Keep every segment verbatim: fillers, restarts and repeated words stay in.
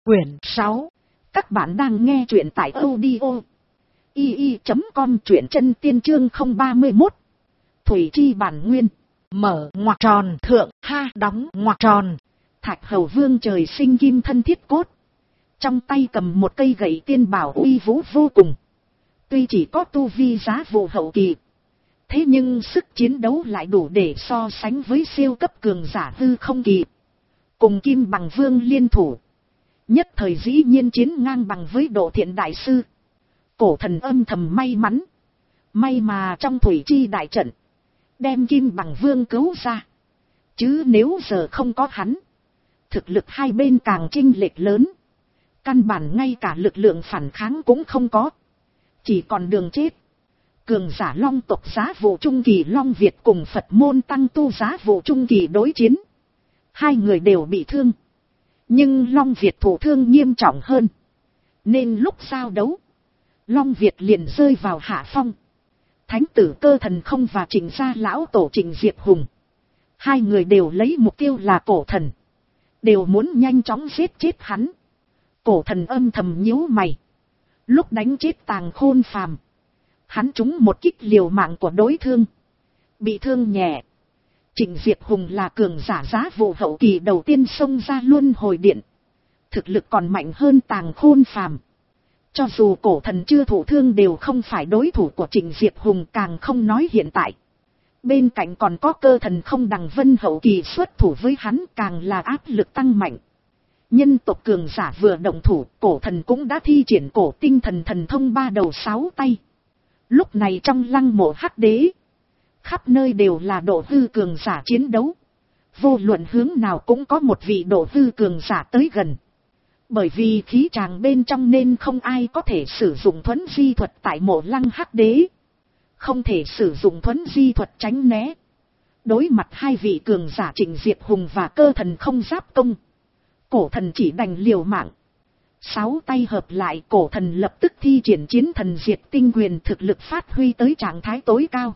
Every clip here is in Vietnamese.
Quyển sáu. Các bạn đang nghe truyện tại audio i i chấm com, truyện chân tiên chương không ba mốt. Thủy chi bản nguyên. Mở ngoặc tròn thượng ha đóng ngoặc tròn. Thạch Hầu Vương trời sinh kim thân thiết cốt. Trong tay cầm một cây gậy tiên bảo uy vũ vô cùng. Tuy chỉ có tu vi giá vụ hậu kỳ, thế nhưng sức chiến đấu lại đủ để so sánh với siêu cấp cường giả hư không kỳ. Cùng Kim Bằng Vương liên thủ, nhất thời dĩ nhiên chiến ngang bằng với Độ Thiện đại sư. Cổ thần âm thầm may mắn. May mà trong thủy chi đại trận, đem Kim Bằng Vương cứu ra. Chứ nếu giờ không có hắn, thực lực hai bên càng chênh lệch lớn. Căn bản ngay cả lực lượng phản kháng cũng không có. Chỉ còn đường chết. Cường giả Long tộc giá vụ trung kỳ Long Việt cùng Phật môn tăng tu giá vụ trung kỳ đối chiến. Hai người đều bị thương. Nhưng Long Việt thụ thương nghiêm trọng hơn. Nên lúc giao đấu, Long Việt liền rơi vào hạ phong. Thánh tử Cơ Thần Không và Trịnh gia lão tổ Trịnh Diệp Hùng, hai người đều lấy mục tiêu là cổ thần. Đều muốn nhanh chóng giết chết hắn. Cổ thần âm thầm nhíu mày. Lúc đánh chết Tàng Khôn Phàm, hắn trúng một kích liều mạng của đối phương, bị thương nhẹ. Trịnh Diệp Hùng là cường giả giá vụ hậu kỳ đầu tiên xông ra luân hồi điện, thực lực còn mạnh hơn Tàng Khôn Phàm. Cho dù cổ thần chưa thụ thương đều không phải đối thủ của Trịnh Diệp Hùng, càng không nói hiện tại. Bên cạnh còn có Cơ Thần Không đằng vân hậu kỳ xuất thủ với hắn, càng là áp lực tăng mạnh. Nhân tộc cường giả vừa động thủ, cổ thần cũng đã thi triển cổ tinh thần thần thông ba đầu sáu tay. Lúc này trong lăng mộ Hắc Đế, khắp nơi đều là độ hư cường giả chiến đấu. Vô luận hướng nào cũng có một vị độ hư cường giả tới gần. Bởi vì khí tràng bên trong nên không ai có thể sử dụng thuấn di thuật tại mộ lăng Hắc Đế. Không thể sử dụng thuấn di thuật tránh né. Đối mặt hai vị cường giả Trịnh Diệp Hùng và Cơ Thần Không giáp công, cổ thần chỉ đành liều mạng. Sáu tay hợp lại, cổ thần lập tức thi triển chiến thần diệt tinh quyền, thực lực phát huy tới trạng thái tối cao.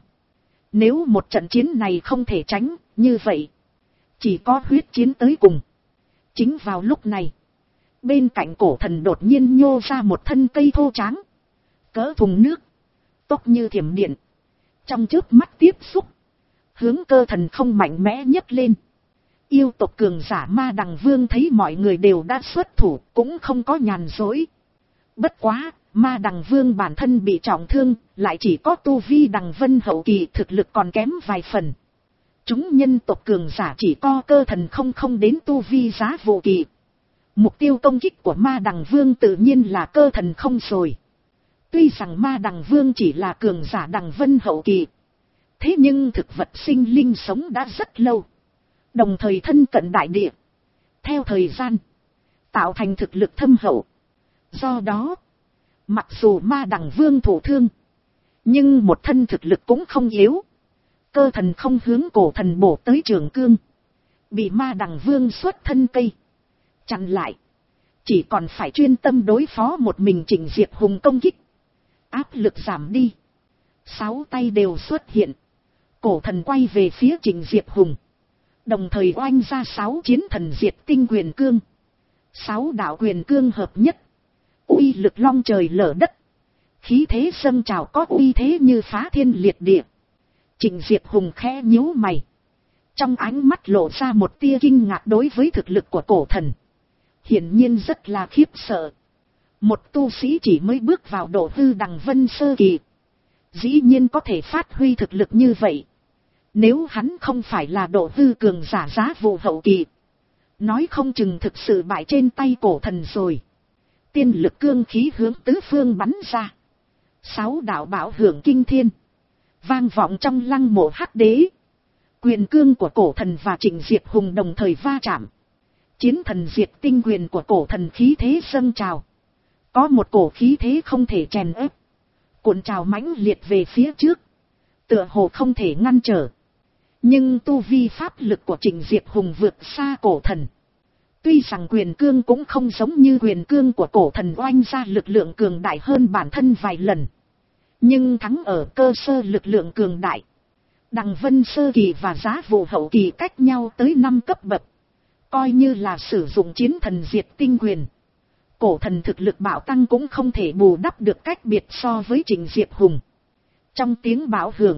Nếu một trận chiến này không thể tránh, như vậy chỉ có huyết chiến tới cùng. Chính vào lúc này, bên cạnh cổ thần đột nhiên nhô ra một thân cây thô tráng, cỡ thùng nước, tốc như thiểm điện. Trong chớp mắt tiếp xúc, hướng Cơ Thần Không mạnh mẽ nhấc lên. Yêu tộc cường giả Ma Đằng Vương thấy mọi người đều đã xuất thủ, cũng không có nhàn rỗi. Bất quá, Ma Đằng Vương bản thân bị trọng thương, lại chỉ có tu vi đằng vân hậu kỳ, thực lực còn kém vài phần. Chúng nhân tộc cường giả chỉ có Cơ Thần Không không đến tu vi giá vụ kỳ. Mục tiêu công kích của Ma Đằng Vương tự nhiên là Cơ Thần Không rồi. Tuy rằng Ma Đằng Vương chỉ là cường giả đằng vân hậu kỳ, thế nhưng thực vật sinh linh sống đã rất lâu, đồng thời thân cận đại địa, theo thời gian tạo thành thực lực thâm hậu. Do đó, mặc dù Ma Đằng Vương thụ thương, nhưng một thân thực lực cũng không yếu. Cơ Thần Không hướng cổ thần bổ tới trường cương, bị Ma Đằng Vương xuất thân cây chặn lại, chỉ còn phải chuyên tâm đối phó một mình Trịnh Diệp Hùng công kích. Áp lực giảm đi, sáu tay đều xuất hiện. Cổ thần quay về phía Trịnh Diệp Hùng, đồng thời oanh ra sáu chiến thần diệt tinh quyền cương. Sáu đạo quyền cương hợp nhất, uy lực long trời lở đất, khí thế dâng trào, có uy thế như phá thiên liệt địa. Trịnh Diệp Hùng khẽ nhíu mày, trong ánh mắt lộ ra một tia kinh ngạc đối với thực lực của cổ thần. Hiển nhiên rất là khiếp sợ. Một tu sĩ chỉ mới bước vào độ hư đằng vân sơ kỳ, dĩ nhiên có thể phát huy thực lực như vậy. Nếu hắn không phải là độ hư cường giả giá vụ hậu kỳ, nói không chừng thực sự bại trên tay cổ thần rồi. Tiên lực cương khí hướng tứ phương bắn ra, sáu đạo bảo hưởng kinh thiên, vang vọng trong lăng mộ Hắc Đế. Quyền cương của cổ thần và Trịnh Diệp Hùng đồng thời va chạm. Chiến thần diệt tinh quyền của cổ thần khí thế dâng trào, có một cổ khí thế không thể chèn ép, cuộn trào mãnh liệt về phía trước, tựa hồ không thể ngăn trở. Nhưng tu vi pháp lực của Trịnh Diệp Hùng vượt xa cổ thần. Tuy rằng quyền cương cũng không giống như quyền cương của cổ thần oanh ra lực lượng cường đại hơn bản thân vài lần, nhưng thắng ở cơ sơ lực lượng cường đại. Đằng vân sơ kỳ và giá vụ hậu kỳ cách nhau tới năm cấp bậc. Coi như là sử dụng chiến thần diệt tinh quyền, cổ thần thực lực bạo tăng cũng không thể bù đắp được cách biệt so với Trịnh Diệp Hùng. Trong tiếng bão hưởng,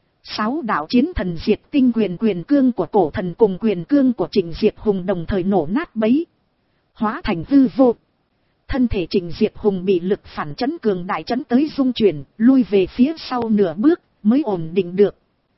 sáu đạo chiến thần diệt tinh quyền quyền cương của cổ thần cùng quyền cương của Trịnh Diệp Hùng đồng thời nổ nát bấy, hóa thành hư vô. Thân thể Trịnh Diệp Hùng bị lực phản chấn cường đại chấn tới rung chuyển, lui về phía sau nửa bước mới ổn định được.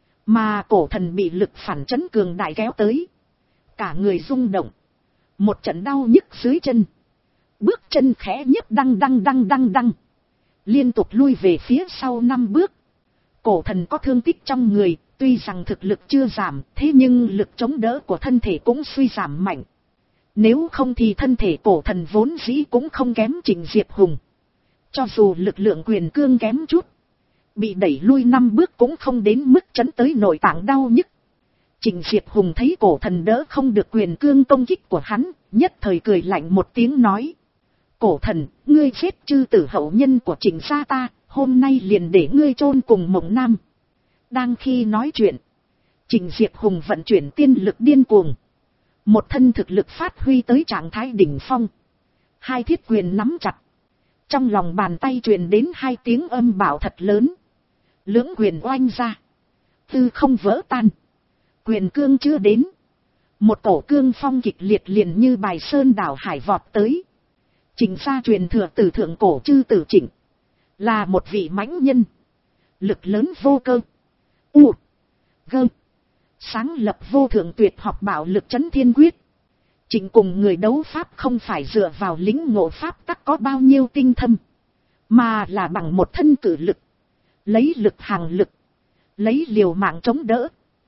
Mà cổ thần bị lực phản chấn cường đại kéo tới, cả người rung động, một trận đau nhức dưới chân, bước chân khẽ nhấp đăng đăng đăng đăng đăng, liên tục lui về phía sau năm bước. Cổ thần có thương tích trong người, tuy rằng thực lực chưa giảm, thế nhưng lực chống đỡ của thân thể cũng suy giảm mạnh. Nếu không thì thân thể cổ thần vốn dĩ cũng không kém Trịnh Diệp Hùng. Cho dù lực lượng quyền cương kém chút, bị đẩy lui năm bước cũng không đến mức chấn tới nội tạng đau nhức. Trịnh Diệp Hùng thấy cổ thần đỡ không được quyền cương công kích của hắn, nhất thời cười lạnh một tiếng nói: cổ thần, ngươi giết chư tử hậu nhân của Trịnh gia ta, hôm nay liền để ngươi chôn cùng Mộng Nam. Đang khi nói chuyện, Trịnh Diệp Hùng vận chuyển tiên lực điên cuồng, một thân thực lực phát huy tới trạng thái đỉnh phong, hai thiết quyền nắm chặt, trong lòng bàn tay truyền đến hai tiếng âm bảo thật lớn, lưỡng quyền oanh ra, tư không vỡ tan, quyền cương chưa đến, một cổ cương phong kịch liệt liền như bài sơn đảo hải vọt tới. Trịnh gia truyền thừa từ thượng cổ chư tử Trịnh, là một vị mãnh nhân, lực lớn vô cơ, u, gơ, sáng lập vô thượng tuyệt học bảo lực chấn thiên quyết. Trịnh cùng người đấu pháp không phải dựa vào lĩnh ngộ pháp tắc có bao nhiêu tinh thâm, mà là bằng một thân cử lực, lấy lực hàng lực, lấy liều mạng chống đỡ,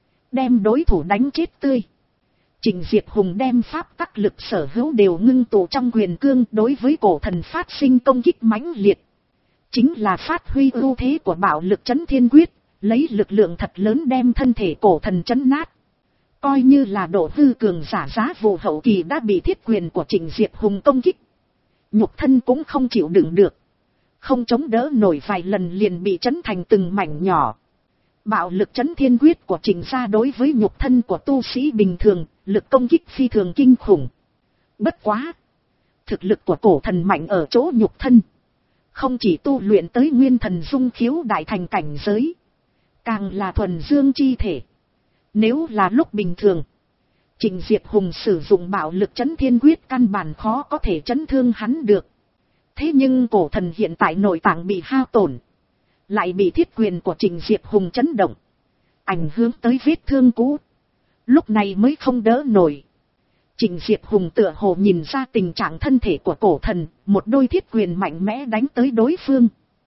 đem đối thủ đánh chết tươi. Trịnh Diệp Hùng đem pháp tắc lực sở hữu đều ngưng tụ trong quyền cương, đối với cổ thần phát sinh công kích mãnh liệt, chính là phát huy ưu thế của bảo lực chấn thiên quyết, lấy lực lượng thật lớn đem thân thể cổ thần chấn nát. Coi như là độ hư cường giả giá vụ hậu kỳ đã bị thiết quyền của Trịnh Diệp Hùng công kích, nhục thân cũng không chịu đựng được, không chống đỡ nổi vài lần liền bị chấn thành từng mảnh nhỏ. Bạo lực chấn thiên quyết của Trịnh gia đối với nhục thân của tu sĩ bình thường, lực công kích phi thường kinh khủng. Bất quá, thực lực của cổ thần mạnh ở chỗ nhục thân, không chỉ tu luyện tới nguyên thần dung khiếu đại thành cảnh giới, càng là thuần dương chi thể. Nếu là lúc bình thường, Trịnh Diệp Hùng sử dụng bạo lực chấn thiên quyết căn bản khó có thể chấn thương hắn được. Thế nhưng cổ thần hiện tại nội tạng bị hao tổn, lại bị thiết quyền của Trịnh Diệp Hùng chấn động, ảnh hưởng tới vết thương cũ, lúc này mới không đỡ nổi. Trịnh Diệp Hùng tựa hồ nhìn ra tình trạng thân thể của cổ thần, một đôi thiết quyền mạnh mẽ đánh tới đối phương.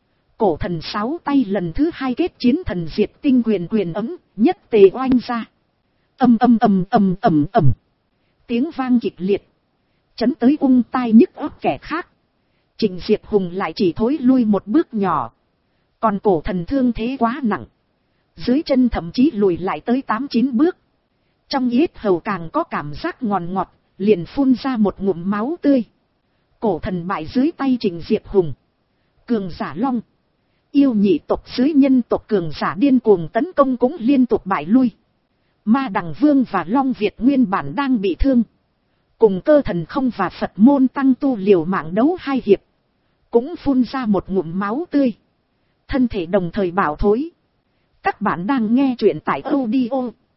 Cổ thần sáu tay lần thứ hai kết chiến thần diệt tinh quyền quyền ấm, nhất tề oanh ra. Âm âm âm âm ầm ầm, tiếng vang kịch liệt, chấn tới ung tai nhức óc kẻ khác. Trịnh Diệp Hùng lại chỉ thối lui một bước nhỏ, còn cổ thần thương thế quá nặng, dưới chân thậm chí lùi lại tới tám chín bước. Trong yết hầu càng có cảm giác ngọt ngọt, liền phun ra một ngụm máu tươi. Cổ thần bại dưới tay Trịnh Diệp Hùng. Cường giả Long, yêu nhị tộc dưới nhân tộc cường giả điên cuồng tấn công cũng liên tục bại lui. Ma Đằng Vương và Long Việt nguyên bản đang bị thương, cùng Cơ Thần Không và Phật môn tăng tu liều mạng đấu hai hiệp, cũng phun ra một ngụm máu tươi, thân thể đồng thời bảo thối. Các bạn đang nghe truyện tại audio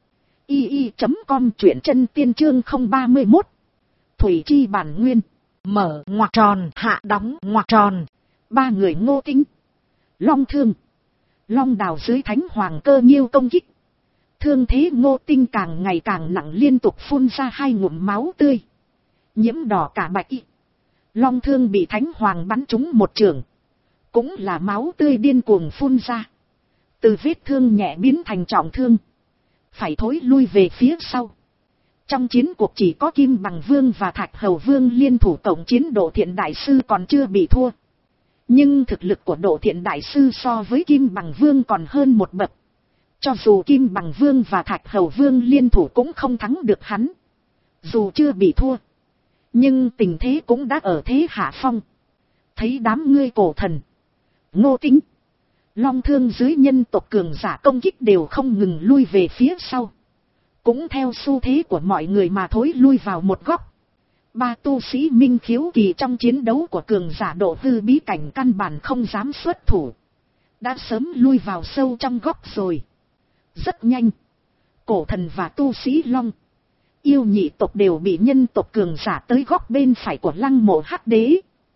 i i chấm com, truyện chân tiên chương không ba mươi mốt. Thủy chi bản nguyên, mở ngoặc tròn, hạ đóng ngoặc tròn. Ba người Ngô Kính, Long Thương, Long Đào dưới Thánh Hoàng Cơ Nhiêu công kích. Thương thế Ngô Tinh càng ngày càng nặng, liên tục phun ra hai ngụm máu tươi, nhiễm đỏ cả bạch y. Long Thương bị Thánh Hoàng bắn trúng một trường, cũng là máu tươi điên cuồng phun ra, từ vết thương nhẹ biến thành trọng thương, phải thối lui về phía sau. Trong chiến cuộc chỉ có Kim Bằng Vương và Thạch Hầu Vương liên thủ tổng chiến Độ Thiện Đại Sư còn chưa bị thua. Nhưng thực lực của Độ Thiện Đại Sư so với Kim Bằng Vương còn hơn một bậc. Cho dù Kim Bằng Vương và Thạch Hầu Vương liên thủ cũng không thắng được hắn. Dù chưa bị thua, nhưng tình thế cũng đã ở thế hạ phong. Thấy đám ngươi cổ thần, Ngô Kính, Long Thương dưới nhân tộc cường giả công kích đều không ngừng lui về phía sau, cũng theo xu thế của mọi người mà thối lui vào một góc. Ba tu sĩ minh khiếu kỳ trong chiến đấu của cường giả độ hư bí cảnh căn bản không dám xuất thủ. Đã sớm lui vào sâu trong góc rồi. Rất nhanh. Cổ thần và tu sĩ Long, Yêu nhị tộc đều bị nhân tộc cường giả tới góc bên phải của lăng mộ hắc đế.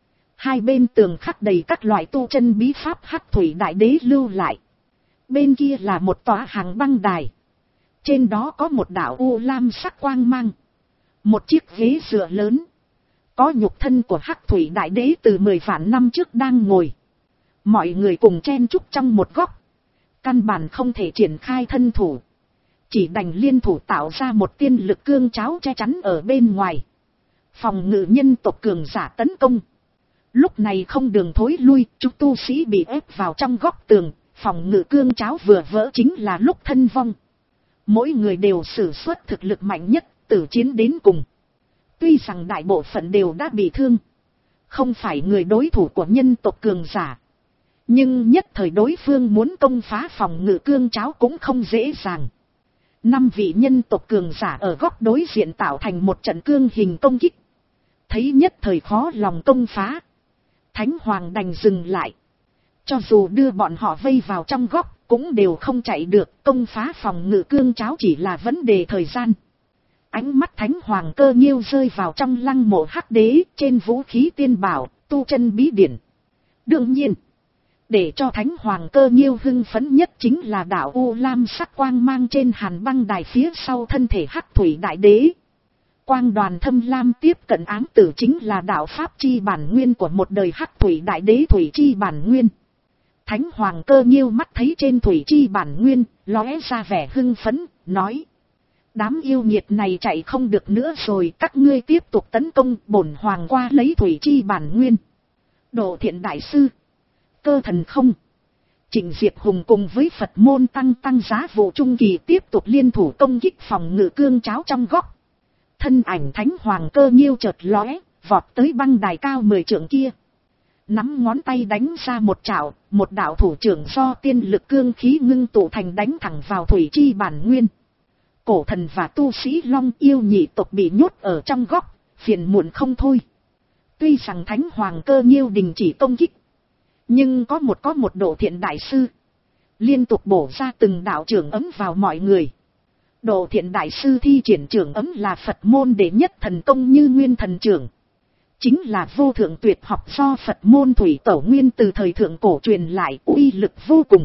Hai bên tường khắc đầy các loại tu chân bí pháp hắc thủy đại đế lưu lại. Bên kia là một tòa hàng băng đài. Trên đó có một đạo u lam sắc quang mang. Một chiếc ghế dựa lớn. Có nhục thân của hắc thủy đại đế từ mười vạn năm trước đang ngồi. Mọi người cùng chen chúc trong một góc. Căn bản không thể triển khai thân thủ. Chỉ đành liên thủ tạo ra một tiên lực cương cháo che chắn ở bên ngoài. Phòng ngự nhân tộc cường giả tấn công. Lúc này không đường thối lui, chúng tu sĩ bị ép vào trong góc tường. Phòng ngự cương cháo vừa vỡ chính là lúc thân vong. Mỗi người đều sử xuất thực lực mạnh nhất, tử chiến đến cùng. Tuy rằng đại bộ phận đều đã bị thương. Không phải người đối thủ của nhân tộc cường giả. Nhưng nhất thời đối phương muốn công phá phòng ngự cương cháo cũng không dễ dàng. Năm vị nhân tộc cường giả ở góc đối diện tạo thành một trận cương hình công kích. Thấy nhất thời khó lòng công phá. Thánh Hoàng đành dừng lại. Cho dù đưa bọn họ vây vào trong góc cũng đều không chạy được. Công phá phòng ngự cương cháo chỉ là vấn đề thời gian. Ánh mắt Thánh Hoàng Cơ Nhiêu rơi vào trong lăng mộ hắc đế trên vũ khí tiên bảo, tu chân bí điển. Đương nhiên, để cho Thánh Hoàng Cơ Nhiêu hưng phấn nhất chính là đạo U Lam sắc quang mang trên hàn băng đài phía sau thân thể hắc thủy đại đế. Quang đoàn thâm lam tiếp cận ám tử chính là đạo pháp chi bản nguyên của một đời hắc thủy đại đế thủy chi bản nguyên. Thánh Hoàng Cơ Nhiêu mắt thấy trên thủy chi bản nguyên, lóe ra vẻ hưng phấn, nói. Đám yêu nghiệt này chạy không được nữa rồi, các ngươi tiếp tục tấn công, bổn hoàng qua lấy thủy chi bản nguyên. Độ Thiện đại sư, Cơ Thần không, Trịnh Diệp Hùng cùng với Phật môn tăng tăng giá vụ trung kỳ tiếp tục liên thủ công kích phòng ngự cương cháo trong góc. Thân ảnh Thánh Hoàng Cơ Nhiêu chợt lóe, vọt tới băng đài cao mười trượng kia. Nắm ngón tay đánh ra một chảo, một đạo thủ trưởng do tiên lực cương khí ngưng tụ thành đánh thẳng vào thủy chi bản nguyên. Cổ thần và tu sĩ Long Yêu nhị tộc bị nhốt ở trong góc, phiền muộn không thôi. Tuy rằng Thánh Hoàng Cơ Nhiêu đình chỉ công kích, nhưng có một có một Độ Thiện đại sư liên tục bổ ra từng đạo trưởng ấm vào mọi người. Độ Thiện đại sư thi triển trưởng ấm là Phật môn đệ nhất thần công Như Nguyên thần trưởng, chính là vô thượng tuyệt học do Phật môn thủy tổ nguyên từ thời thượng cổ truyền lại, uy lực vô cùng.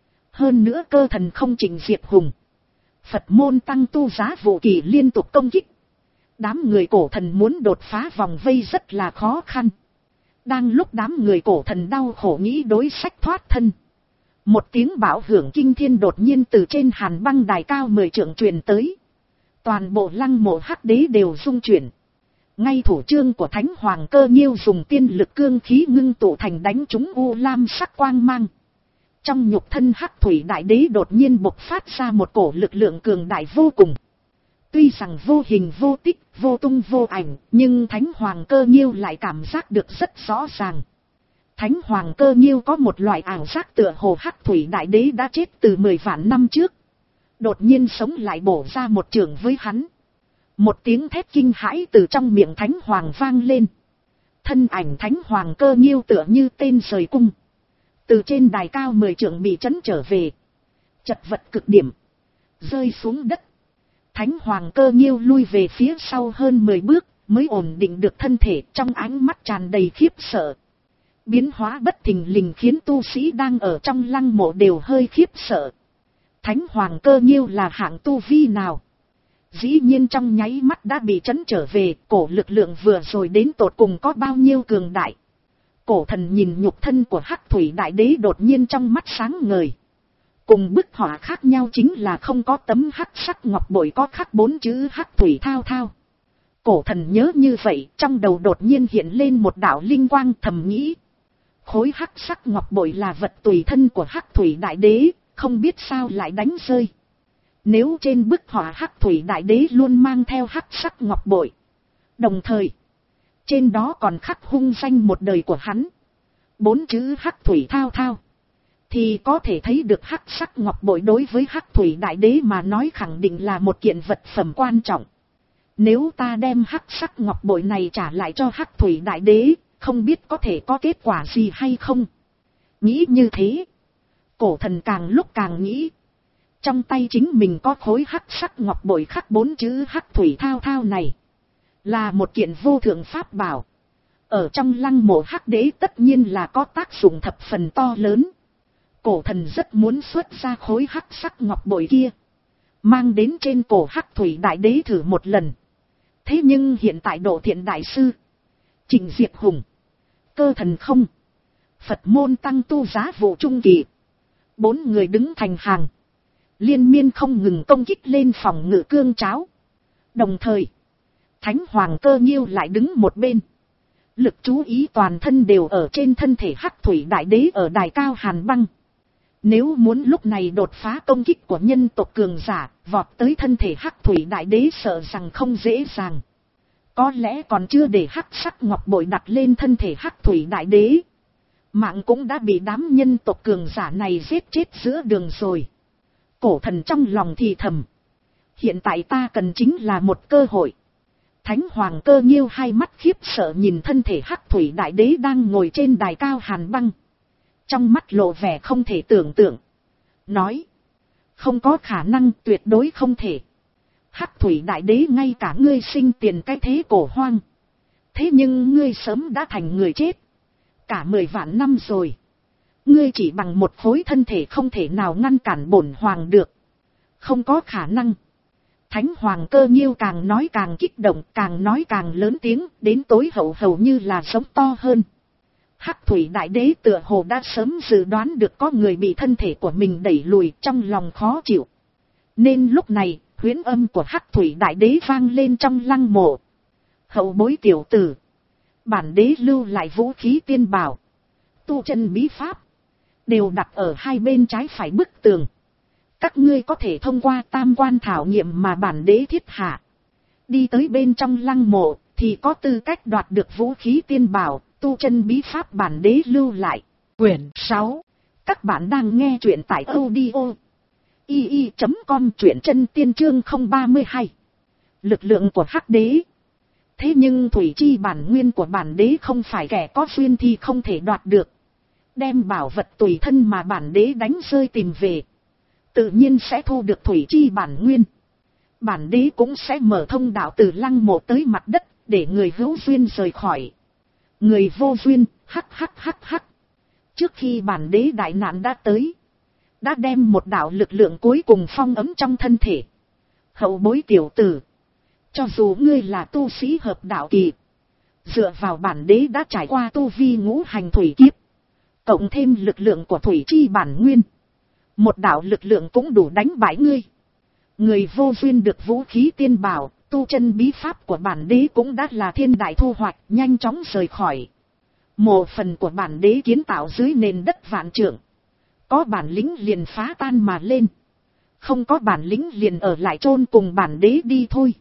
Hơn nữa Cơ Thần không, Trịnh Diệp Hùng, Phật môn tăng tu giá vụ kỳ liên tục công kích. Đám người cổ thần muốn đột phá vòng vây rất là khó khăn. Đang lúc đám người cổ thần đau khổ nghĩ đối sách thoát thân, một tiếng bão hưởng kinh thiên đột nhiên từ trên hàn băng đài cao mười trượng truyền tới. Toàn bộ lăng mộ hắc đế đều rung chuyển. Ngay thủ trương của Thánh Hoàng Cơ Nhiêu dùng tiên lực cương khí ngưng tụ thành đánh trúng u lam sắc quang mang. Trong nhục thân hắc thủy đại đế đột nhiên bộc phát ra một cổ lực lượng cường đại vô cùng. Tuy rằng vô hình vô tích, vô tung vô ảnh, nhưng Thánh Hoàng Cơ Nhiêu lại cảm giác được rất rõ ràng. Thánh Hoàng Cơ Nhiêu có một loại ảo giác tựa hồ hắc thủy đại đế đã chết từ mười vạn năm trước. Đột nhiên sống lại bổ ra một trường với hắn. Một tiếng thét kinh hãi từ trong miệng Thánh Hoàng vang lên. Thân ảnh Thánh Hoàng Cơ Nhiêu tựa như tên rời cung. Từ trên đài cao mười trượng bị chấn trở về. Chật vật cực điểm. Rơi xuống đất. Thánh Hoàng Cơ Nhiêu lui về phía sau hơn mười bước. Mới ổn định được thân thể, trong ánh mắt tràn đầy khiếp sợ. Biến hóa bất thình lình khiến tu sĩ đang ở trong lăng mộ đều hơi khiếp sợ. Thánh Hoàng Cơ Nhiêu là hạng tu vi nào? Dĩ nhiên trong nháy mắt đã bị chấn trở về, cổ lực lượng vừa rồi đến tột cùng có bao nhiêu cường đại. Cổ thần nhìn nhục thân của hắc thủy đại đế đột nhiên trong mắt sáng ngời. Cùng bức họa khác nhau chính là không có tấm hắc sắc ngọc bội có khắc bốn chữ hắc thủy thao thao. Cổ thần nhớ như vậy, trong đầu đột nhiên hiện lên một đạo linh quang, thầm nghĩ. Khối hắc sắc ngọc bội là vật tùy thân của hắc thủy đại đế, không biết sao lại đánh rơi. Nếu trên bức họa hắc thủy đại đế luôn mang theo hắc sắc ngọc bội, đồng thời trên đó còn khắc hung danh một đời của hắn, bốn chữ hắc thủy thao thao, thì có thể thấy được hắc sắc ngọc bội đối với hắc thủy đại đế mà nói khẳng định là một kiện vật phẩm quan trọng. Nếu ta đem hắc sắc ngọc bội này trả lại cho hắc thủy đại đế, không biết có thể có kết quả gì hay không. Nghĩ như thế, cổ thần càng lúc càng nghĩ. Trong tay chính mình có khối hắc sắc ngọc bội khắc bốn chữ hắc thủy thao thao này. Là một kiện vô thượng pháp bảo. Ở trong lăng mộ hắc đế tất nhiên là có tác dụng thập phần to lớn. Cổ thần rất muốn xuất ra khối hắc sắc ngọc bội kia, mang đến trên cổ hắc thủy đại đế thử một lần. Thế nhưng hiện tại Độ Thiện đại sư, Trịnh Diệt Hùng, Cơ Thần Không, Phật môn tăng tu giá vụ trung kỳ, bốn người đứng thành hàng, liên miên không ngừng công kích lên phòng ngự cương tráo. Đồng thời, Thánh Hoàng Cơ Nhiêu lại đứng một bên. Lực chú ý toàn thân đều ở trên thân thể hắc thủy đại đế ở đài cao hàn băng. Nếu muốn lúc này đột phá công kích của nhân tộc cường giả, vọt tới thân thể hắc thủy đại đế sợ rằng không dễ dàng. Có lẽ còn chưa để hắc sắc ngọc bội đặt lên thân thể hắc thủy đại đế, mạng cũng đã bị đám nhân tộc cường giả này giết chết giữa đường rồi. Cổ thần trong lòng thì thầm, hiện tại ta cần chính là một cơ hội. Thánh Hoàng Cơ Nhiêu hai mắt khiếp sợ nhìn thân thể hắc thủy đại đế đang ngồi trên đài cao hàn băng. Trong mắt lộ vẻ không thể tưởng tượng. Nói, không có khả năng, tuyệt đối không thể. Hắc thủy đại đế ngay cả ngươi sinh tiền cái thế cổ hoang. Thế nhưng ngươi sớm đã thành người chết. Cả mười vạn năm rồi. Ngươi chỉ bằng một khối thân thể không thể nào ngăn cản bổn hoàng được. Không có khả năng. Thánh Hoàng Cơ Nhiêu càng nói càng kích động, càng nói càng lớn tiếng, đến tối hậu hầu như là sống to hơn. Hắc thủy đại đế tựa hồ đã sớm dự đoán được có người bị thân thể của mình đẩy lùi, trong lòng khó chịu. Nên lúc này, huyễn âm của hắc thủy đại đế vang lên trong lăng mộ. Hậu bối tiểu tử, bản đế lưu lại vũ khí tiên bảo, tu chân bí pháp, đều đặt ở hai bên trái phải bức tường. Các ngươi có thể thông qua tam quan thảo nghiệm mà bản đế thiết hạ. Đi tới bên trong lăng mộ, thì có tư cách đoạt được vũ khí tiên bảo, tu chân bí pháp bản đế lưu lại. Quyển sáu. Các bạn đang nghe truyện tại audio i i chấm com, truyện chân tiên chương không ba hai. Lực lượng của hắc đế. Thế nhưng thủy chi bản nguyên của bản đế không phải kẻ có duyên thì không thể đoạt được. Đem bảo vật tùy thân mà bản đế đánh rơi tìm về, tự nhiên sẽ thu được thủy chi bản nguyên. Bản đế cũng sẽ mở thông đạo từ lăng mộ tới mặt đất, để người hữu duyên rời khỏi. Người vô duyên, hắc hắc hắc hắc. Trước khi bản đế đại nạn đã tới, đã đem một đạo lực lượng cuối cùng phong ấm trong thân thể. Hậu bối tiểu tử, cho dù ngươi là tu sĩ hợp đạo kỳ, dựa vào bản đế đã trải qua tu vi ngũ hành thủy kiếp, cộng thêm lực lượng của thủy chi bản nguyên, một đạo lực lượng cũng đủ đánh bại ngươi. Người vô duyên được vũ khí tiên bảo, tu chân bí pháp của bản đế cũng đã là thiên đại thu hoạch, nhanh chóng rời khỏi. Mộ phần của bản đế kiến tạo dưới nền đất vạn trượng. Có bản lĩnh liền phá tan mà lên. Không có bản lĩnh liền ở lại chôn cùng bản đế đi thôi.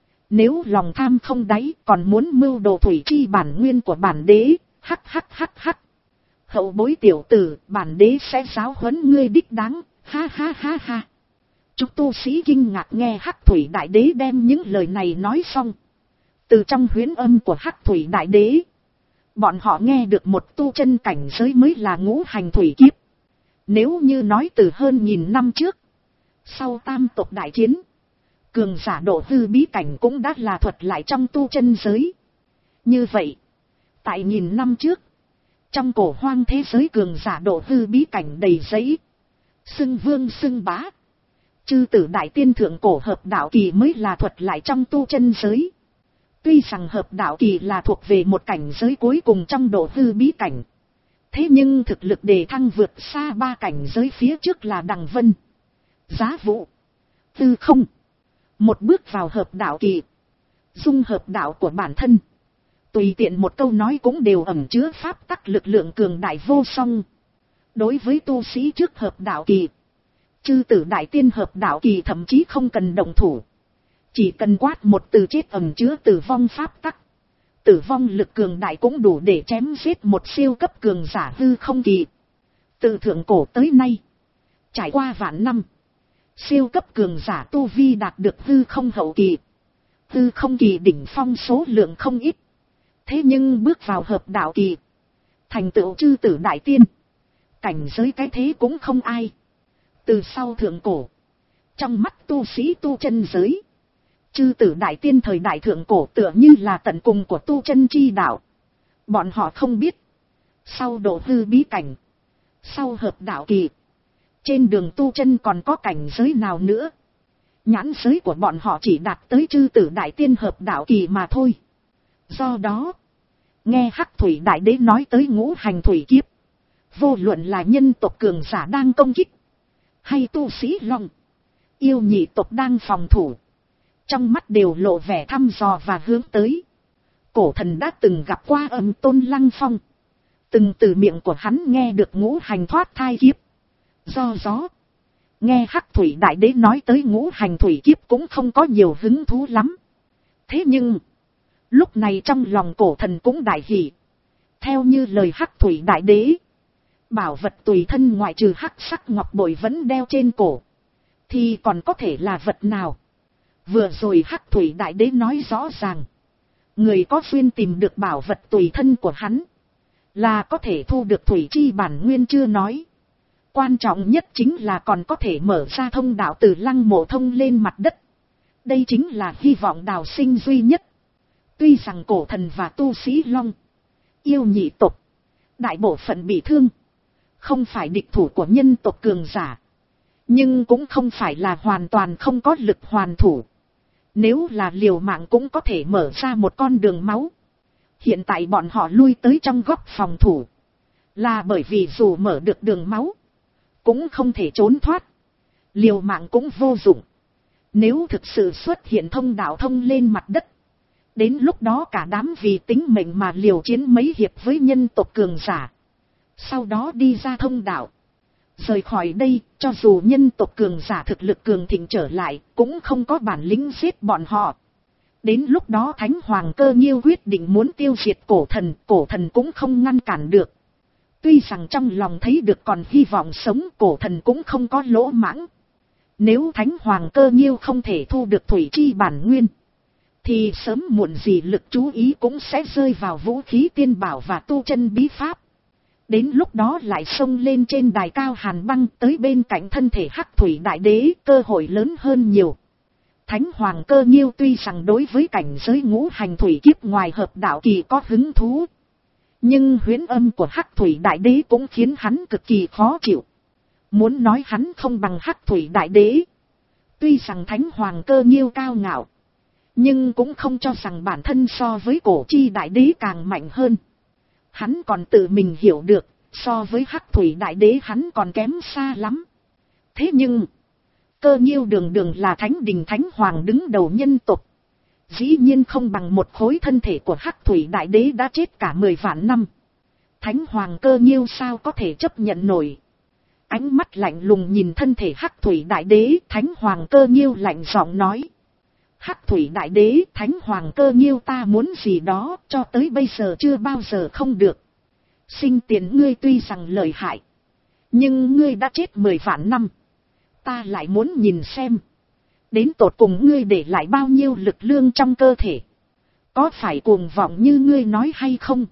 Nếu lòng tham không đáy còn muốn mưu đồ thủy chi bản nguyên của bản đế, hắc hắc hắc hắc. Hậu bối tiểu tử, bản đế sẽ giáo huấn ngươi đích đáng, ha ha ha ha. Chúng tu sĩ kinh ngạc nghe hắc thủy đại đế đem những lời này nói xong. Từ trong huyễn âm của hắc thủy đại đế, bọn họ nghe được một tu chân cảnh giới mới là ngũ hành thủy kiếp. Nếu như nói từ hơn nghìn năm trước, sau tam tộc đại chiến, cường giả độ hư bí cảnh cũng đã là thuật lại trong tu chân giới. Như vậy, tại nghìn năm trước, trong cổ hoang thế giới cường giả độ hư bí cảnh đầy giấy, xưng vương xưng bá. Chư tử đại tiên thượng cổ hợp đạo kỳ mới là thuật lại trong tu chân giới. Tuy rằng hợp đạo kỳ là thuộc về một cảnh giới cuối cùng trong độ hư bí cảnh, thế nhưng thực lực đề thăng vượt xa ba cảnh giới phía trước là Đằng Vân, Giá Vũ, Tư Không. Một bước vào hợp đạo kỳ, dung hợp đạo của bản thân, tùy tiện một câu nói cũng đều ẩn chứa pháp tắc lực lượng cường đại vô song. Đối với tu sĩ trước hợp đạo kỳ, chư tử đại tiên hợp đạo kỳ thậm chí không cần động thủ, chỉ cần quát một từ chết ẩn chứa tử vong pháp tắc. Tử vong lực cường đại cũng đủ để chém giết một siêu cấp cường giả hư không kỳ. Từ thượng cổ tới nay, trải qua vạn năm, siêu cấp cường giả tu vi đạt được hư không hậu kỳ, Tư không kỳ đỉnh phong số lượng không ít. Thế nhưng bước vào hợp đạo kỳ, thành tựu chư tử đại tiên, cảnh giới cái thế cũng không ai. Từ sau thượng cổ, trong mắt tu sĩ tu chân giới, chư tử đại tiên thời đại thượng cổ tựa như là tận cùng của tu chân chi đạo. Bọn họ không biết, sau độ hư bí cảnh, sau hợp đạo kỳ, trên đường tu chân còn có cảnh giới nào nữa. Nhãn giới của bọn họ chỉ đạt tới chư tử đại tiên hợp đạo kỳ mà thôi. Do đó, nghe Hắc Thủy Đại Đế nói tới ngũ hành thủy kiếp, vô luận là nhân tộc cường giả đang công kích, hay tu sĩ long, yêu nhị tộc đang phòng thủ, trong mắt đều lộ vẻ thăm dò và hướng tới. Cổ thần đã từng gặp qua Âm Tôn Lăng Phong, từng từ miệng của hắn nghe được ngũ hành thoát thai kiếp. Do đó, nghe Hắc Thủy Đại Đế nói tới ngũ hành thủy kiếp cũng không có nhiều hứng thú lắm. Thế nhưng, lúc này trong lòng cổ thần cũng đại hỉ. Theo như lời Hắc Thủy Đại Đế, bảo vật tùy thân ngoại trừ hắc sắc ngọc bội vẫn đeo trên cổ, thì còn có thể là vật nào? Vừa rồi Hắc Thủy Đại Đế nói rõ ràng, người có duyên tìm được bảo vật tùy thân của hắn, là có thể thu được thủy chi bản nguyên chưa nói. Quan trọng nhất chính là còn có thể mở ra thông đạo từ lăng mộ thông lên mặt đất. Đây chính là hy vọng đào sinh duy nhất. Tuy rằng cổ thần và tu sĩ long, yêu nhị tộc, đại bộ phận bị thương, không phải địch thủ của nhân tộc cường giả, nhưng cũng không phải là hoàn toàn không có lực hoàn thủ. Nếu là liều mạng cũng có thể mở ra một con đường máu. Hiện tại bọn họ lui tới trong góc phòng thủ, là bởi vì dù mở được đường máu, cũng không thể trốn thoát, liều mạng cũng vô dụng. Nếu thực sự xuất hiện thông đạo thông lên mặt đất, đến lúc đó cả đám vì tính mệnh mà liều chiến mấy hiệp với nhân tộc cường giả, sau đó đi ra thông đạo, rời khỏi đây. Cho dù nhân tộc cường giả thực lực cường thịnh trở lại, cũng không có bản lĩnh giết bọn họ. Đến lúc đó Thánh Hoàng Cơ Nhiêu quyết định muốn tiêu diệt cổ thần, cổ thần cũng không ngăn cản được. Tuy rằng trong lòng thấy được còn hy vọng sống, cổ thần cũng không có lỗ mãng. Nếu Thánh Hoàng Cơ Nhiêu không thể thu được thủy chi bản nguyên, thì sớm muộn gì lực chú ý cũng sẽ rơi vào vũ khí tiên bảo và tu chân bí pháp. Đến lúc đó lại xông lên trên đài cao hàn băng tới bên cạnh thân thể Hắc Thủy Đại Đế, cơ hội lớn hơn nhiều. Thánh Hoàng Cơ Nhiêu tuy rằng đối với cảnh giới ngũ hành thủy kiếp ngoài hợp đạo kỳ có hứng thú, nhưng huyễn âm của Hắc Thủy Đại Đế cũng khiến hắn cực kỳ khó chịu. Muốn nói hắn không bằng Hắc Thủy Đại Đế, tuy rằng Thánh Hoàng Cơ Nhiêu cao ngạo, nhưng cũng không cho rằng bản thân so với Cổ Chi Đại Đế càng mạnh hơn. Hắn còn tự mình hiểu được, so với Hắc Thủy Đại Đế hắn còn kém xa lắm. Thế nhưng, Cơ Nhiêu đường đường là Thánh Đình Thánh Hoàng đứng đầu nhân tộc, dĩ nhiên không bằng một khối thân thể của Hắc Thủy Đại Đế đã chết cả mười vạn năm. Thánh Hoàng Cơ Nhiêu sao có thể chấp nhận nổi? Ánh mắt lạnh lùng nhìn thân thể Hắc Thủy Đại Đế, Thánh Hoàng Cơ Nhiêu lạnh giọng nói: Hắc Thủy Đại Đế, Thánh Hoàng Cơ Nhiêu ta muốn gì đó, cho tới bây giờ chưa bao giờ không được. Sinh tiền ngươi tuy rằng lợi hại, nhưng ngươi đã chết mười vạn năm. Ta lại muốn nhìn xem, đến tột cùng ngươi để lại bao nhiêu lực lượng trong cơ thể. Có phải cuồng vọng như ngươi nói hay không?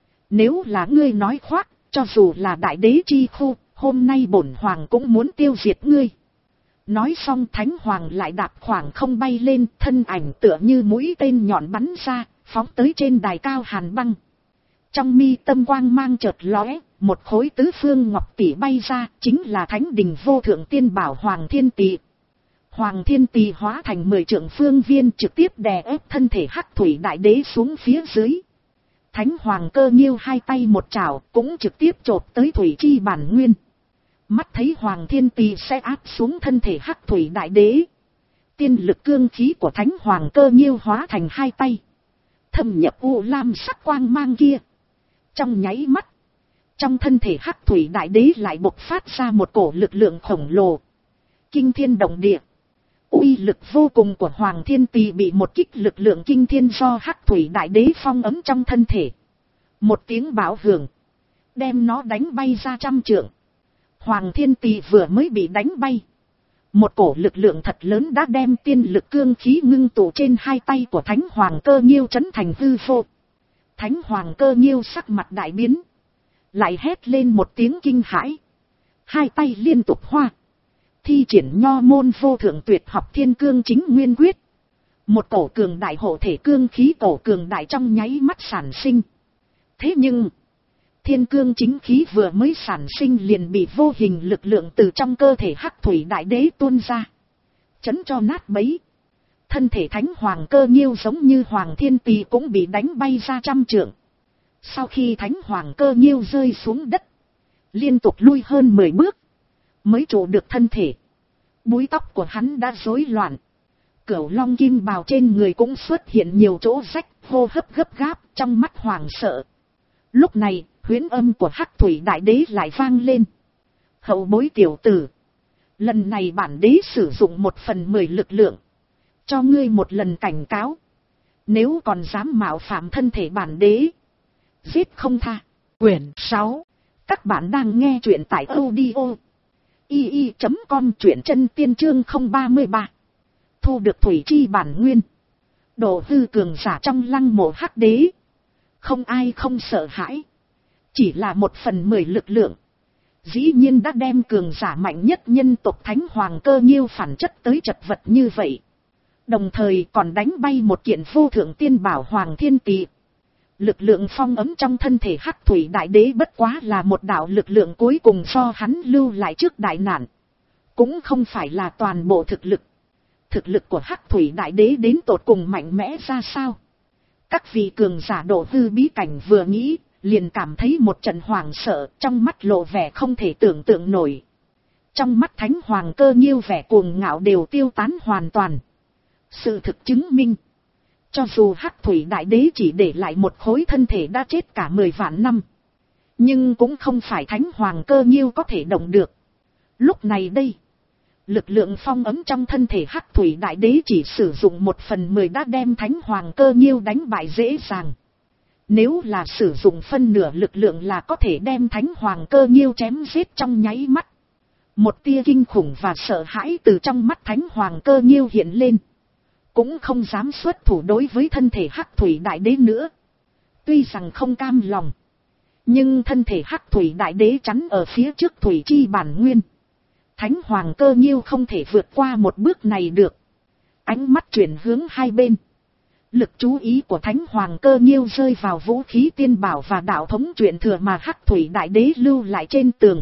Nếu là ngươi nói khoác, cho dù là Đại Đế chi khu, hôm nay bổn hoàng cũng muốn tiêu diệt ngươi. Nói xong Thánh Hoàng lại đạp khoảng không bay lên, thân ảnh tựa như mũi tên nhọn bắn ra, phóng tới trên đài cao hàn băng. Trong mi tâm quang mang chợt lóe, một khối tứ phương ngọc tỷ bay ra, chính là Thánh Đình vô thượng tiên bảo Hoàng Thiên Tỳ. Hoàng Thiên Tỳ hóa thành mười trượng phương viên, trực tiếp đè ép thân thể Hắc Thủy Đại Đế xuống phía dưới. Thánh Hoàng Cơ Nhiêu hai tay một chảo, cũng trực tiếp chộp tới thủy chi bản nguyên. Mắt thấy Hoàng Thiên Tỳ sẽ áp xuống thân thể Hắc Thủy Đại Đế, tiên lực cương khí của Thánh Hoàng Cơ Nhiêu hóa thành hai tay, thâm nhập u lam sắc quang mang kia. Trong nháy mắt, trong thân thể Hắc Thủy Đại Đế lại bộc phát ra một cổ lực lượng khổng lồ, kinh thiên động địa. Uy lực vô cùng của Hoàng Thiên Tỳ bị một kích lực lượng kinh thiên do Hắc Thủy Đại Đế phong ấm trong thân thể. Một tiếng bão hưởng, đem nó đánh bay ra trăm trượng. Hoàng Thiên Tỳ vừa mới bị đánh bay, Một cổ lực lượng thật lớn đã đem tiên lực cương khí ngưng tụ trên hai tay của Thánh Hoàng Cơ Nhiêu trấn thành hư vô. Thánh Hoàng Cơ Nhiêu sắc mặt đại biến, lại hét lên một tiếng kinh hãi. Hai tay liên tục hoa, thi triển nho môn vô thượng tuyệt học Thiên Cương Chính Nguyên Quyết. Một cổ cường đại hộ thể cương khí cổ cường đại trong nháy mắt sản sinh. Thế nhưng, Thiên Cương Chính khí vừa mới sản sinh liền bị vô hình lực lượng từ trong cơ thể Hắc Thủy Đại Đế tuôn ra, chấn cho nát bấy. Thân thể Thánh Hoàng Cơ Nhiêu giống như Hoàng Thiên Tỳ cũng bị đánh bay ra trăm trượng. Sau khi Thánh Hoàng Cơ Nhiêu rơi xuống đất, liên tục lui hơn mười bước, mới trụ được thân thể. Búi tóc của hắn đã rối loạn. Cửu long kim bào trên người cũng xuất hiện nhiều chỗ rách, hô hấp gấp gáp, trong mắt hoảng sợ. Lúc này, huyễn âm của Hắc Thủy Đại Đế lại vang lên. Hậu bối tiểu tử, lần này bản đế sử dụng một phần mười lực lượng, cho ngươi một lần cảnh cáo. Nếu còn dám mạo phạm thân thể bản đế, giết không tha. Quyển sáu. Các bạn đang nghe truyện tại audio i i chấm com, truyện chân tiên chương không ba ba. Thu được thủy chi bản nguyên. Độ hư cường giả trong lăng mộ Hắc Đế, không ai không sợ hãi. Chỉ là một phần mười lực lượng, dĩ nhiên đã đem cường giả mạnh nhất nhân tộc Thánh Hoàng Cơ Nhiêu phản chất tới chật vật như vậy. Đồng thời còn đánh bay một kiện vô thượng tiên bảo Hoàng Thiên Tỳ. Lực lượng phong ấm trong thân thể Hắc Thủy Đại Đế bất quá là một đạo lực lượng cuối cùng do hắn lưu lại trước đại nạn, cũng không phải là toàn bộ thực lực. Thực lực của Hắc Thủy Đại Đế đến tột cùng mạnh mẽ ra sao? Các vị cường giả độ hư bí cảnh vừa nghĩ, liền cảm thấy một trận hoảng sợ, trong mắt lộ vẻ không thể tưởng tượng nổi. Trong mắt Thánh Hoàng Cơ Nhiêu vẻ cuồng ngạo đều tiêu tán hoàn toàn. Sự thực chứng minh, cho dù Hắc Thủy Đại Đế chỉ để lại một khối thân thể đã chết cả mười vạn năm, nhưng cũng không phải Thánh Hoàng Cơ Nhiêu có thể động được. Lúc này đây, lực lượng phong ấm trong thân thể Hắc Thủy Đại Đế chỉ sử dụng một phần mười đã đem Thánh Hoàng Cơ Nhiêu đánh bại dễ dàng. Nếu là sử dụng phân nửa lực lượng là có thể đem Thánh Hoàng Cơ Nhiêu chém giết trong nháy mắt. Một tia kinh khủng và sợ hãi từ trong mắt Thánh Hoàng Cơ Nhiêu hiện lên. Cũng không dám xuất thủ đối với thân thể Hắc Thủy Đại Đế nữa. Tuy rằng không cam lòng, nhưng thân thể Hắc Thủy Đại Đế chắn ở phía trước thủy chi bản nguyên. Thánh Hoàng Cơ Nhiêu không thể vượt qua một bước này được. Ánh mắt chuyển hướng hai bên. Lực chú ý của Thánh Hoàng Cơ Nhiêu rơi vào vũ khí tiên bảo và đạo thống truyền thừa mà Hắc Thủy Đại Đế lưu lại trên tường.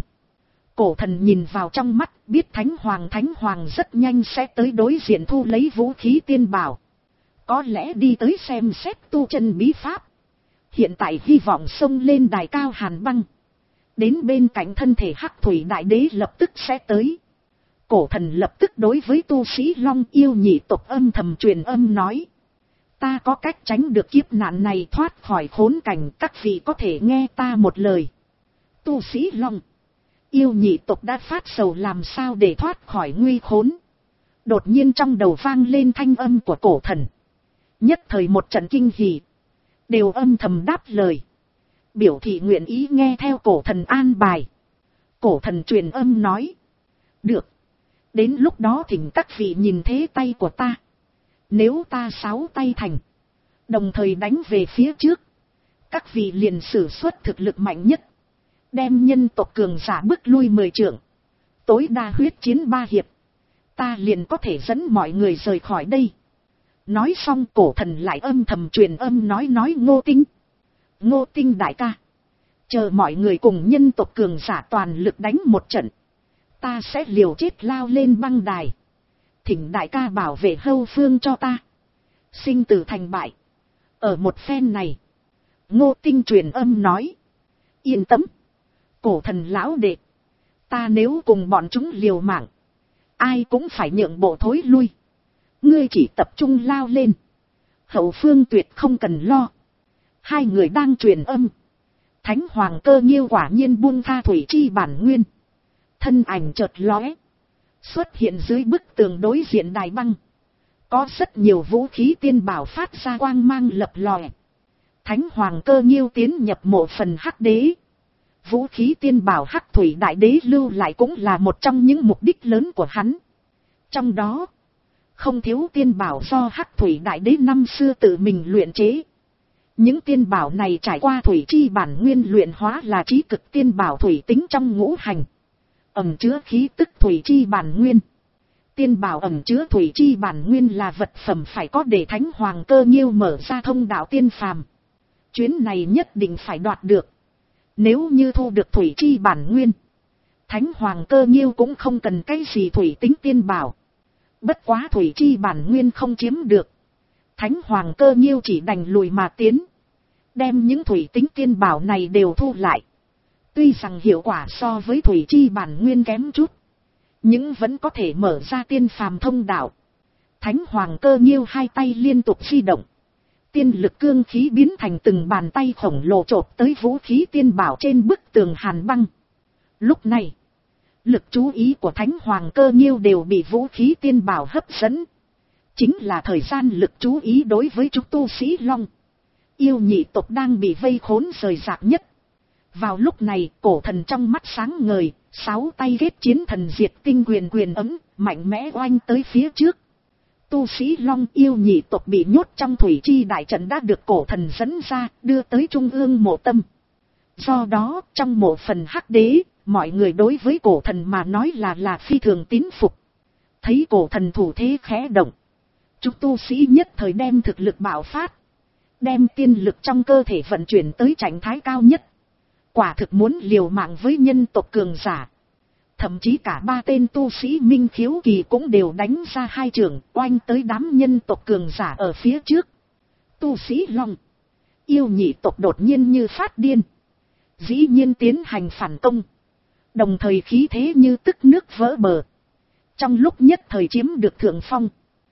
Cổ thần nhìn vào trong mắt, biết Thánh Hoàng Thánh Hoàng rất nhanh sẽ tới đối diện thu lấy vũ khí tiên bảo. Có lẽ đi tới xem xét tu chân bí pháp. Hiện tại hy vọng xông lên đài cao hàn băng. Đến bên cạnh thân thể Hắc Thủy Đại Đế lập tức sẽ tới. Cổ thần lập tức đối với tu sĩ Long Yêu nhị tộc âm thầm truyền âm nói. Ta có cách tránh được kiếp nạn này, thoát khỏi khốn cảnh, các vị có thể nghe ta một lời. Tu sĩ Long Yêu nhị tộc đã phát sầu làm sao để thoát khỏi nguy khốn. Đột nhiên trong đầu vang lên thanh âm của cổ thần. Nhất thời một trận kinh hỉ, đều âm thầm đáp lời, biểu thị nguyện ý nghe theo cổ thần an bài. Cổ thần truyền âm nói. Được. Đến lúc đó thỉnh các vị nhìn thế tay của ta. Nếu ta sáu tay thành, đồng thời đánh về phía trước, các vị liền sử xuất thực lực mạnh nhất, đem nhân tộc cường giả bước lui mười trượng, tối đa huyết chiến ba hiệp, ta liền có thể dẫn mọi người rời khỏi đây. Nói xong cổ thần lại âm thầm truyền âm nói nói Ngô Tinh. Ngô Tinh đại ca, chờ mọi người cùng nhân tộc cường giả toàn lực đánh một trận, ta sẽ liều chết lao lên băng đài. Thỉnh đại ca bảo vệ hậu phương cho ta. Sinh tử thành bại, ở một phen này. Ngô Tinh truyền âm nói. Yên tâm, cổ thần lão đệ, ta nếu cùng bọn chúng liều mạng, ai cũng phải nhượng bộ thối lui. Ngươi chỉ tập trung lao lên, hậu phương tuyệt không cần lo. Hai người đang truyền âm, Thánh Hoàng Cơ Nhiêu quả nhiên buông tha thủy chi bản nguyên, thân ảnh chợt lóe, xuất hiện dưới bức tường đối diện đài băng. Có rất nhiều vũ khí tiên bảo phát ra quang mang lập lòe. Thánh Hoàng Cơ Nhiêu tiến nhập mộ phần Hắc Đế. Vũ khí tiên bảo Hắc Thủy Đại Đế lưu lại cũng là một trong những mục đích lớn của hắn. Trong đó, không thiếu tiên bảo do Hắc Thủy Đại Đế năm xưa tự mình luyện chế. Những tiên bảo này trải qua thủy chi bản nguyên luyện hóa là trí cực tiên bảo thủy tính trong ngũ hành, ẩn chứa khí tức thủy chi bản nguyên. Tiên bảo ẩn chứa thủy chi bản nguyên là vật phẩm phải có để Thánh Hoàng Cơ Nhiêu mở ra thông đạo tiên phàm. Chuyến này nhất định phải đoạt được. Nếu như thu được thủy chi bản nguyên, Thánh Hoàng Cơ Nhiêu cũng không cần cái gì thủy tính tiên bảo. Bất quá thủy chi bản nguyên không chiếm được, Thánh Hoàng Cơ Nhiêu chỉ đành lùi mà tiến, đem những thủy tính tiên bảo này đều thu lại. Tuy rằng hiệu quả so với thủy chi bản nguyên kém chút, nhưng vẫn có thể mở ra tiên phàm thông đạo. Thánh Hoàng Cơ Nhiêu hai tay liên tục di động, tiên lực cương khí biến thành từng bàn tay khổng lồ chộp tới vũ khí tiên bảo trên bức tường hàn băng. Lúc này, lực chú ý của Thánh Hoàng Cơ Nhiêu đều bị vũ khí tiên bảo hấp dẫn. Chính là thời gian lực chú ý đối với chúng tu sĩ Long Yêu nhị tộc đang bị vây khốn rời rạc nhất. Vào lúc này, cổ thần trong mắt sáng ngời, sáu tay kết chiến thần diệt tinh quyền quyền ấm, mạnh mẽ oanh tới phía trước. Tu sĩ Long Yêu nhị tộc bị nhốt trong thủy chi đại trận đã được cổ thần dẫn ra, đưa tới trung ương mộ tâm. Do đó, trong mộ phần Hắc Đế, mọi người đối với cổ thần mà nói là là phi thường tín phục. Thấy cổ thần thủ thế khẽ động, chúng tu sĩ nhất thời đem thực lực bạo phát, đem tiên lực trong cơ thể vận chuyển tới trạng thái cao nhất. Quả thực muốn liều mạng với nhân tộc cường giả. Thậm chí cả ba tên tu sĩ Minh Khiếu Kỳ cũng đều đánh ra hai trường oanh tới đám nhân tộc cường giả ở phía trước. Tu sĩ Long Yêu nhị tộc đột nhiên như phát điên, dĩ nhiên tiến hành phản công, đồng thời khí thế như tức nước vỡ bờ, trong lúc nhất thời chiếm được thượng phong.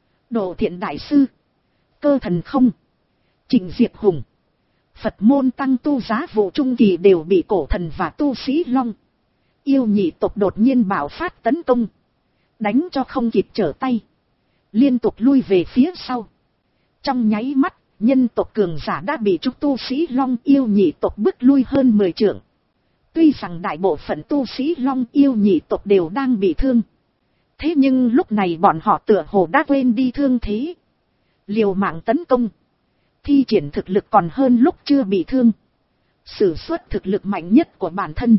Độ Thiện Đại Sư, Cơ Thần Không, Trịnh Diệp Hùng, Phật môn tăng tu giá vụ trung kỳ đều bị cổ thần và tu sĩ Long Yêu nhị tộc đột nhiên bạo phát tấn công, đánh cho không kịp trở tay, liên tục lui về phía sau. Trong nháy mắt, nhân tộc cường giả đã bị chúng tu sĩ Long Yêu nhị tộc bức lui hơn mười trượng. Tuy rằng đại bộ phận tu sĩ Long Yêu nhị tộc đều đang bị thương, thế nhưng lúc này bọn họ tựa hồ đã quên đi thương thế, liều mạng tấn công, thi triển thực lực còn hơn lúc chưa bị thương, sử xuất thực lực mạnh nhất của bản thân.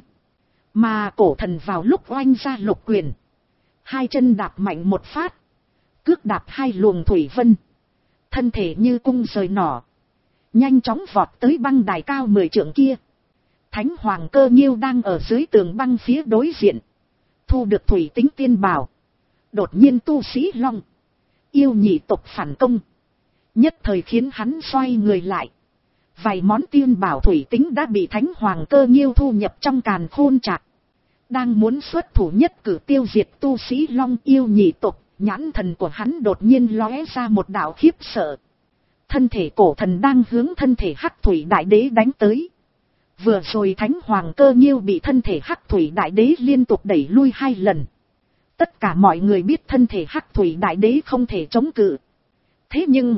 Mà cổ thần vào lúc oanh ra lục quyền, hai chân đạp mạnh một phát, cước đạp hai luồng thủy vân, thân thể như cung rời nỏ, nhanh chóng vọt tới băng đài cao mười trượng kia. Thánh Hoàng Cơ Nhiêu đang ở dưới tường băng phía đối diện, thu được thủy tính tiên bảo. Đột nhiên tu sĩ Long Yêu nhị tộc phản công, nhất thời khiến hắn xoay người lại. Vài món tiên bảo thủy tính đã bị Thánh Hoàng Cơ Nhiêu thu nhập trong càn khôn trạc. Đang muốn xuất thủ nhất cử tiêu diệt tu sĩ Long Yêu nhị tộc, nhãn thần của hắn đột nhiên lóe ra một đạo khiếp sợ. Thân thể cổ thần đang hướng thân thể Hắc Thủy Đại Đế đánh tới. Vừa rồi Thánh Hoàng Cơ Nhiêu bị thân thể Hắc Thủy Đại Đế liên tục đẩy lui hai lần. Tất cả mọi người biết thân thể Hắc Thủy Đại Đế không thể chống cự. Thế nhưng,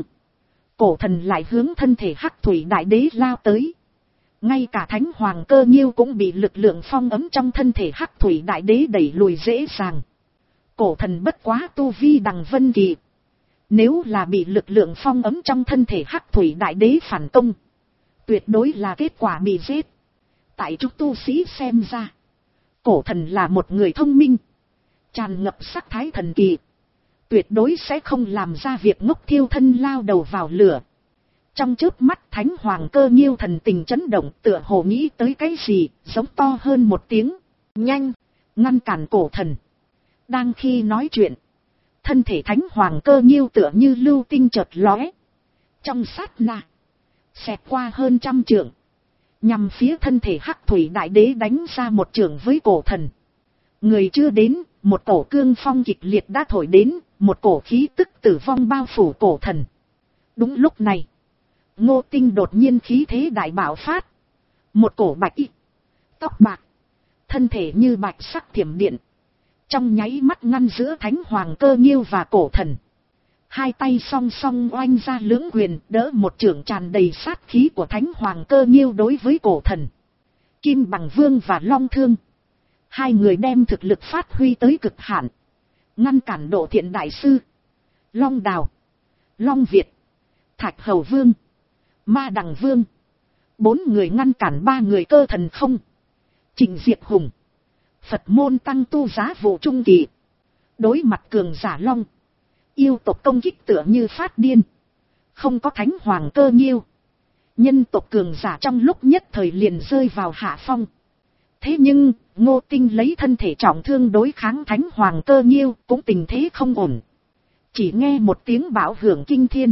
cổ thần lại hướng thân thể Hắc Thủy Đại Đế lao tới. Ngay cả Thánh Hoàng Cơ Nhiêu cũng bị lực lượng phong ấm trong thân thể Hắc Thủy Đại Đế đẩy lùi dễ dàng. Cổ thần bất quá tu vi đằng vân kỳ. Nếu là bị lực lượng phong ấm trong thân thể Hắc Thủy Đại Đế phản công, tuyệt đối là kết quả bị giết. Tại chúng tu sĩ xem ra, cổ thần là một người thông minh, tràn ngập sắc thái thần kỳ, tuyệt đối sẽ không làm ra việc ngốc thiêu thân lao đầu vào lửa. Trong chớp mắt Thánh Hoàng Cơ Nhiêu thần tình chấn động, tựa hồ nghĩ tới cái gì, giống to hơn một tiếng, nhanh, ngăn cản cổ thần. Đang khi nói chuyện, thân thể Thánh Hoàng Cơ Nhiêu tựa như lưu tinh chợt lóe, trong sát na xẹt qua hơn trăm trượng, nhằm phía thân thể Hắc Thủy Đại Đế đánh ra một trường với cổ thần. Người chưa đến, một cổ cương phong kịch liệt đã thổi đến, một cổ khí tức tử vong bao phủ cổ thần. Đúng lúc này, Ngô Tinh đột nhiên khí thế đại bạo phát. Một cổ bạch y, tóc bạc, thân thể như bạch sắc thiểm điện, trong nháy mắt ngăn giữa Thánh Hoàng Cơ Nhiêu và cổ thần. Hai tay song song oanh ra lưỡng quyền, đỡ một chưởng tràn đầy sát khí của Thánh Hoàng Cơ Nhiêu đối với cổ thần. Kim Bằng Vương và Long Thương, hai người đem thực lực phát huy tới cực hạn, ngăn cản Độ Thiện đại sư, Long Đào, Long Việt, Thạch Hầu Vương, Ma Đằng Vương. Bốn người ngăn cản ba người Cơ Thần Không, Trịnh Diệp Hùng, Phật môn tăng tu Giá Vụ Trung Kỳ. Đối mặt cường giả Long, yêu tộc công kích tựa như phát điên. Không có Thánh Hoàng Cơ Nhiêu, nhân tộc cường giả trong lúc nhất thời liền rơi vào hạ phong. Thế nhưng, Ngô Tinh lấy thân thể trọng thương đối kháng Thánh Hoàng Cơ Nhiêu cũng tình thế không ổn. Chỉ nghe một tiếng bão hưởng kinh thiên.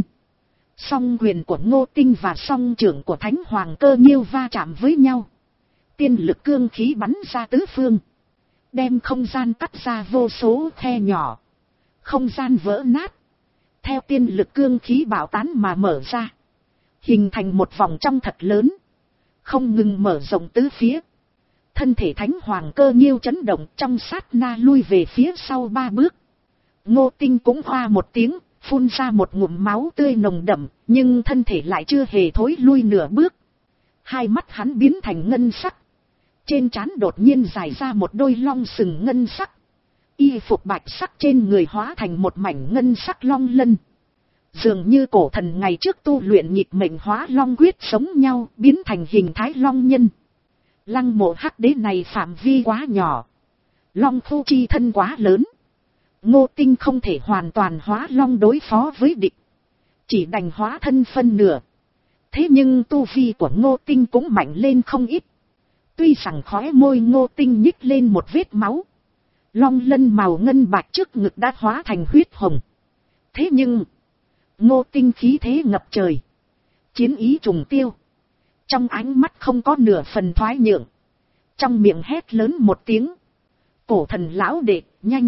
Song quyền của Ngô Tinh và song trưởng của Thánh Hoàng Cơ Nhiêu va chạm với nhau. Tiên lực cương khí bắn ra tứ phương. Đem không gian cắt ra vô số khe nhỏ. Không gian vỡ nát. Theo tiên lực cương khí bạo tán mà mở ra. Hình thành một vòng trong thật lớn. Không ngừng mở rộng tứ phía. Thân thể Thánh Hoàng Cơ Nhiêu chấn động trong sát na lui về phía sau ba bước. Ngô Tinh cũng hoa một tiếng, phun ra một ngụm máu tươi nồng đậm, nhưng thân thể lại chưa hề thối lui nửa bước. Hai mắt hắn biến thành ngân sắc. Trên trán đột nhiên dài ra một đôi long sừng ngân sắc. Y phục bạch sắc trên người hóa thành một mảnh ngân sắc long lân. Dường như cổ thần ngày trước tu luyện nhịp mệnh hóa long quyết sống nhau, biến thành hình thái long nhân. Lăng Mộ Hắc Đế này phạm vi quá nhỏ. Long khu chi thân quá lớn. Ngô Tinh không thể hoàn toàn hóa long đối phó với địch. Chỉ đành hóa thân phân nửa. Thế nhưng tu vi của Ngô Tinh cũng mạnh lên không ít. Tuy rằng khóe môi Ngô Tinh nhích lên một vết máu. Long lân màu ngân bạch trước ngực đã hóa thành huyết hồng. Thế nhưng, Ngô Tinh khí thế ngập trời. Chiến ý trùng tiêu. Trong ánh mắt không có nửa phần thoái nhượng. Trong miệng hét lớn một tiếng. Cổ thần lão đệ, nhanh.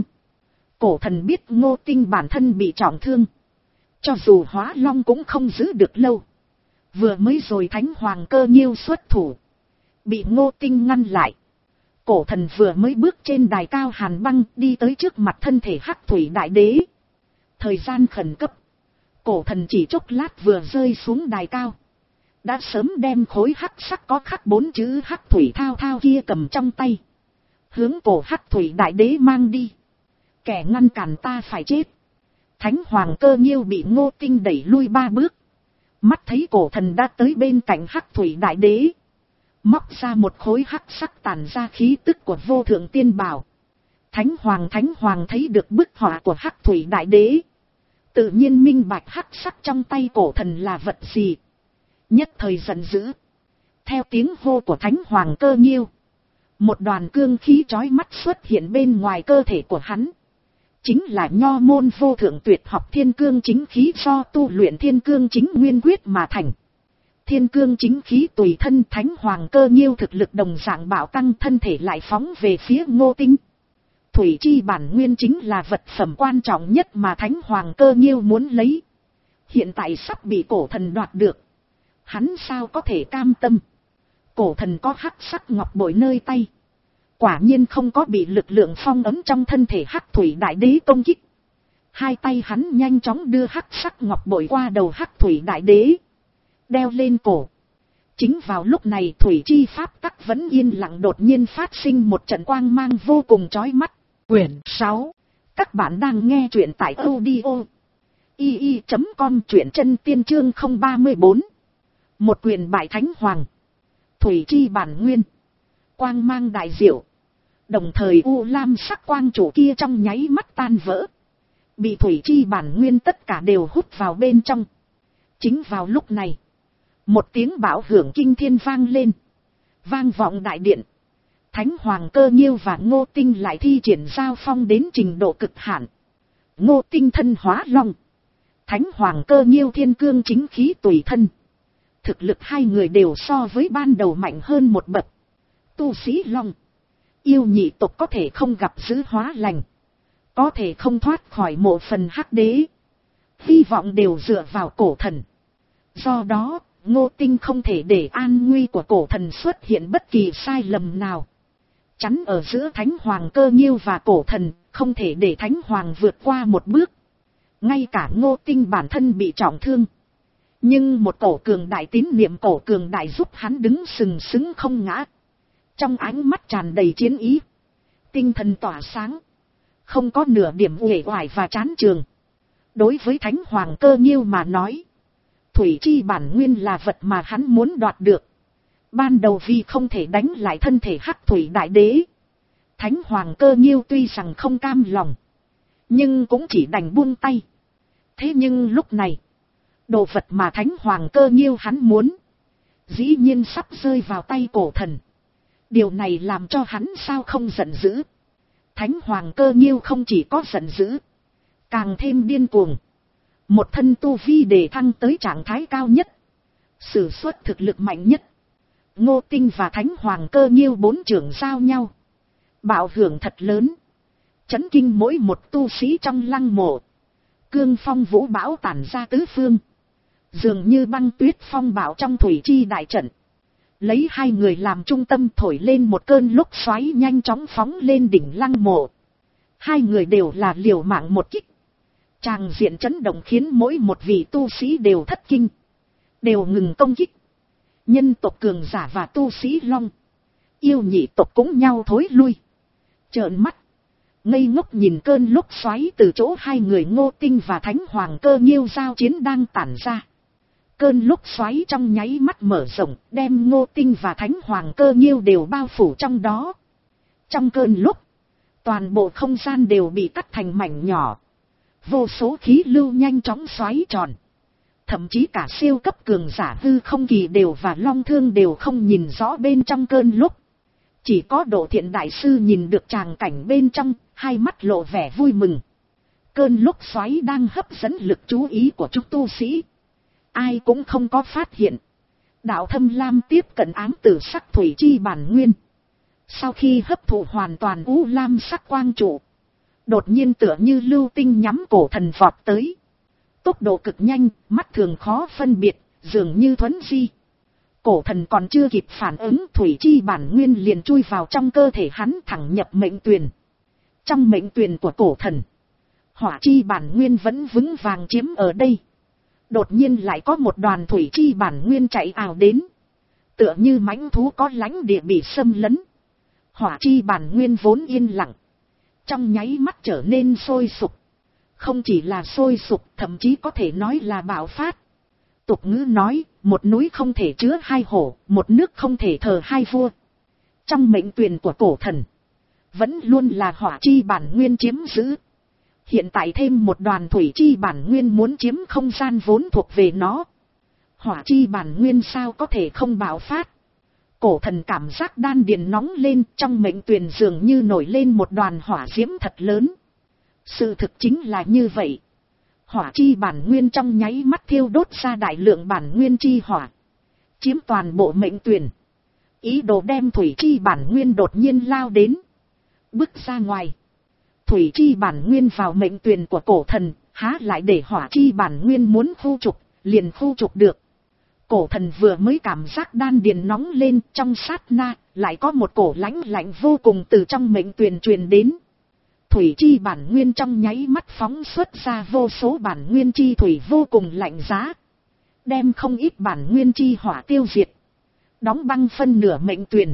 Cổ thần biết Ngô Tinh bản thân bị trọng thương. Cho dù hóa long cũng không giữ được lâu. Vừa mới rồi Thánh Hoàng Cơ Nhiêu xuất thủ. Bị Ngô Tinh ngăn lại. Cổ thần vừa mới bước trên đài cao hàn băng đi tới trước mặt thân thể Hắc Thủy Đại Đế. Thời gian khẩn cấp. Cổ thần chỉ chốc lát vừa rơi xuống đài cao. Đã sớm đem khối hắc sắc có khắc bốn chữ Hắc Thủy Thao Thao kia cầm trong tay. Hướng cổ Hắc Thủy Đại Đế mang đi. Kẻ ngăn cản ta phải chết. Thánh Hoàng Cơ Nhiêu bị Ngô Tinh đẩy lui ba bước. Mắt thấy cổ thần đã tới bên cạnh Hắc Thủy Đại Đế. Móc ra một khối hắc sắc tản ra khí tức của vô thượng tiên bảo. Thánh Hoàng Thánh Hoàng thấy được bức họa của Hắc Thủy Đại Đế. Tự nhiên minh bạch hắc sắc trong tay cổ thần là vật gì. Nhất thời giận dữ. Theo tiếng hô của Thánh Hoàng Cơ Nhiêu. Một đoàn cương khí chói mắt xuất hiện bên ngoài cơ thể của hắn. Chính là nho môn vô thượng tuyệt học thiên cương chính khí do tu luyện thiên cương chính nguyên quyết mà thành. Thiên cương chính khí tùy thân Thánh Hoàng Cơ Nhiêu thực lực đồng dạng bạo tăng thân thể lại phóng về phía Ngô Tinh. Thủy chi bản nguyên chính là vật phẩm quan trọng nhất mà Thánh Hoàng Cơ Nhiêu muốn lấy. Hiện tại sắp bị cổ thần đoạt được. Hắn sao có thể cam tâm. Cổ thần có hắc sắc ngọc bội nơi tay. Quả nhiên không có bị lực lượng phong ấn trong thân thể Hắc Thủy Đại Đế công kích. Hai tay hắn nhanh chóng đưa hắc sắc ngọc bội qua đầu Hắc Thủy Đại Đế. Đeo lên cổ. Chính vào lúc này Thủy Chi Pháp Tắc vẫn yên lặng đột nhiên phát sinh một trận quang mang vô cùng chói mắt. Quyển sáu. Các bạn đang nghe truyện tại audio i i chấm com truyện chân tiên chương không ba bốn. Một quyền bại Thánh Hoàng. Thủy Chi bản nguyên. Quang mang đại diệu. Đồng thời u lam sắc quang chủ kia trong nháy mắt tan vỡ. Bị Thủy Chi bản nguyên tất cả đều hút vào bên trong. Chính vào lúc này. Một tiếng bão hưởng kinh thiên vang lên. Vang vọng đại điện. Thánh Hoàng Cơ Nhiêu và Ngô Tinh lại thi triển giao phong đến trình độ cực hạn. Ngô Tinh thân hóa long. Thánh Hoàng Cơ Nhiêu thiên cương chính khí tùy thân. Thực lực hai người đều so với ban đầu mạnh hơn một bậc. Tu sĩ long. Yêu nhị tộc có thể không gặp dữ hóa lành. Có thể không thoát khỏi mộ phần hắc đế. Hy vọng đều dựa vào cổ thần. Do đó, Ngô Tinh không thể để an nguy của cổ thần xuất hiện bất kỳ sai lầm nào. Chắn ở giữa Thánh Hoàng Cơ Nhiêu và cổ thần, không thể để Thánh Hoàng vượt qua một bước. Ngay cả Ngô Tinh bản thân bị trọng thương. Nhưng một cổ cường đại tín niệm cổ cường đại giúp hắn đứng sừng sững không ngã. Trong ánh mắt tràn đầy chiến ý. Tinh thần tỏa sáng. không có nửa điểm uể oải và chán chường. Đối với Thánh Hoàng Cơ Nhiêu mà nói, thủy chi bản nguyên là vật mà hắn muốn đoạt được. Ban đầu vì không thể đánh lại thân thể Hắc Thủy Đại Đế, Thánh Hoàng Cơ Nhiêu tuy rằng không cam lòng, nhưng cũng chỉ đành buông tay. Thế nhưng lúc này, đồ vật mà Thánh Hoàng Cơ Nhiêu hắn muốn, dĩ nhiên sắp rơi vào tay Cổ Thần. Điều này làm cho hắn sao không giận dữ. Thánh Hoàng Cơ Nhiêu không chỉ có giận dữ, càng thêm điên cuồng. Một thân tu vi đề thăng tới trạng thái cao nhất, sử xuất thực lực mạnh nhất. Ngô Tinh và Thánh Hoàng Cơ Nhiêu bốn trưởng giao nhau, bạo hưởng thật lớn, chấn kinh mỗi một tu sĩ trong lăng mộ. Cương phong vũ bão tản ra tứ phương, dường như băng tuyết phong bão trong thủy chi đại trận. Lấy hai người làm trung tâm thổi lên một cơn lốc xoáy nhanh chóng phóng lên đỉnh lăng mộ. Hai người đều là liều mạng một kích. Tràng diện chấn động khiến mỗi một vị tu sĩ đều thất kinh, đều ngừng công kích. Nhân tộc cường giả và tu sĩ long, yêu nhị tộc cũng nhau thối lui, trợn mắt ngây ngốc nhìn cơn lốc xoáy từ chỗ hai người Ngô Tinh và Thánh Hoàng Cơ Nhiêu giao chiến đang tản ra. Cơn lốc xoáy trong nháy mắt mở rộng, đem Ngô Tinh và Thánh Hoàng Cơ Nhiêu đều bao phủ trong đó. Trong cơn lốc, toàn bộ không gian đều bị cắt thành mảnh nhỏ, vô số khí lưu nhanh chóng xoáy tròn. Thậm chí cả siêu cấp cường giả hư không kỳ đều và long thương đều không nhìn rõ bên trong cơn lốc. Chỉ có Độ Thiện đại sư nhìn được tràng cảnh bên trong, hai mắt lộ vẻ vui mừng. Cơn lốc xoáy đang hấp dẫn lực chú ý của chúng tu sĩ. Ai cũng không có phát hiện. Đạo Thâm Lam tiếp cận ám tử sắc thủy chi bản nguyên. Sau khi hấp thụ hoàn toàn u lam sắc quang trụ, đột nhiên tựa như lưu tinh nhắm Cổ Thần vọt tới. Tốc độ cực nhanh, mắt thường khó phân biệt, dường như thuấn di. Cổ Thần còn chưa kịp phản ứng, thủy chi bản nguyên liền chui vào trong cơ thể hắn, thẳng nhập mệnh tuyền. Trong mệnh tuyền của Cổ Thần, hỏa chi bản nguyên vẫn vững vàng chiếm ở đây. Đột nhiên lại có một đoàn thủy chi bản nguyên chạy ào đến, tựa như mãnh thú có lãnh địa bị xâm lấn. Hỏa chi bản nguyên vốn yên lặng, trong nháy mắt trở nên sôi sục. Không chỉ là sôi sục, thậm chí có thể nói là bạo phát. Tục ngữ nói, một núi không thể chứa hai hổ, một nước không thể thờ hai vua. Trong mệnh tuyền của Cổ Thần, vẫn luôn là hỏa chi bản nguyên chiếm giữ. Hiện tại thêm một đoàn thủy chi bản nguyên muốn chiếm không gian vốn thuộc về nó. Hỏa chi bản nguyên sao có thể không bạo phát. Cổ Thần cảm giác đan điền nóng lên, trong mệnh tuyền dường như nổi lên một đoàn hỏa diễm thật lớn. Sự thực chính là như vậy. Hỏa chi bản nguyên trong nháy mắt thiêu đốt ra đại lượng bản nguyên chi hỏa, chiếm toàn bộ mệnh tuyền. Ý đồ đem thủy chi bản nguyên đột nhiên lao đến, bước ra ngoài. Thủy chi bản nguyên vào mệnh tuyền của Cổ Thần, há lại để hỏa chi bản nguyên muốn khu trục, liền khu trục được. Cổ Thần vừa mới cảm giác đan điền nóng lên, trong sát na, lại có một cổ lãnh lạnh vô cùng từ trong mệnh tuyền truyền đến. Thủy chi bản nguyên trong nháy mắt phóng xuất ra vô số bản nguyên chi thủy vô cùng lạnh giá, đem không ít bản nguyên chi hỏa tiêu diệt, đóng băng phân nửa mệnh tuyền.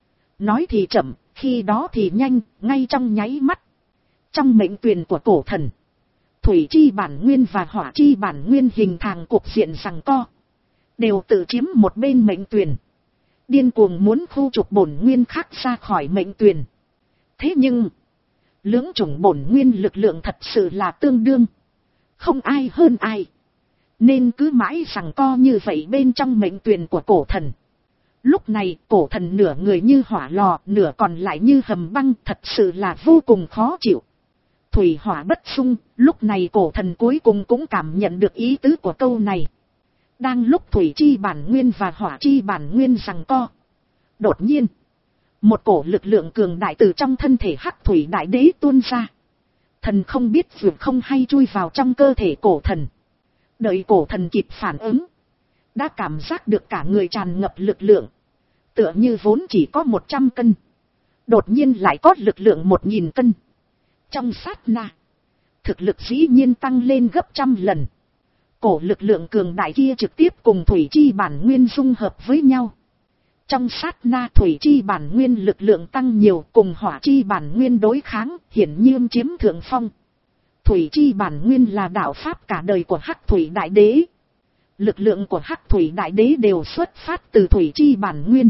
Nói thì chậm, khi đó thì nhanh, ngay trong nháy mắt. Trong mệnh tuyền của Cổ Thần, thủy chi bản nguyên và hỏa chi bản nguyên hình thành cục diện giằng co, đều tự chiếm một bên mệnh tuyền, điên cuồng muốn khu trục bổn nguyên khác ra khỏi mệnh tuyền. Thế nhưng lưỡng chủng bổn nguyên lực lượng thật sự là tương đương, không ai hơn ai, nên cứ mãi giằng co như vậy bên trong mệnh tuyền của Cổ Thần. Lúc này Cổ Thần nửa người như hỏa lò, nửa còn lại như hầm băng, thật sự là vô cùng khó chịu. Thủy hỏa bất xung, lúc này Cổ Thần cuối cùng cũng cảm nhận được ý tứ của câu này. Đang lúc thủy chi bản nguyên và hỏa chi bản nguyên giằng co, đột nhiên một cổ lực lượng cường đại từ trong thân thể Hắc Thủy Đại Đế tuôn ra. Thần không biết vượt không hay chui vào trong cơ thể Cổ Thần. Đợi Cổ Thần kịp phản ứng, đã cảm giác được cả người tràn ngập lực lượng, tựa như vốn chỉ có một trăm cân, đột nhiên lại có lực lượng một nghìn cân. Trong sát na, thực lực dĩ nhiên tăng lên gấp trăm lần. Cổ lực lượng cường đại kia trực tiếp cùng thủy chi bản nguyên dung hợp với nhau. Trong sát na thủy chi bản nguyên lực lượng tăng nhiều, cùng hỏa chi bản nguyên đối kháng, hiển nhiên chiếm thượng phong. Thủy chi bản nguyên là đạo pháp cả đời của Hắc Thủy Đại Đế. Lực lượng của Hắc Thủy Đại Đế đều xuất phát từ thủy chi bản nguyên.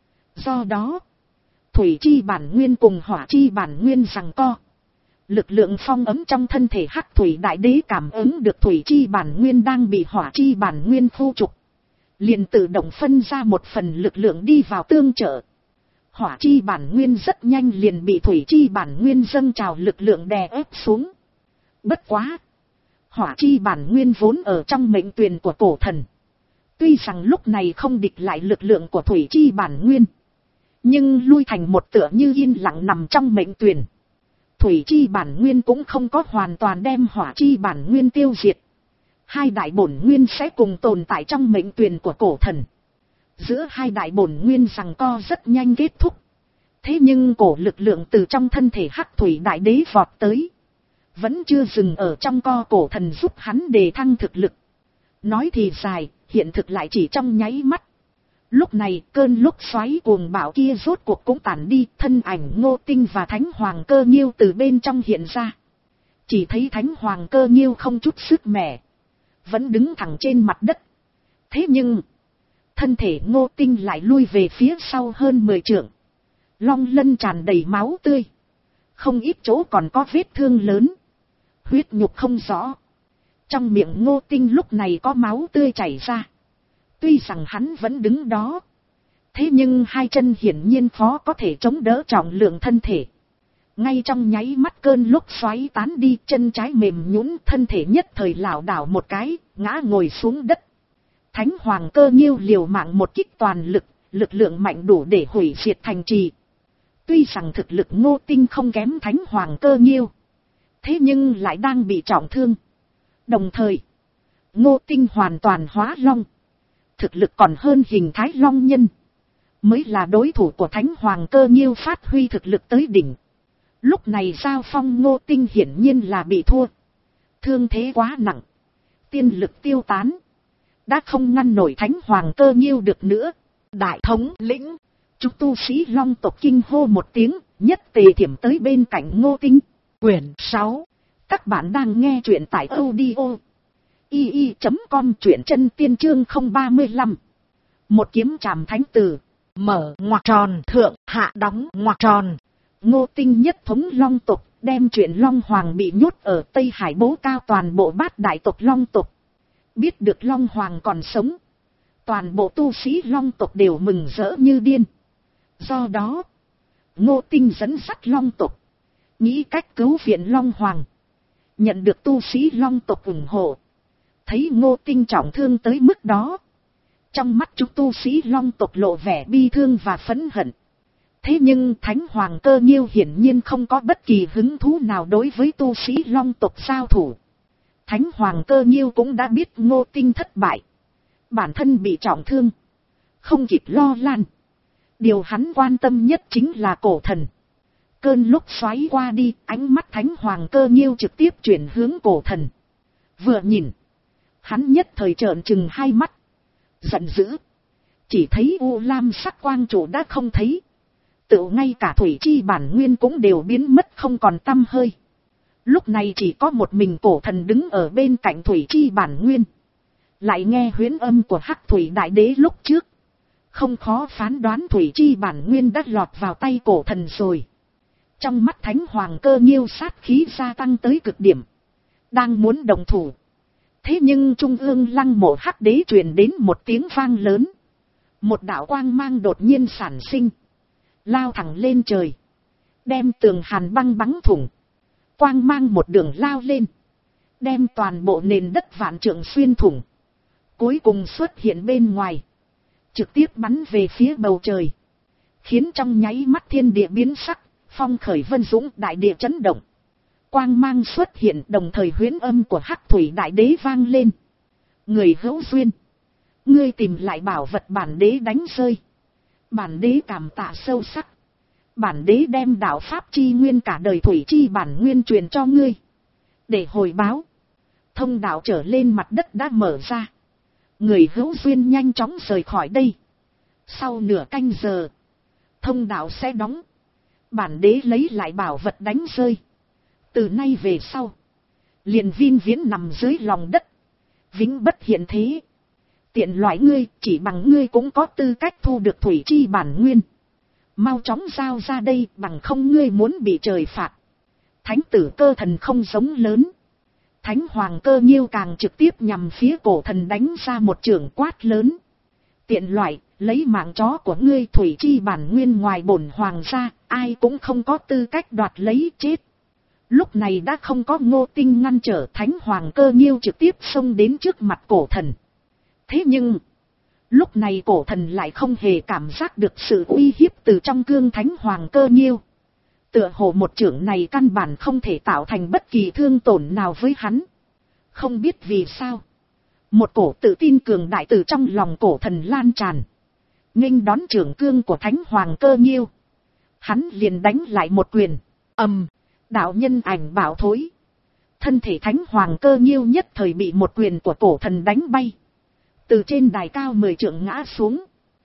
Do đó, thủy chi bản nguyên cùng hỏa chi bản nguyên giằng co. Lực lượng phong ấm trong thân thể Hắc Thủy Đại Đế cảm ứng được thủy chi bản nguyên đang bị hỏa chi bản nguyên khu trục, liền tự động phân ra một phần lực lượng đi vào tương trợ. Hỏa chi bản nguyên rất nhanh liền bị thủy chi bản nguyên dâng trào lực lượng đè ép xuống. Bất quá, hỏa chi bản nguyên vốn ở trong mệnh tuyền của cổ thần. Tuy rằng lúc này không địch lại lực lượng của thủy chi bản nguyên, nhưng lui thành một tựa như yên lặng nằm trong mệnh tuyền. Thủy chi bản nguyên cũng không có hoàn toàn đem hỏa chi bản nguyên tiêu diệt. Hai đại bổn nguyên sẽ cùng tồn tại trong mệnh tuyền của cổ thần. Giữa hai đại bổn nguyên giằng co rất nhanh kết thúc. Thế nhưng cổ lực lượng từ trong thân thể Hắc Thủy Đại Đế vọt tới, vẫn chưa dừng ở trong co cổ thần giúp hắn đề thăng thực lực. Nói thì dài, hiện thực lại chỉ trong nháy mắt. Lúc này cơn lúc xoáy cuồng bạo kia rốt cuộc cũng tản đi, thân ảnh Ngô Tinh và Thánh Hoàng Cơ Nhiêu từ bên trong hiện ra. Chỉ thấy Thánh Hoàng Cơ Nhiêu không chút sức mẻ, vẫn đứng thẳng trên mặt đất. Thế nhưng, thân thể Ngô Tinh lại lui về phía sau hơn mười trượng. Long lân tràn đầy máu tươi. Không ít chỗ còn có vết thương lớn. Huyết nhục không rõ. Trong miệng Ngô Tinh lúc này có máu tươi chảy ra. Tuy rằng hắn vẫn đứng đó, thế nhưng hai chân hiển nhiên khó có thể chống đỡ trọng lượng thân thể. Ngay trong nháy mắt cơn lúc xoáy tán đi, chân trái mềm nhũn, thân thể nhất thời lảo đảo một cái, ngã ngồi xuống đất. Thánh Hoàng Cơ Nhiêu liều mạng một kích toàn lực, lực lượng mạnh đủ để hủy diệt thành trì. Tuy rằng thực lực Ngô Tinh không kém Thánh Hoàng Cơ Nhiêu, thế nhưng lại đang bị trọng thương. Đồng thời, Ngô Tinh hoàn toàn hóa long, thực lực còn hơn hình thái long nhân, mới là đối thủ của Thánh Hoàng Cơ Nhiêu phát huy thực lực tới đỉnh. Lúc này giao phong Ngô Tinh hiển nhiên là bị thua. Thương thế quá nặng, tiên lực tiêu tán, đã không ngăn nổi Thánh Hoàng Cơ Nhiêu được nữa. Đại thống lĩnh, chúng tu sĩ long tộc kinh hô một tiếng, nhất tề thiểm tới bên cạnh Ngô Tinh. Quyển sáu. Các bạn đang nghe truyện tại audio i i chấm com, truyện chân tiên chương không ba lăm. Một kiếm trảm thánh tử, mở ngoặc tròn, thượng hạ đóng ngoặc tròn. Ngô Tinh nhất thống long tộc, đem chuyện Long Hoàng bị nhốt ở Tây Hải bố cao toàn bộ bát đại tộc long tộc. Biết được Long Hoàng còn sống, toàn bộ tu sĩ long tộc đều mừng rỡ như điên. Do đó, Ngô Tinh dẫn dắt long tộc, nghĩ cách cứu viện Long Hoàng. Nhận được tu sĩ long tộc ủng hộ, thấy Ngô Tinh trọng thương tới mức đó, trong mắt chúng tu sĩ long tộc lộ vẻ bi thương và phẫn hận. Thế nhưng Thánh Hoàng Cơ Nhiêu hiển nhiên không có bất kỳ hứng thú nào đối với tu sĩ long tộc giao thủ. Thánh Hoàng Cơ Nhiêu cũng đã biết Ngô Tinh thất bại, bản thân bị trọng thương, không kịp lo lan. Điều hắn quan tâm nhất chính là cổ thần. Cơn lúc xoáy qua đi, ánh mắt Thánh Hoàng Cơ Nhiêu trực tiếp chuyển hướng cổ thần. Vừa nhìn, hắn nhất thời trợn trừng hai mắt, giận dữ. Chỉ thấy u lam sắc quang trụ đã không thấy, tự ngay cả thủy chi bản nguyên cũng đều biến mất không còn tăm hơi. Lúc này chỉ có một mình cổ thần đứng ở bên cạnh thủy chi bản nguyên. Lại nghe huyễn âm của Hắc Thủy Đại Đế lúc trước, không khó phán đoán thủy chi bản nguyên đã lọt vào tay cổ thần rồi. Trong mắt Thánh Hoàng Cơ Nhiêu sát khí gia tăng tới cực điểm, đang muốn đồng thủ. Thế nhưng trung ương lăng mộ Hắc Đế truyền đến một tiếng vang lớn. Một đạo quang mang đột nhiên sản sinh, lao thẳng lên trời, đem tường hàn băng bắn thủng. Quang mang một đường lao lên, đem toàn bộ nền đất vạn trượng xuyên thủng. Cuối cùng xuất hiện bên ngoài, trực tiếp bắn về phía bầu trời, khiến trong nháy mắt thiên địa biến sắc, phong khởi vân dũng, đại địa chấn động. Quang mang xuất hiện, đồng thời huyễn âm của Hắc Thủy Đại Đế vang lên. Người hữu duyên, ngươi tìm lại bảo vật bản đế đánh rơi. Bản đế cảm tạ sâu sắc. Bản đế đem đạo pháp chi nguyên cả đời thủy chi bản nguyên truyền cho ngươi, để hồi báo. Thông đạo trở lên mặt đất đã mở ra. Người hữu duyên nhanh chóng rời khỏi đây. Sau nửa canh giờ, thông đạo sẽ đóng. Bản đế lấy lại bảo vật đánh rơi. Từ nay về sau, liền vin viễn nằm dưới lòng đất, vĩnh bất hiện thế. Tiện loại ngươi, chỉ bằng ngươi cũng có tư cách thu được thủy chi bản nguyên. Mau chóng giao ra đây, bằng không ngươi muốn bị trời phạt. Thánh tử Cơ Thần không giống lớn. Thánh Hoàng Cơ Nhiêu càng trực tiếp nhằm phía cổ thần đánh ra một chưởng quát lớn. Tiện loại, lấy mạng chó của ngươi thủy chi bản nguyên ngoài bổn hoàng ra, ai cũng không có tư cách đoạt lấy chết. Lúc này đã không có Ngô Tinh ngăn trở, Thánh Hoàng Cơ Nhiêu trực tiếp xông đến trước mặt cổ thần. Thế nhưng, lúc này cổ thần lại không hề cảm giác được sự uy hiếp từ trong cương Thánh Hoàng Cơ Nhiêu. Tựa hồ một chưởng này căn bản không thể tạo thành bất kỳ thương tổn nào với hắn. Không biết vì sao, một cổ tự tin cường đại từ trong lòng cổ thần lan tràn. Nghênh đón chưởng cương của Thánh Hoàng Cơ Nhiêu, hắn liền đánh lại một quyền. Ầm, đạo nhân ảnh bảo thối. Thân thể Thánh Hoàng Cơ Nhiêu nhất thời bị một quyền của cổ thần đánh bay. Từ trên đài cao mười trượng ngã xuống.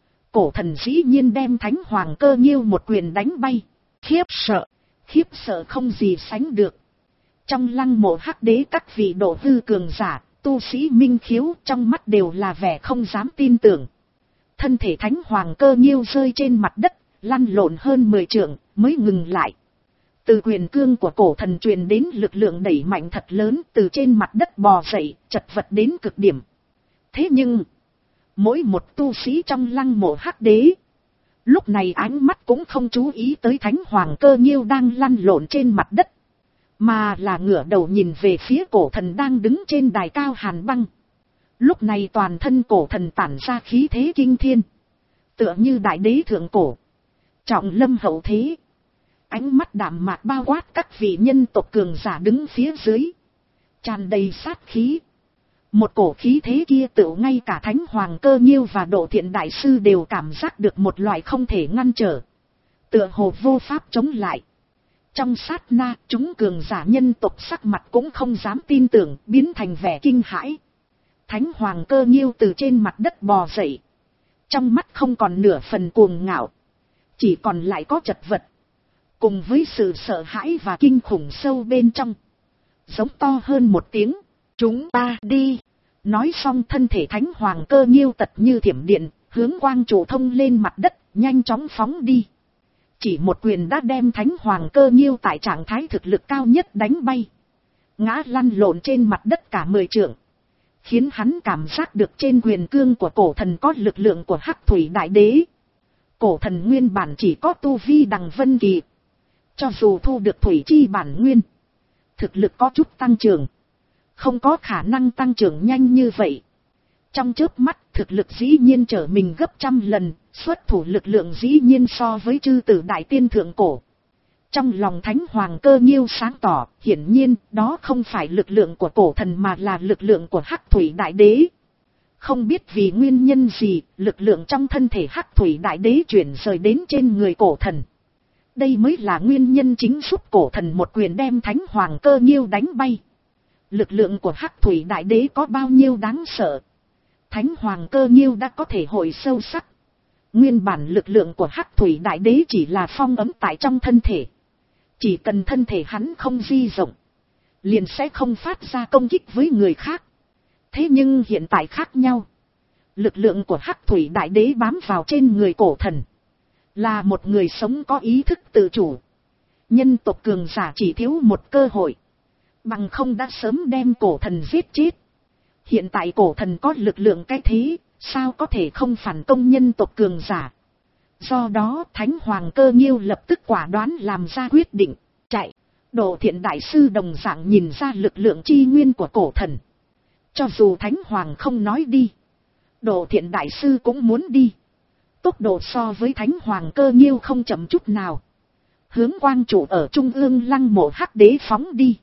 Cổ thần dĩ nhiên đem Thánh Hoàng Cơ Nhiêu một quyền đánh bay. Khiếp sợ, khiếp sợ không gì sánh được. Trong lăng mộ Hắc Đế các vị độ hư cường giả, tu sĩ minh khiếu trong mắt đều là vẻ không dám tin tưởng. Thân thể Thánh Hoàng Cơ Nhiêu rơi trên mặt đất, lăn lộn hơn mười trượng, mới ngừng lại. Từ quyền cương của cổ thần truyền đến lực lượng đẩy mạnh thật lớn, từ trên mặt đất bò dậy, chật vật đến cực điểm. Thế nhưng, mỗi một tu sĩ trong lăng mộ Hắc Đế, lúc này ánh mắt cũng không chú ý tới Thánh Hoàng Cơ Nhiêu đang lăn lộn trên mặt đất, mà là ngửa đầu nhìn về phía cổ thần đang đứng trên đài cao hàn băng. Lúc này toàn thân cổ thần tản ra khí thế kinh thiên, tựa như đại đế thượng cổ, trọng lâm hậu thế. Ánh mắt đạm mạc bao quát các vị nhân tộc cường giả đứng phía dưới, tràn đầy sát khí. Một cổ khí thế kia tựu ngay cả Thánh Hoàng Cơ Nhiêu và Độ Thiện Đại Sư đều cảm giác được một loại không thể ngăn trở, tựa hồ vô pháp chống lại. Trong sát na, chúng cường giả nhân tộc sắc mặt cũng không dám tin tưởng, biến thành vẻ kinh hãi. Thánh Hoàng Cơ Nhiêu từ trên mặt đất bò dậy, trong mắt không còn nửa phần cuồng ngạo, chỉ còn lại có chật vật, cùng với sự sợ hãi và kinh khủng sâu bên trong. Giống to hơn một tiếng, chúng ta đi. Nói xong thân thể Thánh Hoàng Cơ Nhiêu tật như thiểm điện, hướng quang trụ thông lên mặt đất, nhanh chóng phóng đi. Chỉ một quyền đã đem Thánh Hoàng Cơ Nhiêu tại trạng thái thực lực cao nhất đánh bay, ngã lăn lộn trên mặt đất cả mười trượng, khiến hắn cảm giác được trên quyền cương của cổ thần có lực lượng của Hắc Thủy Đại Đế. Cổ thần nguyên bản chỉ có tu vi đằng vân kỳ, cho dù thu được thủy chi bản nguyên, thực lực có chút tăng trưởng, không có khả năng tăng trưởng nhanh như vậy. Trong chớp mắt, thực lực dĩ nhiên trở mình gấp trăm lần, xuất thủ lực lượng dĩ nhiên so với chư tử đại tiên thượng cổ. Trong lòng Thánh Hoàng Cơ Nhiêu sáng tỏ, hiển nhiên đó không phải lực lượng của cổ thần mà là lực lượng của Hắc Thủy Đại Đế. Không biết vì nguyên nhân gì, lực lượng trong thân thể Hắc Thủy Đại Đế chuyển rời đến trên người cổ thần. Đây mới là nguyên nhân chính giúp cổ thần một quyền đem Thánh Hoàng Cơ Nhiêu đánh bay. Lực lượng của Hắc Thủy Đại Đế có bao nhiêu đáng sợ, Thánh Hoàng Cơ Nhiêu đã có thể hội sâu sắc. Nguyên bản lực lượng của Hắc Thủy Đại Đế chỉ là phong ấm tại trong thân thể, chỉ cần thân thể hắn không di rộng, liền sẽ không phát ra công kích với người khác. Thế nhưng hiện tại khác nhau, lực lượng của Hắc Thủy Đại Đế bám vào trên người cổ thần, là một người sống có ý thức tự chủ. Nhân tộc cường giả chỉ thiếu một cơ hội, bằng không đã sớm đem cổ thần giết chết. Hiện tại cổ thần có lực lượng cái thế, sao có thể không phản công nhân tộc cường giả. Do đó Thánh Hoàng Cơ Nhiêu lập tức quả đoán làm ra quyết định, chạy. Độ Thiện Đại Sư đồng dạng nhìn ra lực lượng chi nguyên của cổ thần. Cho dù Thánh Hoàng không nói đi, Độ Thiện Đại Sư cũng muốn đi. Tốc độ so với Thánh Hoàng Cơ Nhiêu không chậm chút nào, hướng quang trụ ở trung ương lăng mộ Hắc Đế phóng đi.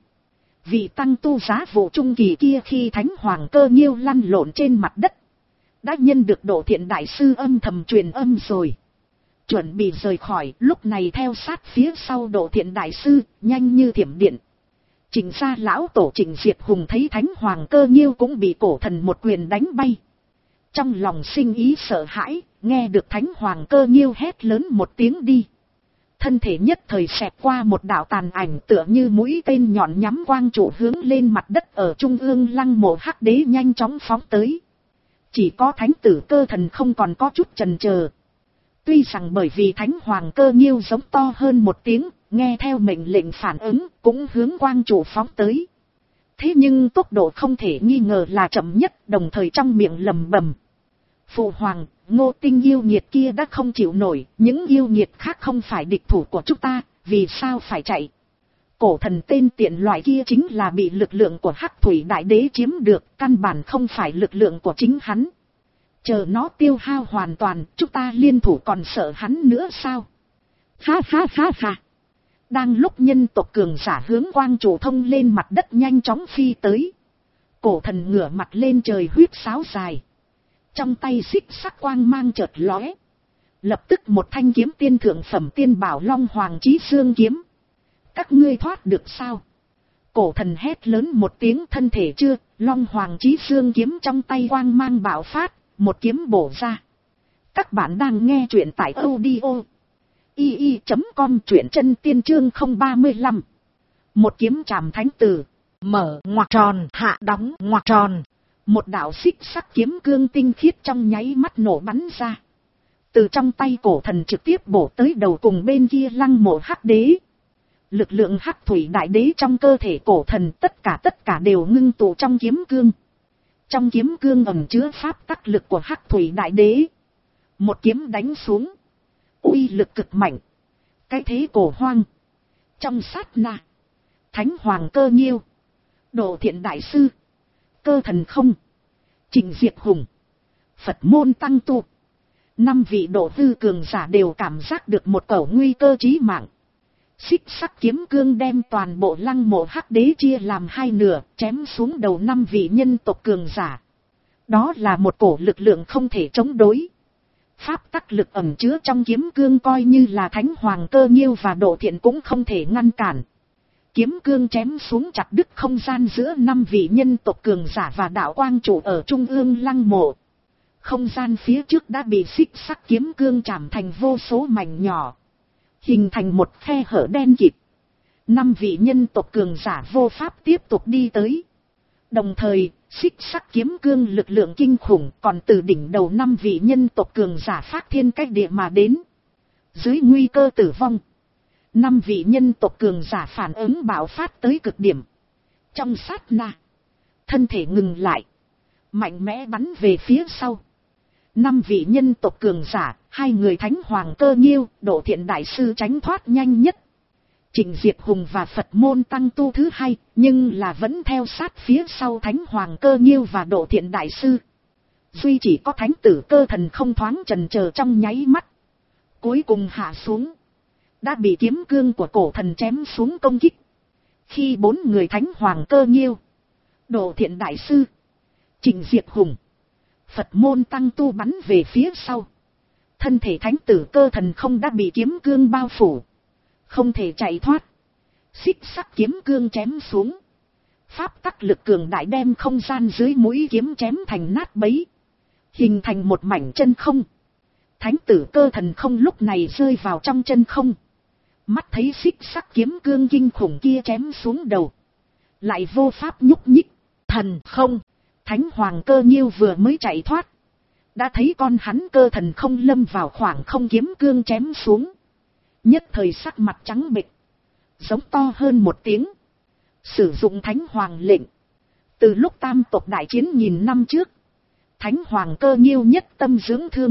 Vị tăng tu giá vụ trung kỳ kia khi Thánh Hoàng Cơ Nhiêu lăn lộn trên mặt đất, đã nhân được Độ Thiện Đại Sư âm thầm truyền âm rồi, chuẩn bị rời khỏi. Lúc này theo sát phía sau Độ Thiện Đại Sư, nhanh như thiểm điện. Trịnh gia lão tổ Trịnh Diệt Hùng thấy Thánh Hoàng Cơ Nhiêu cũng bị cổ thần một quyền đánh bay, trong lòng sinh ý sợ hãi, nghe được Thánh Hoàng Cơ Nhiêu hét lớn một tiếng đi. Thân thể nhất thời xẹt qua một đạo tàn ảnh tựa như mũi tên nhọn nhắm quang trụ hướng lên mặt đất ở trung ương lăng mộ hắc đế nhanh chóng phóng tới. Chỉ có Thánh tử Cơ Thần không còn có chút chần chờ. Tuy rằng bởi vì Thánh Hoàng Cơ Nhiêu giống to hơn một tiếng, nghe theo mệnh lệnh phản ứng cũng hướng quang trụ phóng tới. Thế nhưng tốc độ không thể nghi ngờ là chậm nhất, đồng thời trong miệng lầm bầm. Phụ hoàng, Ngô Tinh yêu nghiệt kia đã không chịu nổi, những yêu nghiệt khác không phải địch thủ của chúng ta, vì sao phải chạy? Cổ thần tên tiện loại kia chính là bị lực lượng của Hắc Thủy Đại Đế chiếm được, căn bản không phải lực lượng của chính hắn. Chờ nó tiêu hao hoàn toàn, chúng ta liên thủ còn sợ hắn nữa sao? Ha ha ha ha! Đang lúc nhân tộc cường giả hướng quang trụ thông lên mặt đất nhanh chóng phi tới. Cổ thần ngửa mặt lên trời huyết sáo dài. Trong tay xích sắc quang mang chợt lóe. Lập tức một thanh kiếm tiên thượng phẩm tiên bảo Long Hoàng Chí Xương kiếm. Các ngươi thoát được sao? Cổ thần hét lớn một tiếng, thân thể chưa, Long Hoàng Chí Xương kiếm trong tay quang mang bạo phát, một kiếm bổ ra. Các bạn đang nghe truyện tại audio i i chấm com, truyện chân tiên chương không ba lăm. Một kiếm chạm thánh tử, mở ngoặc tròn, hạ đóng ngoặc tròn. Một đạo xích sắc kiếm cương tinh khiết trong nháy mắt nổ bắn ra. Từ trong tay cổ thần trực tiếp bổ tới đầu cùng bên kia lăng mộ hắc đế. Lực lượng Hắc Thủy Đại Đế trong cơ thể cổ thần tất cả tất cả đều ngưng tụ trong kiếm cương. Trong kiếm cương ẩn chứa pháp tắc lực của Hắc Thủy Đại Đế. Một kiếm đánh xuống, uy lực cực mạnh. Cái thế cổ hoang. Trong sát na, Thánh Hoàng Cơ Nhiêu, Độ Thiện Đại Sư, Cơ Thần Không, Trịnh Diệt Hùng, Phật Môn Tăng Tu, năm vị độ hư cường giả đều cảm giác được một cẩu nguy cơ chí mạng. Xích sắc kiếm cương đem toàn bộ lăng mộ hắc đế chia làm hai nửa, chém xuống đầu năm vị nhân tộc cường giả. Đó là một cổ lực lượng không thể chống đối. Pháp tắc lực ẩn chứa trong kiếm cương coi như là Thánh Hoàng Cơ Nhiêu và Độ Thiện cũng không thể ngăn cản. Kiếm cương chém xuống chặt đứt không gian giữa năm vị nhân tộc cường giả và đạo quang trụ ở trung ương lăng mộ. Không gian phía trước đã bị xích sắc kiếm cương chạm thành vô số mảnh nhỏ, hình thành một khe hở đen kịt. Năm vị nhân tộc cường giả vô pháp tiếp tục đi tới. Đồng thời, xích sắc kiếm cương lực lượng kinh khủng còn từ đỉnh đầu năm vị nhân tộc cường giả phát thiên cách địa mà đến. Dưới nguy cơ tử vong, năm vị nhân tộc cường giả phản ứng bạo phát tới cực điểm. Trong sát na, thân thể ngừng lại, mạnh mẽ bắn về phía sau. Năm vị nhân tộc cường giả, hai người Thánh Hoàng Cơ Nhiêu, Độ Thiện Đại Sư tránh thoát nhanh nhất. Trịnh Diệt Hùng và Phật Môn Tăng Tu thứ hai, nhưng là vẫn theo sát phía sau Thánh Hoàng Cơ Nhiêu và Độ Thiện Đại Sư. Duy chỉ có Thánh tử Cơ Thần không thoáng chần chờ trong nháy mắt. Cuối cùng hạ xuống, đã bị kiếm cương của cổ thần chém xuống công kích. Khi bốn người Thánh Hoàng Cơ Nhiêu, Độ Thiện Đại Sư, Trịnh Diệt Hùng, Phật Môn Tăng Tu bắn về phía sau, thân thể Thánh tử Cơ Thần không đã bị kiếm cương bao phủ, không thể chạy thoát. Xích sắc kiếm cương chém xuống, pháp tắc lực cường đại đem không gian dưới mũi kiếm chém thành nát bấy, hình thành một mảnh chân không. Thánh tử Cơ Thần không lúc này rơi vào trong chân không, mắt thấy xích sắc kiếm cương kinh khủng kia chém xuống đầu, lại vô pháp nhúc nhích. Thần không, Thánh Hoàng Cơ Nhiêu vừa mới chạy thoát, đã thấy con hắn Cơ Thần không lâm vào khoảng không kiếm cương chém xuống. Nhất thời sắc mặt trắng bệch, giống to hơn một tiếng, sử dụng Thánh Hoàng lệnh. Từ lúc tam tộc đại chiến nghìn năm trước, Thánh Hoàng Cơ Nhiêu nhất tâm dưỡng thương.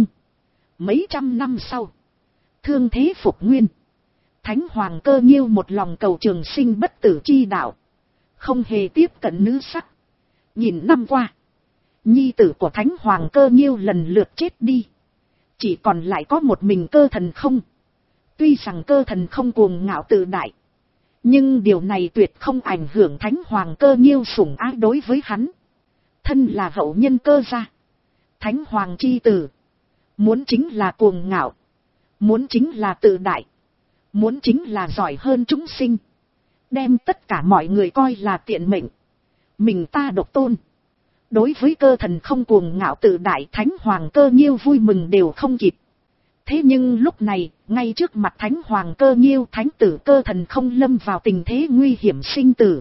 Mấy trăm năm sau, thương thế phục nguyên, Thánh Hoàng Cơ Nhiêu một lòng cầu trường sinh bất tử chi đạo, không hề tiếp cận nữ sắc. Nghìn năm qua, nhi tử của Thánh Hoàng Cơ Nhiêu lần lượt chết đi, chỉ còn lại có một mình Cơ Thần không. Tuy rằng Cơ Thần không cuồng ngạo tự đại, nhưng điều này tuyệt không ảnh hưởng Thánh Hoàng Cơ Nhiêu sủng ái đối với hắn. Thân là hậu nhân Cơ gia, Thánh Hoàng chi tử, muốn chính là cuồng ngạo, muốn chính là tự đại, muốn chính là giỏi hơn chúng sinh, đem tất cả mọi người coi là tiện mệnh, mình ta độc tôn. Đối với Cơ Thần không cuồng ngạo tự đại, Thánh Hoàng Cơ Nhiêu vui mừng đều không kịp. Thế nhưng lúc này, ngay trước mặt Thánh Hoàng Cơ Nhiêu, Thánh tử Cơ Thần không lâm vào tình thế nguy hiểm sinh tử.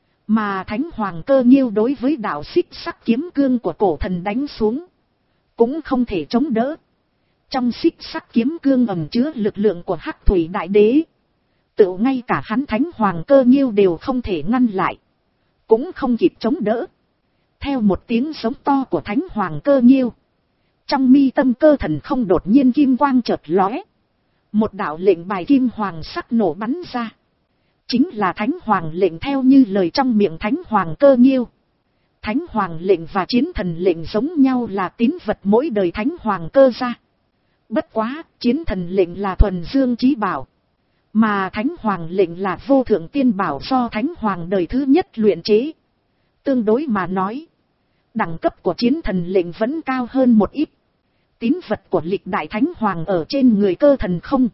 Mà Thánh Hoàng Cơ Nhiêu đối với đạo xích sắc kiếm cương của cổ thần đánh xuống, cũng không thể chống đỡ. Trong xích sắc kiếm cương ẩn chứa lực lượng của Hắc Thủy Đại Đế. Tự ngay cả hắn Thánh Hoàng Cơ Nhiêu đều không thể ngăn lại, cũng không kịp chống đỡ. Theo một tiếng giống to của Thánh Hoàng Cơ Nhiêu, trong mi tâm Cơ Thần không đột nhiên kim quang chợt lóe. Một đạo lệnh bài kim hoàng sắc nổ bắn ra. Chính là Thánh Hoàng lệnh theo như lời trong miệng Thánh Hoàng Cơ Nhiêu. Thánh Hoàng lệnh và Chiến Thần lệnh giống nhau là tín vật mỗi đời Thánh Hoàng Cơ ra. Bất quá, Chiến Thần lệnh là thuần dương chí bảo, mà Thánh Hoàng lệnh là vô thượng tiên bảo do Thánh Hoàng đời thứ nhất luyện chế. Tương đối mà nói, đẳng cấp của Chiến Thần lệnh vẫn cao hơn một ít. Tín vật của lịch đại Thánh Hoàng ở trên người Cơ Thần không.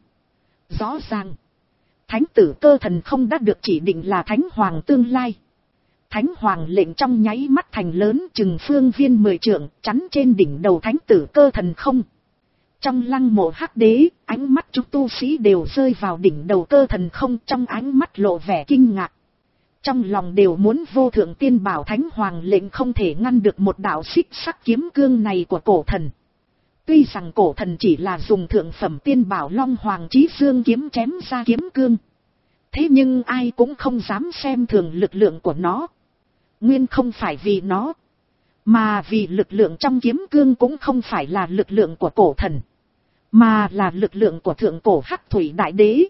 Rõ ràng, Thánh tử Cơ Thần không đã được chỉ định là Thánh Hoàng tương lai. Thánh Hoàng lệnh trong nháy mắt thành lớn chừng phương viên mười trượng, chắn trên đỉnh đầu Thánh tử Cơ Thần không. Trong lăng mộ Hắc Đế, ánh mắt chúng tu sĩ đều rơi vào đỉnh đầu Cơ Thần không, trong ánh mắt lộ vẻ kinh ngạc. Trong lòng đều muốn vô thượng tiên bảo Thánh Hoàng lệnh không thể ngăn được một đạo xích sắc kiếm cương này của cổ thần. Tuy rằng cổ thần chỉ là dùng thượng phẩm tiên bảo Long Hoàng Chí Dương kiếm chém ra kiếm cương, thế nhưng ai cũng không dám xem thường lực lượng của nó. Nguyên không phải vì nó, mà vì lực lượng trong kiếm cương cũng không phải là lực lượng của cổ thần, mà là lực lượng của thượng cổ Hắc Thủy Đại Đế.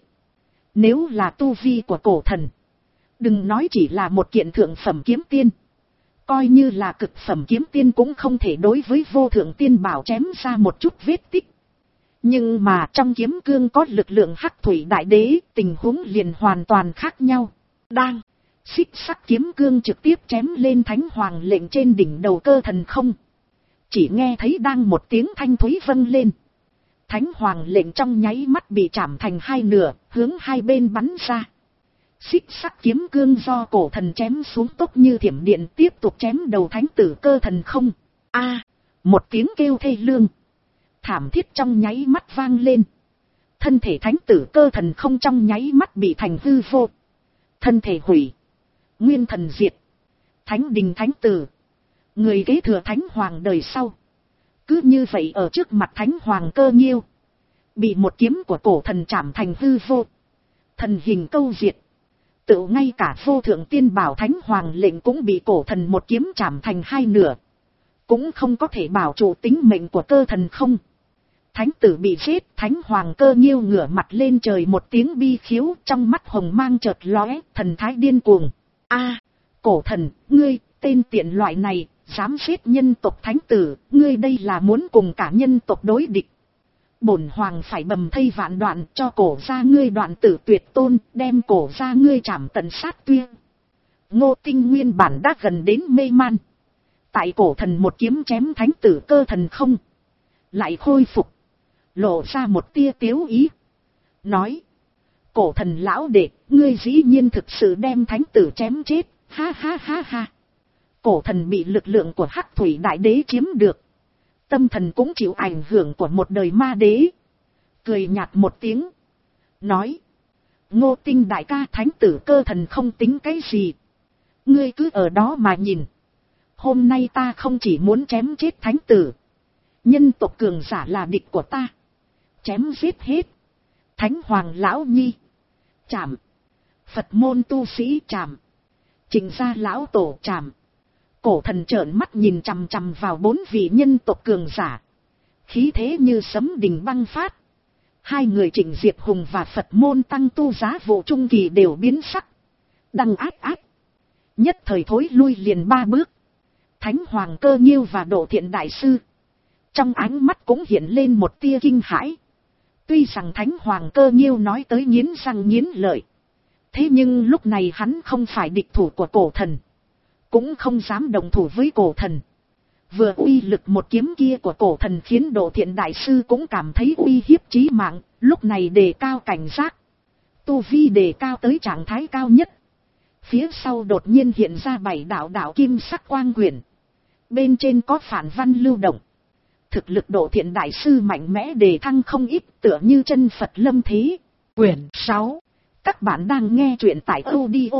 Nếu là tu vi của cổ thần, đừng nói chỉ là một kiện thượng phẩm kiếm tiên, coi như là cực phẩm kiếm tiên cũng không thể đối với vô thượng tiên bảo chém ra một chút vết tích. Nhưng mà trong kiếm cương có lực lượng Hắc Thủy Đại Đế, tình huống liền hoàn toàn khác nhau. Đang, xích sắc kiếm cương trực tiếp chém lên Thánh Hoàng lệnh trên đỉnh đầu Cơ Thần không. Chỉ nghe thấy đang một tiếng thanh thúy vang lên. Thánh Hoàng lệnh trong nháy mắt bị chảm thành hai nửa, hướng hai bên bắn ra. Xích sắc kiếm cương do cổ thần chém xuống tốc như thiểm điện tiếp tục chém đầu Thánh tử Cơ Thần không. A, một tiếng kêu thê lương, thảm thiết trong nháy mắt vang lên. Thân thể Thánh tử Cơ Thần không trong nháy mắt bị thành hư vô. Thân thể hủy, nguyên thần diệt. Thánh đình Thánh tử, người kế thừa Thánh Hoàng đời sau, cứ như vậy ở trước mặt Thánh Hoàng Cơ Nhiêu, bị một kiếm của cổ thần chạm thành hư vô. Thần hình câu diệt. Tự ngay cả vô thượng tiên bảo Thánh Hoàng lệnh cũng bị cổ thần một kiếm chạm thành hai nửa, cũng không có thể bảo trụ tính mệnh của Cơ Thần không. Thánh tử bị giết, Thánh Hoàng Cơ Nhiêu ngửa mặt lên trời một tiếng bi khiếu, trong mắt hồng mang chợt lóe, thần thái điên cuồng. A, cổ thần, ngươi, tên tiện loại này, dám giết nhân tộc Thánh tử, ngươi đây là muốn cùng cả nhân tộc đối địch. Bổn hoàng phải bầm thây vạn đoạn, cho cổ ra ngươi đoạn tử tuyệt tôn, đem cổ ra ngươi chảm tận sát tuyên. Ngô Tinh nguyên bản đã gần đến mê man. Tại cổ thần một kiếm chém Thánh tử Cơ Thần không, lại khôi phục, lộ ra một tia tiếu ý. Nói, cổ thần lão đệ, ngươi dĩ nhiên thực sự đem Thánh tử chém chết, ha ha ha ha. Cổ thần bị lực lượng của Hắc Thủy Đại Đế chiếm được, tâm thần cũng chịu ảnh hưởng của một đời ma đế. Cười nhạt một tiếng, nói, Ngô Tinh đại ca, Thánh tử Cơ Thần không tính cái gì, ngươi cứ ở đó mà nhìn. Hôm nay ta không chỉ muốn chém chết Thánh tử, nhân tộc cường giả là địch của ta, chém giết hết. Thánh Hoàng lão nhi chảm, Phật môn tu sĩ chảm, Trịnh gia lão tổ chảm. Cổ thần trợn mắt nhìn chằm chằm vào bốn vị nhân tộc cường giả, khí thế như sấm đình băng phát. Hai người Trịnh Diệp Hùng và Phật môn tăng tu giá vụ trung kỳ đều biến sắc, đằng ác ác, nhất thời thối lui liền ba bước. Thánh Hoàng Cơ Nhiêu và Độ Thiện đại sư, trong ánh mắt cũng hiện lên một tia kinh hãi. Tuy rằng Thánh Hoàng Cơ Nhiêu nói tới nghiến răng nghiến lợi, thế nhưng lúc này hắn không phải địch thủ của cổ thần, cũng không dám đồng thủ với cổ thần. Vừa uy lực một kiếm kia của cổ thần khiến Độ Thiện đại sư cũng cảm thấy uy hiếp chí mạng, lúc này đề cao cảnh giác. Tu vi đề cao tới trạng thái cao nhất. Phía sau đột nhiên hiện ra bảy đạo đạo kim sắc quang quyển, Bên trên có phản văn lưu động. Thực lực độ thiện đại sư mạnh mẽ đề thăng không ít, tựa như chân Phật lâm thế. Quyển sáu. Các bạn đang nghe truyện tại audio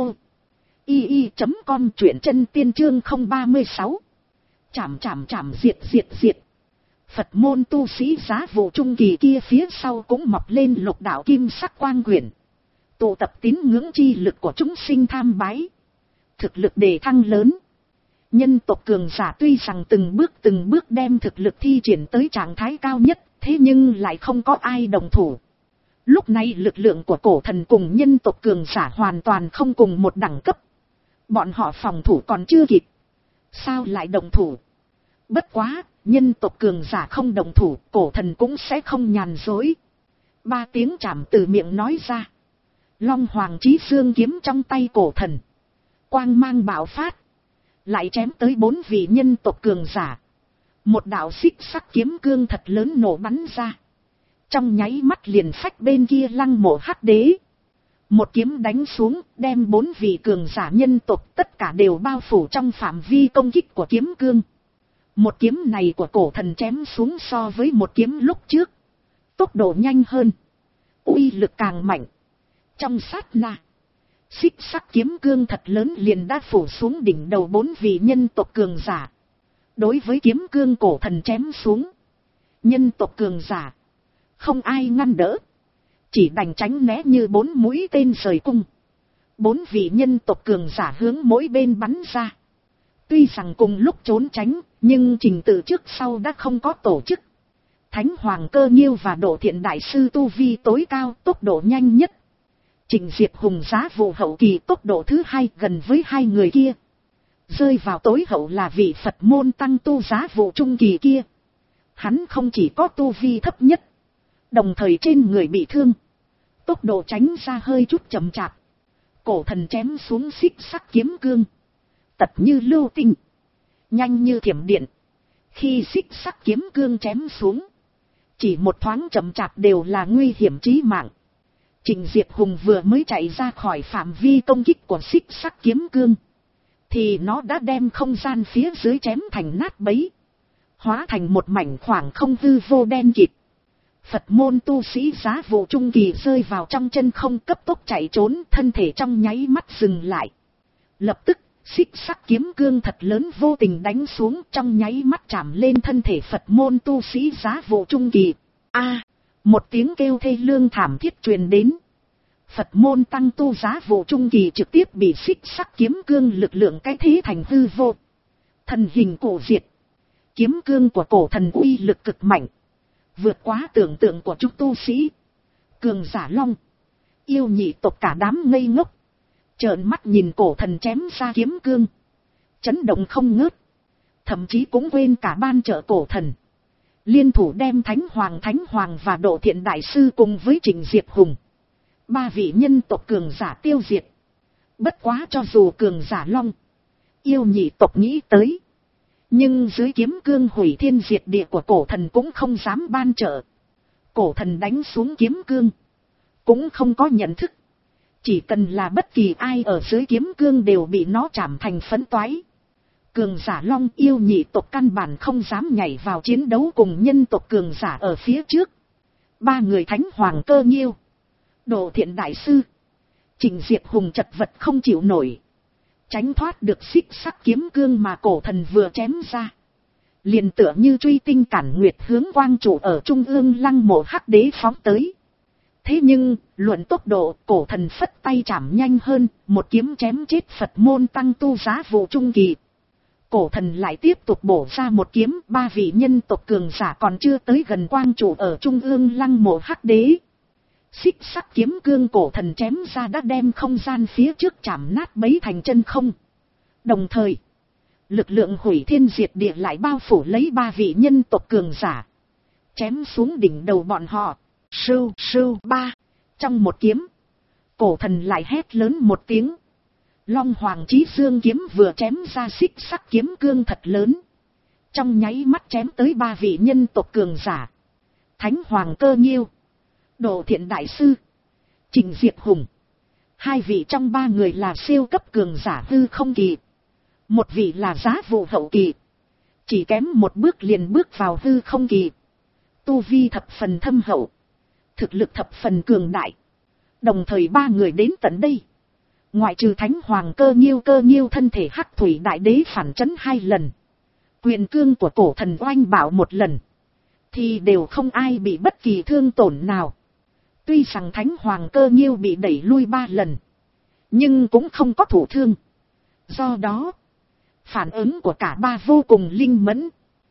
i i chấm com, truyện chân tiên chương không ba sáu. Chảm chảm chảm diệt diệt diệt. Phật môn tu sĩ giá vụ trung kỳ kia phía sau cũng mọc lên lục đạo kim sắc quang quyển. Tụ tập tín ngưỡng chi lực của chúng sinh tham bái. Thực lực đề thăng lớn. Nhân tộc cường giả tuy rằng từng bước từng bước đem thực lực thi triển tới trạng thái cao nhất, thế nhưng lại không có ai đồng thủ. Lúc này lực lượng của cổ thần cùng nhân tộc cường giả hoàn toàn không cùng một đẳng cấp. Bọn họ phòng thủ còn chưa kịp. Sao lại đồng thủ? Bất quá, nhân tộc cường giả không đồng thủ, cổ thần cũng sẽ không nhàn dối. Ba tiếng chảm từ miệng nói ra. Long Hoàng Chí Xương kiếm trong tay cổ thần. Quang mang bạo phát. Lại chém tới bốn vị nhân tộc cường giả. Một đạo xích sắc kiếm cương thật lớn nổ bắn ra. Trong nháy mắt liền phách bên kia Lăng Mộ Hắc Đế. Một kiếm đánh xuống, đem bốn vị cường giả nhân tộc tất cả đều bao phủ trong phạm vi công kích của kiếm cương. Một kiếm này của cổ thần chém xuống so với một kiếm lúc trước. Tốc độ nhanh hơn. Uy lực càng mạnh. Trong sát na, xích sắc kiếm cương thật lớn liền đã phủ xuống đỉnh đầu bốn vị nhân tộc cường giả. Đối với kiếm cương cổ thần chém xuống, nhân tộc cường giả không ai ngăn đỡ, chỉ đành tránh né như bốn mũi tên rời cung. Bốn vị nhân tộc cường giả hướng mỗi bên bắn ra. Tuy rằng cùng lúc trốn tránh, nhưng trình tự trước sau đã không có tổ chức. Thánh Hoàng Cơ Nhiêu và Độ Thiện Đại Sư tu vi tối cao, tốc độ nhanh nhất. Trịnh Diệp Hùng giá vụ hậu kỳ tốc độ thứ hai gần với hai người kia. Rơi vào tối hậu là vị Phật môn tăng tu giá vụ trung kỳ kia. Hắn không chỉ có tu vi thấp nhất, đồng thời trên người bị thương. Tốc độ tránh ra hơi chút chậm chạp. Cổ thần chém xuống xích sắc kiếm cương. Tật như lưu tinh. Nhanh như thiểm điện. Khi xích sắc kiếm cương chém xuống, chỉ một thoáng chậm chạp đều là nguy hiểm chí mạng. Trịnh Diệp Hùng vừa mới chạy ra khỏi phạm vi công kích của xích sắc kiếm cương, thì nó đã đem không gian phía dưới chém thành nát bấy. Hóa thành một mảnh khoảng không hư vô đen kịt. Phật môn tu sĩ giá vụ trung kỳ rơi vào trong chân không cấp tốc chạy trốn, thân thể trong nháy mắt dừng lại. Lập tức, xích sắc kiếm cương thật lớn vô tình đánh xuống, trong nháy mắt chạm lên thân thể Phật môn tu sĩ giá vụ trung kỳ. A, một tiếng kêu thê lương thảm thiết truyền đến. Phật môn tăng tu giá vụ trung kỳ trực tiếp bị xích sắc kiếm cương lực lượng cái thế thành hư vô. Thần hình cổ diệt. Kiếm cương của cổ thần uy lực cực mạnh, vượt quá tưởng tượng của chúng tu sĩ. Cường giả long, yêu nhị tộc cả đám ngây ngốc, trợn mắt nhìn cổ thần chém ra kiếm cương, chấn động không ngớt. Thậm chí cũng quên cả ban trợ cổ thần. Liên thủ đem Thánh Hoàng Thánh Hoàng và Độ Thiện Đại Sư cùng với Trịnh Diệp Hùng, ba vị nhân tộc cường giả tiêu diệt. Bất quá cho dù cường giả long, yêu nhị tộc nghĩ tới, nhưng dưới kiếm cương hủy thiên diệt địa của cổ thần cũng không dám ban trợ. Cổ thần đánh xuống kiếm cương, cũng không có nhận thức. Chỉ cần là bất kỳ ai ở dưới kiếm cương đều bị nó chạm thành phấn toái. Cường giả long yêu nhị tộc căn bản không dám nhảy vào chiến đấu cùng nhân tộc cường giả ở phía trước. Ba người Thánh Hoàng Cơ Nhiêu, Độ Thiện Đại Sư, Trịnh Diệp Hùng chật vật không chịu nổi. Tránh thoát được xích sắc kiếm cương mà cổ thần vừa chém ra. Liền tựa như truy tinh cản nguyệt hướng quang trụ ở trung ương Lăng Mộ Hắc Đế phóng tới. Thế nhưng, luận tốc độ, cổ thần phất tay chảm nhanh hơn, một kiếm chém chết Phật môn tăng tu giá vụ trung kỳ. Cổ thần lại tiếp tục bổ ra một kiếm, ba vị nhân tộc cường giả còn chưa tới gần quang trụ ở trung ương Lăng Mộ Hắc Đế. Xích sắc kiếm cương cổ thần chém ra đã đem không gian phía trước chạm nát bấy thành chân không. Đồng thời, lực lượng hủy thiên diệt địa lại bao phủ lấy ba vị nhân tộc cường giả. Chém xuống đỉnh đầu bọn họ. Sưu sưu ba. Trong một kiếm, cổ thần lại hét lớn một tiếng. Long Hoàng Chí Xương kiếm vừa chém ra xích sắc kiếm cương thật lớn. Trong nháy mắt chém tới ba vị nhân tộc cường giả. Thánh Hoàng Cơ Nhiêu, Độ Thiện Đại Sư, Trịnh Diệp Hùng. Hai vị trong ba người là siêu cấp cường giả hư không kỳ. Một vị là giá vụ hậu kỳ. chỉ kém một bước liền bước vào hư không kỳ. Tu vi thập phần thâm hậu, thực lực thập phần cường đại. Đồng thời ba người đến tận đây, ngoại trừ Thánh Hoàng Cơ Nhiêu Cơ Nhiêu thân thể Hắc Thủy Đại Đế phản chấn hai lần, quyền cương của cổ thần oanh bảo một lần, thì đều không ai bị bất kỳ thương tổn nào. Tuy rằng Thánh Hoàng Cơ Nhiêu bị đẩy lui ba lần, nhưng cũng không có thụ thương. Do đó, phản ứng của cả ba vô cùng linh mẫn.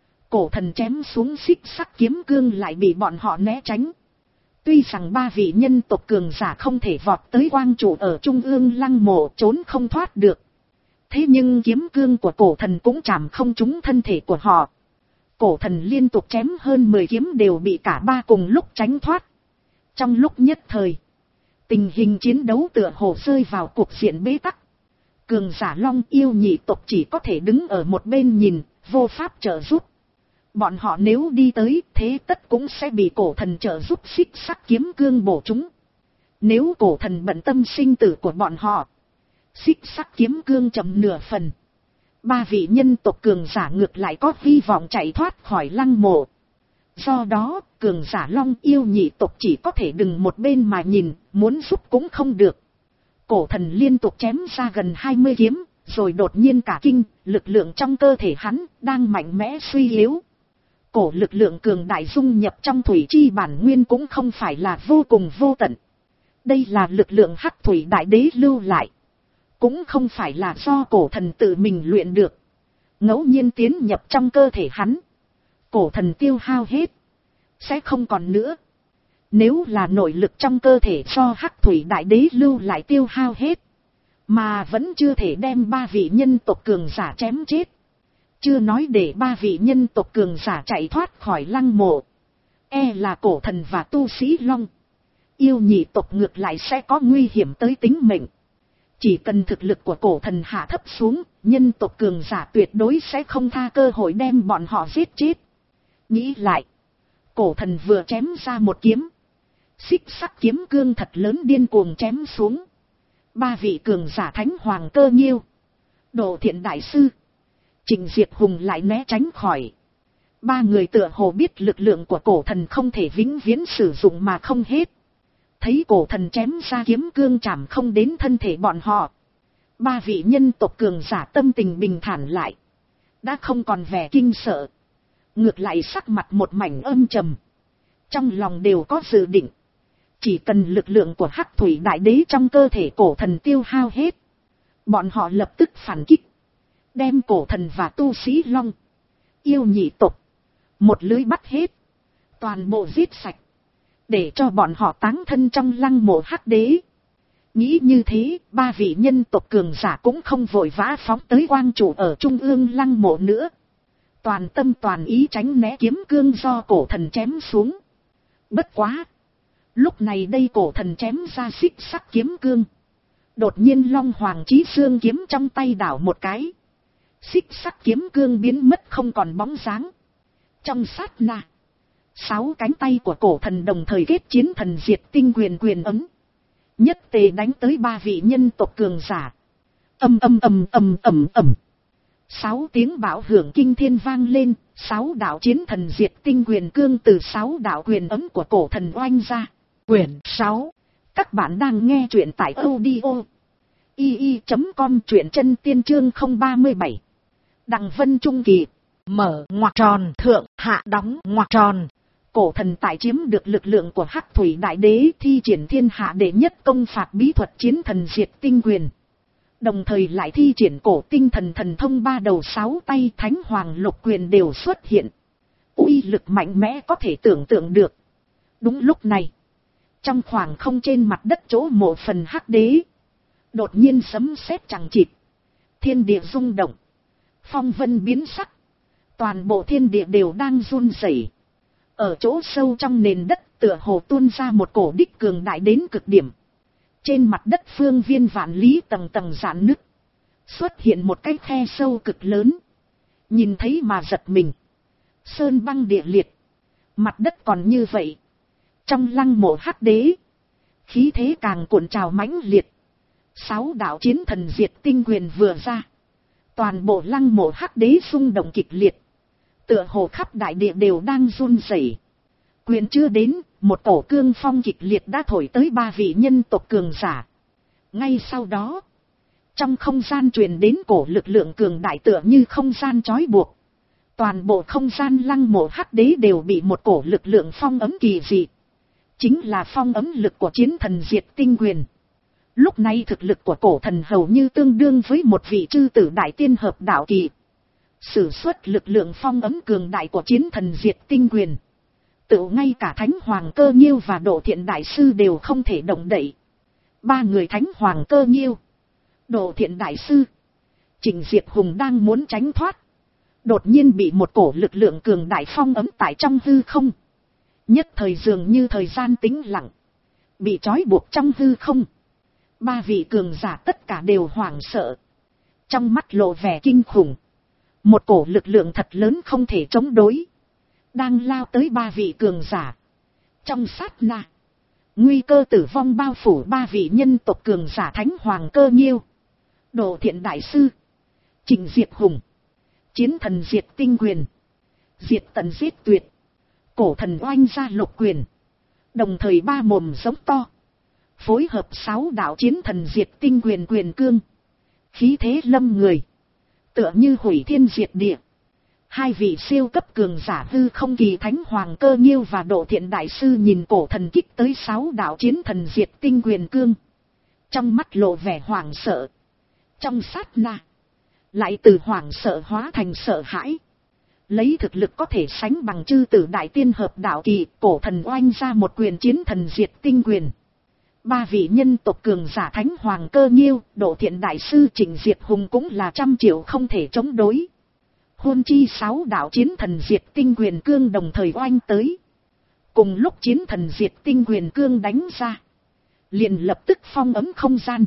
Cổ thần chém xuống xích sắc kiếm cương lại bị bọn họ né tránh. Tuy rằng ba vị nhân tộc cường giả không thể vọt tới quang trụ ở trung ương lăng mộ trốn không thoát được. Thế nhưng kiếm cương của cổ thần cũng chạm không trúng thân thể của họ. Cổ thần liên tục chém hơn mười kiếm đều bị cả ba cùng lúc tránh thoát. Trong lúc nhất thời, tình hình chiến đấu tựa hồ rơi vào cuộc diện bế tắc. Cường giả Long Yêu nhị tộc chỉ có thể đứng ở một bên nhìn, vô pháp trợ giúp. Bọn họ nếu đi tới, thế tất cũng sẽ bị cổ thần trợ giúp xích sắc kiếm cương bổ chúng. Nếu cổ thần bận tâm sinh tử của bọn họ, xích sắc kiếm cương chậm nửa phần, ba vị nhân tộc cường giả ngược lại có hy vọng chạy thoát khỏi lăng mộ. Do đó, cường giả Long Yêu nhị tộc chỉ có thể đứng một bên mà nhìn, muốn giúp cũng không được. Cổ thần liên tục chém ra gần hai mươi kiếm, rồi đột nhiên cả kinh, lực lượng trong cơ thể hắn đang mạnh mẽ suy yếu. Cổ lực lượng cường đại dung nhập trong thủy chi bản nguyên cũng không phải là vô cùng vô tận. Đây là lực lượng Hắc Thủy Đại Đế lưu lại, cũng không phải là do cổ thần tự mình luyện được, ngẫu nhiên tiến nhập trong cơ thể hắn. Cổ thần tiêu hao hết, sẽ không còn nữa. Nếu là nội lực trong cơ thể do Hắc Thủy Đại Đế lưu lại tiêu hao hết, mà vẫn chưa thể đem ba vị nhân tộc cường giả chém chết, chưa nói để ba vị nhân tộc cường giả chạy thoát khỏi lăng mộ, e là cổ thần và tu sĩ Long Yêu nhị tộc ngược lại sẽ có nguy hiểm tới tính mệnh. Chỉ cần thực lực của cổ thần hạ thấp xuống, nhân tộc cường giả tuyệt đối sẽ không tha cơ hội đem bọn họ giết chết. Nghĩ lại, cổ thần vừa chém ra một kiếm, xích sắc kiếm cương thật lớn điên cuồng chém xuống. Ba vị cường giả Thánh Hoàng Cơ Nhiêu, Độ Thiện Đại Sư, Trịnh Diệt Hùng lại né tránh khỏi. Ba người tựa hồ biết lực lượng của cổ thần không thể vĩnh viễn sử dụng mà không hết. Thấy cổ thần chém ra kiếm cương chạm không đến thân thể bọn họ, ba vị nhân tộc cường giả tâm tình bình thản lại, đã không còn vẻ kinh sợ, ngược lại sắc mặt một mảnh âm trầm, trong lòng đều có dự định. Chỉ cần lực lượng của Hắc Thủy Đại Đế trong cơ thể cổ thần tiêu hao hết, bọn họ lập tức phản kích, đem cổ thần và tu sĩ Long Yêu nhị tộc một lưới bắt hết, toàn bộ giết sạch, để cho bọn họ táng thân trong lăng mộ Hắc Đế. Nghĩ như thế, ba vị nhân tộc cường giả cũng không vội vã phóng tới quang trụ ở trung ương lăng mộ nữa, toàn tâm toàn ý tránh né kiếm cương do cổ thần chém xuống. Bất quá, lúc này đây cổ thần chém ra xích sắc kiếm cương, đột nhiên Long Hoàng Chí Xương kiếm trong tay đảo một cái, xích sắc kiếm cương biến mất không còn bóng dáng. Trong sát na, sáu cánh tay của cổ thần đồng thời kết chiến thần diệt tinh quyền quyền ấm, nhất tề đánh tới ba vị nhân tộc cường giả. Âm âm âm âm ầm ầm, sáu tiếng bạo hưởng kinh thiên vang lên, sáu đạo chiến thần diệt tinh quyền cương từ sáu đạo quyền ấm của cổ thần oanh ra. Quyển sáu, các bạn đang nghe truyện tại audio i i chấm com, truyện chân tiên chương không ba mươi bảy. Đằng Vân Trung Kỳ, mở ngoặc tròn, thượng hạ đóng ngoặc tròn. Cổ thần tại chiếm được lực lượng của Hắc Thủy Đại Đế, thi triển thiên hạ đệ nhất công phạt bí thuật chiến thần diệt tinh quyền, đồng thời lại thi triển cổ tinh thần thần thông ba đầu sáu tay Thánh Hoàng Lục Quyền đều xuất hiện, uy lực mạnh mẽ có thể tưởng tượng được. Đúng lúc này, trong khoảng không trên mặt đất chỗ mộ phần Hắc Đế, đột nhiên sấm sét chằng chịt, thiên địa rung động, phong vân biến sắc, toàn bộ thiên địa đều đang run rẩy. Ở chỗ sâu trong nền đất tựa hồ tuôn ra một cổ đích cường đại đến cực điểm. Trên mặt đất phương viên vạn lý tầng tầng rạn nứt, xuất hiện một cái khe sâu cực lớn, nhìn thấy mà giật mình. Sơn băng địa liệt, mặt đất còn như vậy. Trong lăng mộ Hắc Đế, khí thế càng cuộn trào mãnh liệt. Sáu đạo chiến thần diệt tinh quyền vừa ra, toàn bộ lăng mộ Hắc Đế xung động kịch liệt, Tựa hồ khắp đại địa đều đang run rẩy. Quyền chưa đến, một cổ cương phong kịch liệt đã thổi tới ba vị nhân tộc cường giả. Ngay sau đó, trong không gian truyền đến cổ lực lượng cường đại tựa như không gian trói buộc. Toàn bộ không gian lăng mộ hắc đế đều bị một cổ lực lượng phong ấm kỳ dị. Chính là phong ấm lực của chiến thần diệt tinh quyền. Lúc này thực lực của cổ thần hầu như tương đương với một vị chư tử đại tiên hợp đạo kỳ. Sử xuất lực lượng phong ấm cường đại của chiến thần diệt tinh quyền. Tự ngay cả Thánh Hoàng Cơ Nhiêu và Độ Thiện Đại Sư đều không thể động đậy. Ba người Thánh Hoàng Cơ Nhiêu, Độ Thiện Đại Sư, Trịnh Diệp Hùng đang muốn tránh thoát. Đột nhiên bị một cổ lực lượng cường đại phong ấm tại trong hư không. Nhất thời dường như thời gian tĩnh lặng. Bị trói buộc trong hư không. Ba vị cường giả tất cả đều hoảng sợ. Trong mắt lộ vẻ kinh khủng. Một cổ lực lượng thật lớn không thể chống đối. Đang lao tới ba vị cường giả. Trong sát na, nguy cơ tử vong bao phủ ba vị nhân tộc cường giả Thánh Hoàng Cơ Nhiêu, Độ Thiện Đại Sư, Trịnh Diệp Hùng, chiến thần diệt tinh quyền, diệt tận giết tuyệt, cổ thần oanh ra lục quyền. Đồng thời ba mồm giống to, phối hợp sáu đạo chiến thần diệt tinh quyền quyền cương. Khí thế lâm người, tựa như hủy thiên diệt địa. Hai vị siêu cấp cường giả hư không kỳ Thánh Hoàng Cơ Nhiêu và Độ Thiện Đại Sư nhìn cổ thần kích tới sáu đạo chiến thần diệt tinh quyền cương. Trong mắt lộ vẻ hoảng sợ. Trong sát na, lại từ hoảng sợ hóa thành sợ hãi. Lấy thực lực có thể sánh bằng chư tử đại tiên hợp đạo kỳ, cổ thần oanh ra một quyền chiến thần diệt tinh quyền. Ba vị nhân tộc cường giả Thánh Hoàng Cơ Nhiêu, Độ Thiện Đại Sư, Trịnh Diệp Hùng cũng là trăm triệu không thể chống đối. Hôn chi sáu đạo chiến thần diệt tinh quyền cương đồng thời oanh tới. Cùng lúc chiến thần diệt tinh quyền cương đánh ra, liền lập tức phong ấm không gian.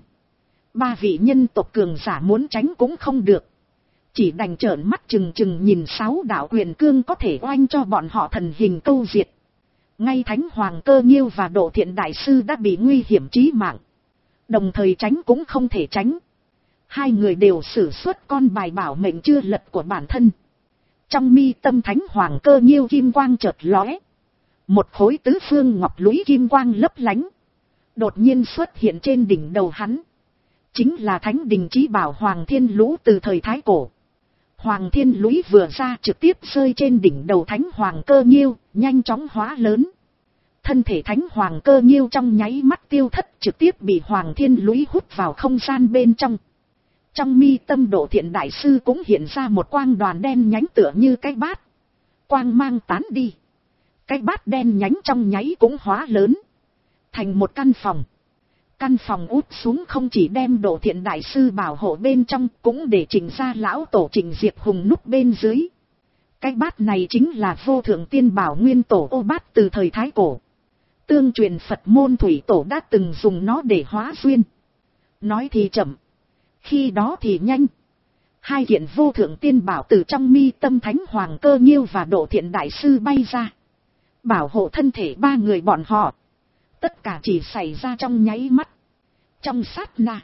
Ba vị nhân tộc cường giả muốn tránh cũng không được. Chỉ đành trợn mắt chừng chừng nhìn sáu đạo quyền cương có thể oanh cho bọn họ thần hình câu diệt. Ngay Thánh Hoàng Cơ Nhiêu và Độ Thiện Đại Sư đã bị nguy hiểm chí mạng. Đồng thời tránh cũng không thể tránh. Hai người đều sử xuất con bài bảo mệnh chưa lật của bản thân. Trong mi tâm Thánh Hoàng Cơ Nhiêu kim quang chợt lóe. Một khối tứ phương ngọc lũy kim quang lấp lánh. Đột nhiên xuất hiện trên đỉnh đầu hắn. Chính là Thánh Đình Chí Bảo Hoàng Thiên Lũ từ thời Thái Cổ. Hoàng Thiên Lũy vừa ra trực tiếp rơi trên đỉnh đầu Thánh Hoàng Cơ Nhiêu, nhanh chóng hóa lớn. Thân thể Thánh Hoàng Cơ Nhiêu trong nháy mắt tiêu thất, trực tiếp bị Hoàng Thiên Lũy hút vào không gian bên trong. Trong mi tâm Độ Thiện Đại Sư cũng hiện ra một quang đoàn đen nhánh tựa như cái bát. Quang mang tán đi. Cái bát đen nhánh trong nháy cũng hóa lớn. Thành một căn phòng. Căn phòng út xuống không chỉ đem Độ Thiện Đại Sư bảo hộ bên trong, cũng để Trịnh gia lão tổ Trịnh Diệp Hùng núp bên dưới. Cái bát này chính là vô thượng tiên bảo nguyên tổ ô bát từ thời Thái Cổ. Tương truyền Phật môn thủy tổ đã từng dùng nó để hóa duyên. Nói thì chậm, khi đó thì nhanh. Hai kiện vô thượng tiên bảo từ trong mi tâm Thánh Hoàng Cơ Nhiêu và Độ Thiện Đại Sư bay ra. Bảo hộ thân thể ba người bọn họ. Tất cả chỉ xảy ra trong nháy mắt. Trong sát na,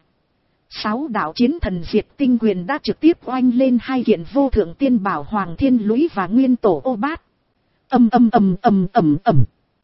sáu đạo chiến thần diệt tinh quyền đã trực tiếp oanh lên hai kiện vô thượng tiên bảo Hoàng Thiên Lũy và nguyên tổ ô bát. Âm âm âm âm ầm ầm.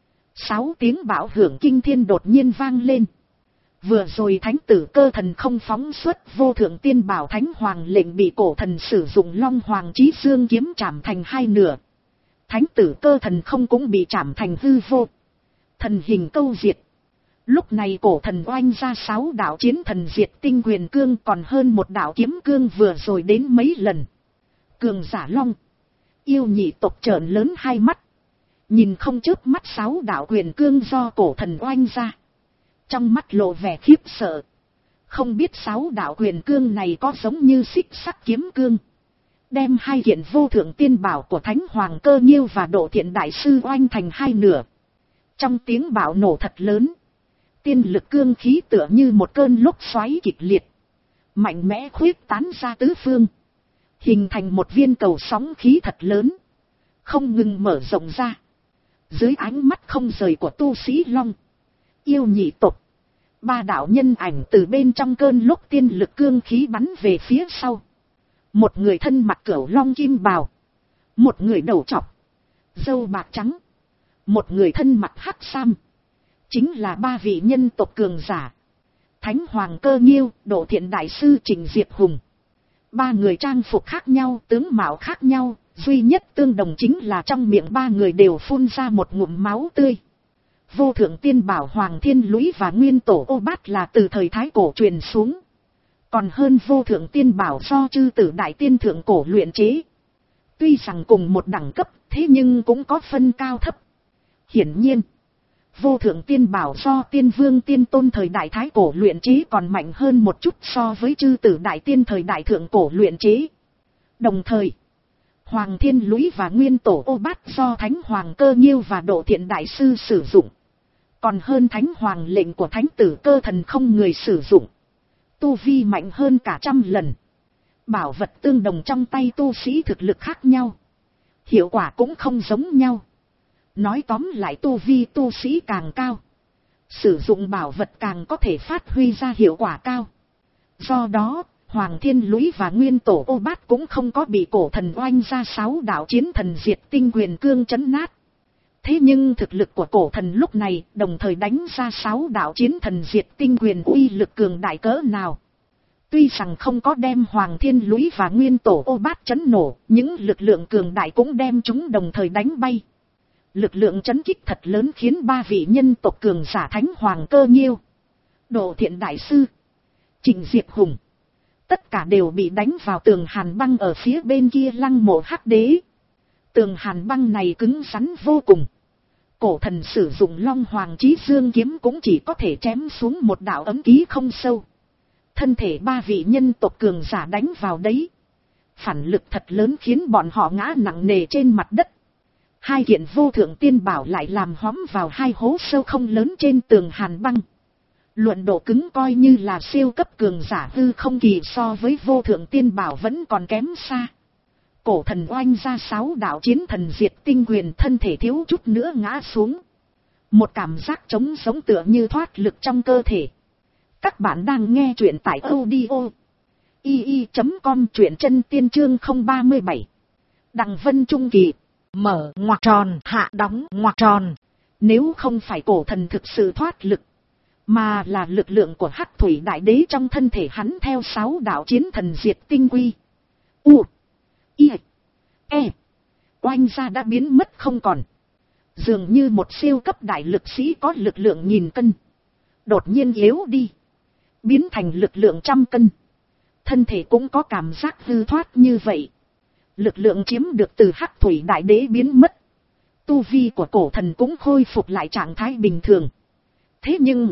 Sáu tiếng bạo hưởng kinh thiên đột nhiên vang lên. Vừa rồi Thánh Tử Cơ Thần không phóng xuất vô thượng tiên bảo Thánh Hoàng lệnh bị cổ thần sử dụng Long Hoàng Chí Dương kiếm chạm thành hai nửa. Thánh Tử Cơ Thần không cũng bị chạm thành hư vô. Thần hình câu diệt. Lúc này cổ thần oanh ra sáu đạo chiến thần diệt tinh quyền cương, còn hơn một đạo kiếm cương vừa rồi đến mấy lần. Cường giả Long, yêu nhị tộc trợn lớn hai mắt. Nhìn không chớp mắt sáu đạo quyền cương do cổ thần oanh ra. Trong mắt lộ vẻ khiếp sợ. Không biết sáu đạo quyền cương này có giống như xích sắt kiếm cương. Đem hai kiện vô thượng tiên bảo của Thánh Hoàng Cơ Nhiêu và Độ Thiện Đại Sư oanh thành hai nửa. Trong tiếng bạo nổ thật lớn. Tiên lực cương khí tựa như một cơn lốc xoáy kịch liệt. Mạnh mẽ khuyết tán ra tứ phương. Hình thành một viên cầu sóng khí thật lớn. Không ngừng mở rộng ra. Dưới ánh mắt không rời của tu sĩ Long, yêu nhị tộc, ba đạo nhân ảnh từ bên trong cơn lốc tiên lực cương khí bắn về phía sau. Một người thân mặc cửu long kim bào. Một người đầu trọc, râu bạc trắng, một người thân mặc hắc sam. Chính là ba vị nhân tộc cường giả. Thánh Hoàng Cơ Nghiêu, Độ Thiện Đại Sư Trịnh Diệp Hùng. Ba người trang phục khác nhau, tướng mạo khác nhau, duy nhất tương đồng chính là trong miệng ba người đều phun ra một ngụm máu tươi. Vô thượng tiên bảo Hoàng Thiên Lũy và nguyên tổ Ô Bát là từ thời Thái Cổ truyền xuống. Còn hơn vô thượng tiên bảo do chư tử đại tiên thượng cổ luyện chế. Tuy rằng cùng một đẳng cấp, thế nhưng cũng có phân cao thấp. Hiển nhiên, vô thượng tiên bảo do tiên vương tiên tôn thời đại Thái Cổ luyện chế còn mạnh hơn một chút so với chư tử đại tiên thời đại thượng cổ luyện chế. Đồng thời, Hoàng Thiên Lũy và nguyên tổ Ô Bát do Thánh Hoàng Cơ Nghiêu và Độ Thiện Đại Sư sử dụng. Còn hơn Thánh Hoàng lệnh của Thánh Tử Cơ Thần không người sử dụng. Tu vi mạnh hơn cả trăm lần. Bảo vật tương đồng trong tay tu sĩ thực lực khác nhau. Hiệu quả cũng không giống nhau. Nói tóm lại tu vi tu sĩ càng cao, sử dụng bảo vật càng có thể phát huy ra hiệu quả cao. Do đó, Hoàng Thiên Lũy và nguyên tổ Ô Bát cũng không có bị cổ thần oanh ra sáu đạo chiến thần diệt tinh quyền cương chấn nát. Thế nhưng thực lực của cổ thần lúc này đồng thời đánh ra sáu đạo chiến thần diệt tinh quyền uy lực cường đại cỡ nào. Tuy rằng không có đem Hoàng Thiên Lũy và nguyên tổ Ô Bát chấn nổ, những lực lượng cường đại cũng đem chúng đồng thời đánh bay. Lực lượng chấn kích thật lớn khiến ba vị nhân tộc cường giả Thánh Hoàng Cơ Nghiêu, Độ Thiện Đại Sư, Trịnh Diệp Hùng, tất cả đều bị đánh vào tường hàn băng ở phía bên kia lăng mộ hắc đế. Tường hàn băng này cứng rắn vô cùng. Cổ thần sử dụng Long Hoàng Chí Dương kiếm cũng chỉ có thể chém xuống một đạo ấm ký không sâu. Thân thể ba vị nhân tộc cường giả đánh vào đấy, phản lực thật lớn khiến bọn họ ngã nặng nề trên mặt đất. Hai kiện vô thượng tiên bảo lại làm hóm vào hai hố sâu không lớn trên tường hàn băng. Luận độ cứng coi như là siêu cấp cường giả hư không kỳ so với vô thượng tiên bảo vẫn còn kém xa. Cổ thần oanh ra sáu đạo chiến thần diệt tinh quyền, thân thể thiếu chút nữa ngã xuống. Một cảm giác trống sống tựa như thoát lực trong cơ thể. Các bạn đang nghe truyện tại audio i i chấm com, truyện chân tiên chương không ba mươi bảy. Đằng Vân Trung Kỳ. Mở ngoặc tròn, hạ đóng ngoặc tròn. Nếu không phải cổ thần thực sự thoát lực, mà là lực lượng của Hắc Thủy Đại Đế trong thân thể hắn theo sáu đạo chiến thần diệt tinh quy, U, I, E, oanh ra đã biến mất không còn. Dường như một siêu cấp đại lực sĩ có lực lượng nghìn cân, đột nhiên yếu đi, biến thành lực lượng trăm cân. Thân thể cũng có cảm giác hư thoát như vậy. Lực lượng chiếm được từ Hắc Thủy Đại Đế biến mất. Tu vi của cổ thần cũng khôi phục lại trạng thái bình thường. Thế nhưng,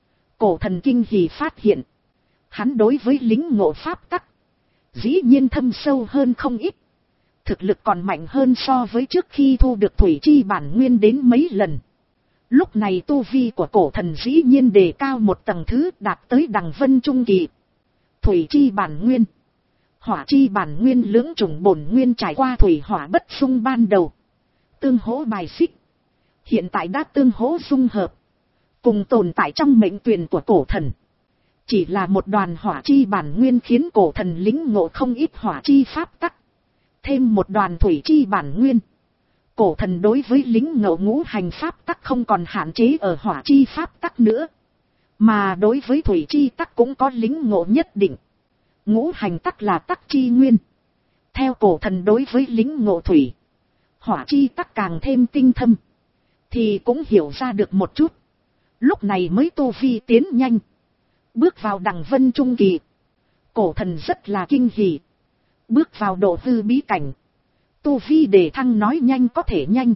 cổ thần kinh hỉ phát hiện, hắn đối với lính ngộ pháp tắc dĩ nhiên thâm sâu hơn không ít. Thực lực còn mạnh hơn so với trước khi thu được thủy chi bản nguyên đến mấy lần. Lúc này tu vi của cổ thần dĩ nhiên đề cao một tầng thứ, đạt tới đằng Vân Trung Kỳ. Thủy chi bản nguyên, hỏa chi bản nguyên lưỡng chủng bổn nguyên trải qua thủy hỏa bất xung ban đầu, tương hỗ bài xích, hiện tại đã tương hỗ dung hợp, cùng tồn tại trong mệnh tuyển của cổ thần. Chỉ là một đoàn hỏa chi bản nguyên khiến cổ thần lĩnh ngộ không ít hỏa chi pháp tắc. Thêm một đoàn thủy chi bản nguyên, cổ thần đối với lĩnh ngộ ngũ hành pháp tắc không còn hạn chế ở hỏa chi pháp tắc nữa, mà đối với thủy chi tắc cũng có lĩnh ngộ nhất định. Ngũ hành tắc là tắc chi nguyên. Theo cổ thần đối với lĩnh ngộ thủy, hỏa chi tắc càng thêm tinh thâm, thì cũng hiểu ra được một chút. Lúc này mới tu vi tiến nhanh, bước vào đằng Vân Trung Kỳ. Cổ thần rất là kinh hỉ. Bước vào độ hư bí cảnh, tu vi đề thăng nói nhanh có thể nhanh,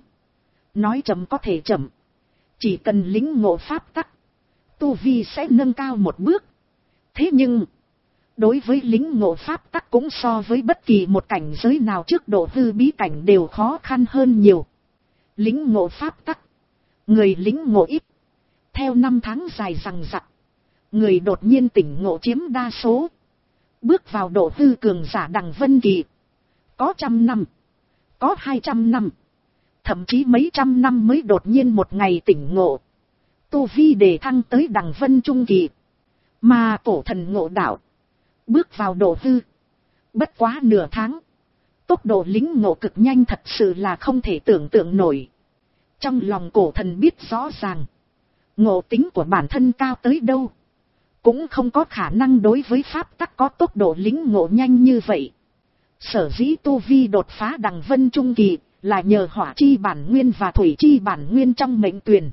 nói chậm có thể chậm. Chỉ cần lĩnh ngộ pháp tắc, tu vi sẽ nâng cao một bước. Thế nhưng, đối với lĩnh ngộ pháp tắc cũng so với bất kỳ một cảnh giới nào trước độ hư bí cảnh đều khó khăn hơn nhiều. Lĩnh ngộ pháp tắc, người lĩnh ngộ ít. Theo năm tháng dài dằng dặc, người đột nhiên tỉnh ngộ chiếm đa số. Bước vào độ hư cường giả đằng Vân Kỳ, có trăm năm, có hai trăm năm, thậm chí mấy trăm năm mới đột nhiên một ngày tỉnh ngộ. Tu vi đề thăng tới đằng Vân Trung Kỳ. Mà cổ thần ngộ đạo, bước vào độ hư, bất quá nửa tháng, tốc độ lĩnh ngộ cực nhanh thật sự là không thể tưởng tượng nổi. Trong lòng cổ thần biết rõ ràng, ngộ tính của bản thân cao tới đâu, cũng không có khả năng đối với pháp tắc có tốc độ lĩnh ngộ nhanh như vậy. Sở dĩ tu vi đột phá đằng vân trung kỳ, là nhờ hỏa chi bản nguyên và thủy chi bản nguyên trong mệnh tuyền.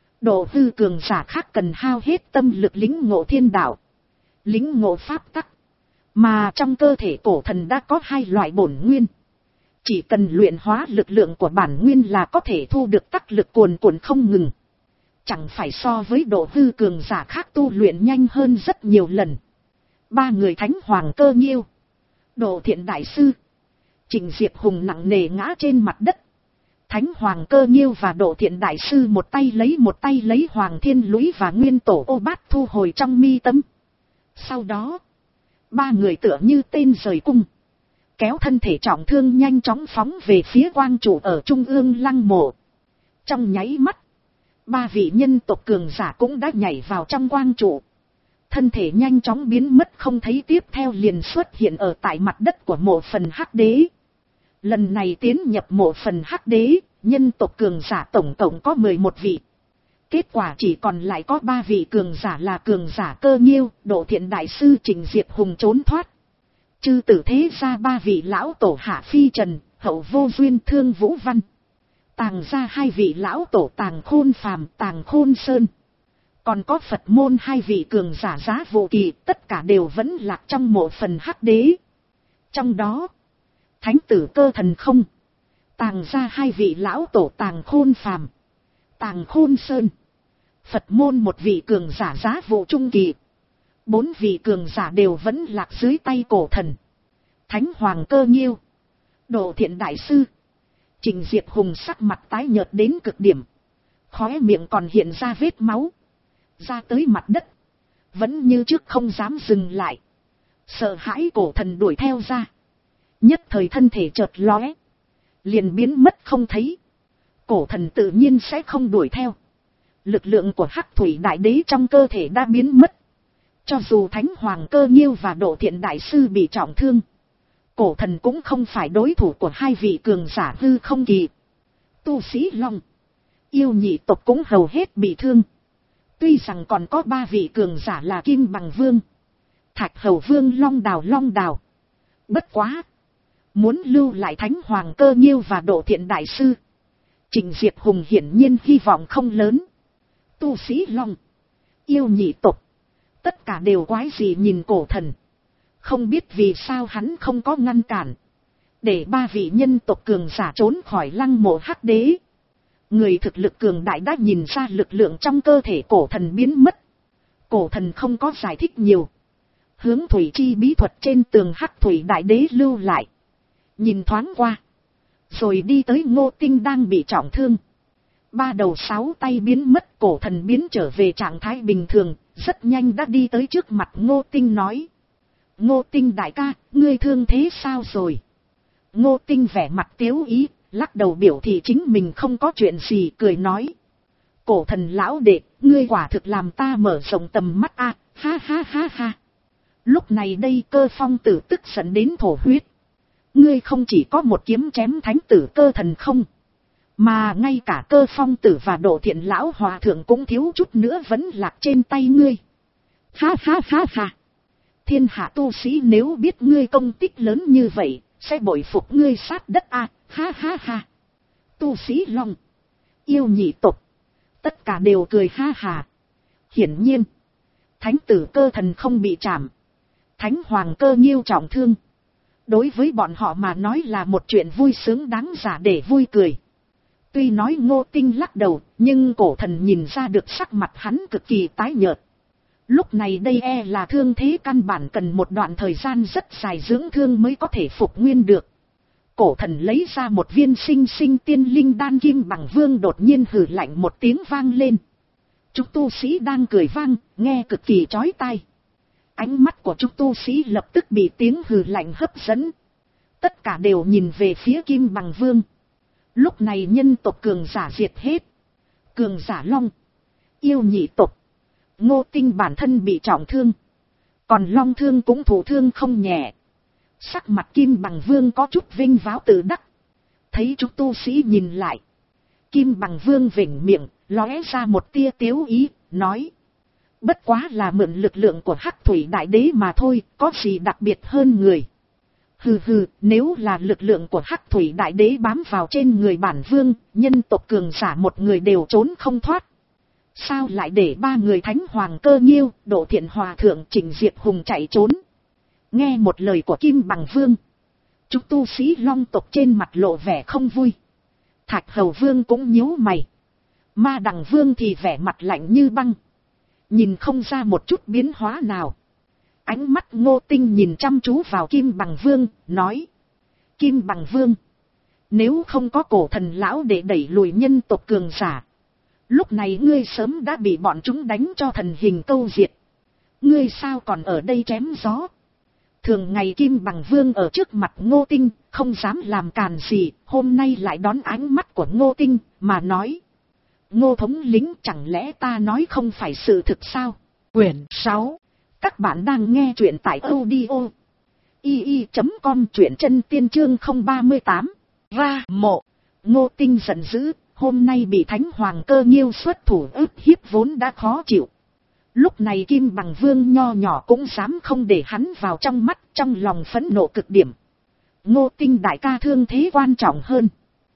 Độ hư cường giả khác cần hao hết tâm lực lĩnh ngộ thiên đạo, lĩnh ngộ pháp tắc. Mà trong cơ thể cổ thần đã có hai loại bổn nguyên. Chỉ cần luyện hóa lực lượng của bản nguyên là có thể thu được tắc lực cuồn cuộn không ngừng. Chẳng phải so với độ hư cường giả khác tu luyện nhanh hơn rất nhiều lần. Ba người Thánh Hoàng Cơ Nhiêu, Độ Thiện Đại Sư, Trịnh Diệp Hùng nặng nề ngã trên mặt đất. Thánh Hoàng Cơ Nhiêu và Độ Thiện Đại Sư một tay lấy một tay lấy Hoàng Thiên Lũy và Nguyên Tổ Ô Bát thu hồi trong mi tâm. Sau đó, ba người tựa như tên rời cung, kéo thân thể trọng thương nhanh chóng phóng về phía quang trụ ở trung ương lăng mộ. Trong nháy mắt, ba vị nhân tộc cường giả cũng đã nhảy vào trong quang trụ. Thân thể nhanh chóng biến mất không thấy, tiếp theo liền xuất hiện ở tại mặt đất của mộ phần Hắc Đế. Lần này tiến nhập mộ phần Hắc Đế, nhân tộc cường giả tổng cộng có mười một vị. Kết quả chỉ còn lại có ba vị cường giả là cường giả Cơ Nhiêu, Độ Thiện Đại Sư, Trịnh Diệp Hùng trốn thoát. Chư tử thế ra ba vị lão tổ Hạ Phi Trần, Hậu Vô Duyên, Thương Vũ Văn. Tàng ra hai vị lão tổ Tàng Khôn Phàm, Tàng Khôn Sơn. Còn có Phật môn hai vị cường giả Giá Vô Kỳ, tất cả đều vẫn lạc trong mộ phần Hắc Đế. Trong đó, Thánh tử Cơ Thần Không, tàng ra hai vị lão tổ Tàng Khôn Phàm, Tàng Khôn Sơn. Phật môn một vị cường giả Giá Vô Trung Kỳ. Bốn vị cường giả đều vẫn lạc dưới tay cổ thần. Thánh Hoàng Cơ Nhiêu, Độ Thiện Đại Sư, Trịnh Diệp Hùng sắc mặt tái nhợt đến cực điểm, khóe miệng còn hiện ra vết máu, ra tới mặt đất, vẫn như trước không dám dừng lại, sợ hãi cổ thần đuổi theo ra. Nhất thời thân thể chợt lóe, liền biến mất không thấy. Cổ thần tự nhiên sẽ không đuổi theo. Lực lượng của Hắc Thủy Đại Đế trong cơ thể đã biến mất. Cho dù Thánh Hoàng Cơ Nhiêu và Độ Thiện Đại Sư bị trọng thương, cổ thần cũng không phải đối thủ của hai vị cường giả hư không kỳ. Tu sĩ Long, Yêu nhị tộc cũng hầu hết bị thương. Tuy rằng còn có ba vị cường giả là Kim Bằng Vương, Thạch Hầu Vương, Long Đào Long Đào. Bất quá, muốn lưu lại Thánh Hoàng Cơ Nhiêu và Độ Thiện Đại Sư, Trịnh Diệp Hùng hiển nhiên hy vọng không lớn. Tu sĩ Long, Yêu nhị tộc, tất cả đều quái gì nhìn cổ thần. Không biết vì sao hắn không có ngăn cản, để ba vị nhân tộc cường giả trốn khỏi lăng mộ Hắc Đế. Người thực lực cường đại đã nhìn ra lực lượng trong cơ thể cổ thần biến mất. Cổ thần không có giải thích nhiều, hướng thủy chi bí thuật trên tường Hắc Thủy Đại Đế lưu lại, nhìn thoáng qua, rồi đi tới Ngô Tinh đang bị trọng thương. Ba đầu sáu tay biến mất, cổ thần biến trở về trạng thái bình thường, rất nhanh đã đi tới trước mặt Ngô Tinh nói: Ngô Tinh đại ca, ngươi thương thế sao rồi? Ngô Tinh vẻ mặt tiếu ý, lắc đầu biểu thị chính mình không có chuyện gì, cười nói: Cổ thần lão đệ, ngươi quả thực làm ta mở rộng tầm mắt a, ha ha ha ha. Lúc này đây Cơ Phong tử tức giận đến thổ huyết. Ngươi không chỉ có một kiếm chém thánh tử Cơ Thần Không, mà ngay cả Cơ Phong tử và Độ Thiện lão hòa thượng cũng thiếu chút nữa vẫn lạc trên tay ngươi. Ha ha ha ha. Thiên hạ tu sĩ nếu biết ngươi công tích lớn như vậy, sẽ bội phục ngươi sát đất a, ha ha ha. Tu sĩ Long, Yêu nhị tộc, tất cả đều cười ha hà. Hiển nhiên, thánh tử Cơ Thần Không bị trảm, Thánh Hoàng Cơ Nhiêu trọng thương, đối với bọn họ mà nói là một chuyện vui sướng đáng giả để vui cười. Tuy nói Ngô Tinh lắc đầu, nhưng cổ thần nhìn ra được sắc mặt hắn cực kỳ tái nhợt. Lúc này đây e là thương thế căn bản cần một đoạn thời gian rất dài dưỡng thương mới có thể phục nguyên được. Cổ thần lấy ra một viên sinh sinh tiên linh đan. Kim Bằng Vương đột nhiên hừ lạnh một tiếng vang lên. Chúng tu sĩ đang cười vang, nghe cực kỳ chói tai. Ánh mắt của chúng tu sĩ lập tức bị tiếng hừ lạnh hấp dẫn. Tất cả đều nhìn về phía Kim Bằng Vương. Lúc này nhân tộc cường giả diệt hết. Cường giả Long, Yêu nhị tộc, Ngô Tinh bản thân bị trọng thương, còn Long Thương cũng thụ thương không nhẹ. Sắc mặt Kim Bằng Vương có chút vinh váo tự đắc. Thấy chúng tu sĩ nhìn lại. Kim Bằng Vương vểnh miệng, lóe ra một tia tiếu ý, nói. Bất quá là mượn lực lượng của Hắc Thủy Đại Đế mà thôi, có gì đặc biệt hơn người. Hừ hừ, nếu là lực lượng của Hắc Thủy Đại Đế bám vào trên người bản vương, nhân tộc cường giả một người đều trốn không thoát. Sao lại để ba người Thánh Hoàng Cơ Nhiêu, Độ Thiện Hòa Thượng, Trịnh Diệt Hùng chạy trốn? Nghe một lời của Kim Bằng Vương, chúng tu sĩ Long tộc trên mặt lộ vẻ không vui. Thạch Hầu Vương cũng nhíu mày. Ma Đằng Vương thì vẻ mặt lạnh như băng, nhìn không ra một chút biến hóa nào. Ánh mắt Ngô Tinh nhìn chăm chú vào Kim Bằng Vương, nói. Kim Bằng Vương, nếu không có cổ thần lão để đẩy lùi nhân tộc cường giả, lúc này ngươi sớm đã bị bọn chúng đánh cho thần hình câu diệt. Ngươi sao còn ở đây chém gió? Thường ngày Kim Bằng Vương ở trước mặt Ngô Tinh, không dám làm càn gì, hôm nay lại đón ánh mắt của Ngô Tinh, mà nói. Ngô thống lĩnh, chẳng lẽ ta nói không phải sự thực sao? Quyển sáu. Các bạn đang nghe truyện tại audio i i chấm com, truyện chân tiên chương không ba tám. Ra mộ. Ngô Tinh giận dữ, hôm nay bị Thánh Hoàng Cơ Nhiêu xuất thủ ức hiếp vốn đã khó chịu. Lúc này Kim Bằng Vương nho nhỏ cũng dám không để hắn vào trong mắt, trong lòng phẫn nộ cực điểm. Ngô Tinh đại ca, thương thế quan trọng hơn.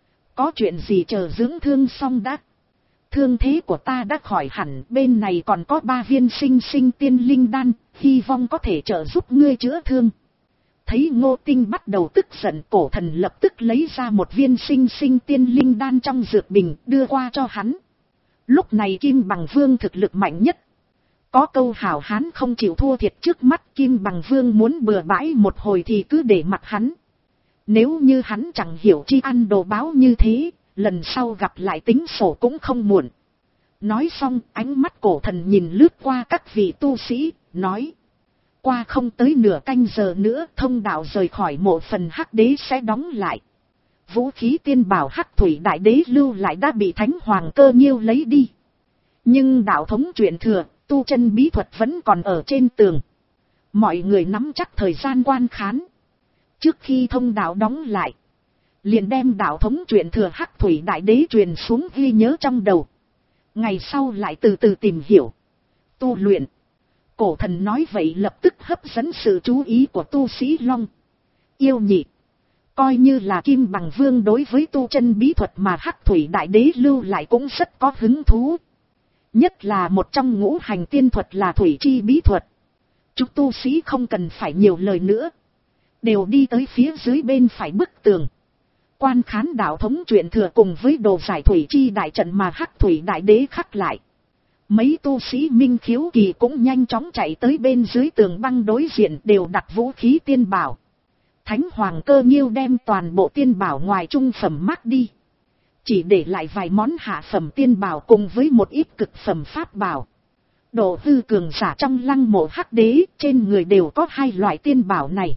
Có chuyện gì chờ dưỡng thương xong đã. Thương thế của ta đã khỏi hẳn, bên này còn có ba viên sinh sinh tiên linh đan, hy vọng có thể trợ giúp ngươi chữa thương. Thấy Ngô Tinh bắt đầu tức giận, cổ thần lập tức lấy ra một viên sinh sinh tiên linh đan trong dược bình, đưa qua cho hắn. Lúc này Kim Bằng Vương thực lực mạnh nhất. Có câu hảo hán không chịu thua thiệt trước mắt, Kim Bằng Vương muốn bừa bãi một hồi thì cứ để mặc hắn. Nếu như hắn chẳng hiểu chi ăn đồ báo như thế, lần sau gặp lại tính sổ cũng không muộn. Nói xong, ánh mắt cổ thần nhìn lướt qua các vị tu sĩ, nói. Qua không tới nửa canh giờ nữa, thông đạo rời khỏi mộ phần Hắc Đế sẽ đóng lại. Vũ khí tiên bảo Hắc Thủy Đại Đế lưu lại đã bị Thánh Hoàng Cơ Nhiêu lấy đi. Nhưng đạo thống truyền thừa, tu chân bí thuật vẫn còn ở trên tường. Mọi người nắm chắc thời gian quan khán. Trước khi thông đạo đóng lại, liền đem đạo thống truyền thừa Hắc Thủy Đại Đế truyền xuống ghi nhớ trong đầu. Ngày sau lại từ từ tìm hiểu, tu luyện. Cổ thần nói vậy lập tức hấp dẫn sự chú ý của tu sĩ Long, Yêu Nhị. Coi như là Kim Bằng Vương đối với tu chân bí thuật mà Hắc Thủy Đại Đế lưu lại cũng rất có hứng thú. Nhất là một trong ngũ hành tiên thuật là thủy chi bí thuật. Chúng tu sĩ không cần phải nhiều lời nữa, đều đi tới phía dưới bên phải bức tường, quan khán đạo thống truyền thừa cùng với đồ giải thủy chi đại trận mà Hắc Thủy Đại Đế khắc lại. Mấy tu sĩ minh khiếu kỳ cũng nhanh chóng chạy tới bên dưới tường băng đối diện, đều đặt vũ khí tiên bảo. Thánh Hoàng Cơ Nhiêu đem toàn bộ tiên bảo ngoài trung phẩm mác đi, chỉ để lại vài món hạ phẩm tiên bảo cùng với một ít cực phẩm pháp bảo. Độ hư cường giả trong lăng mộ Hắc Đế trên người đều có hai loại tiên bảo này.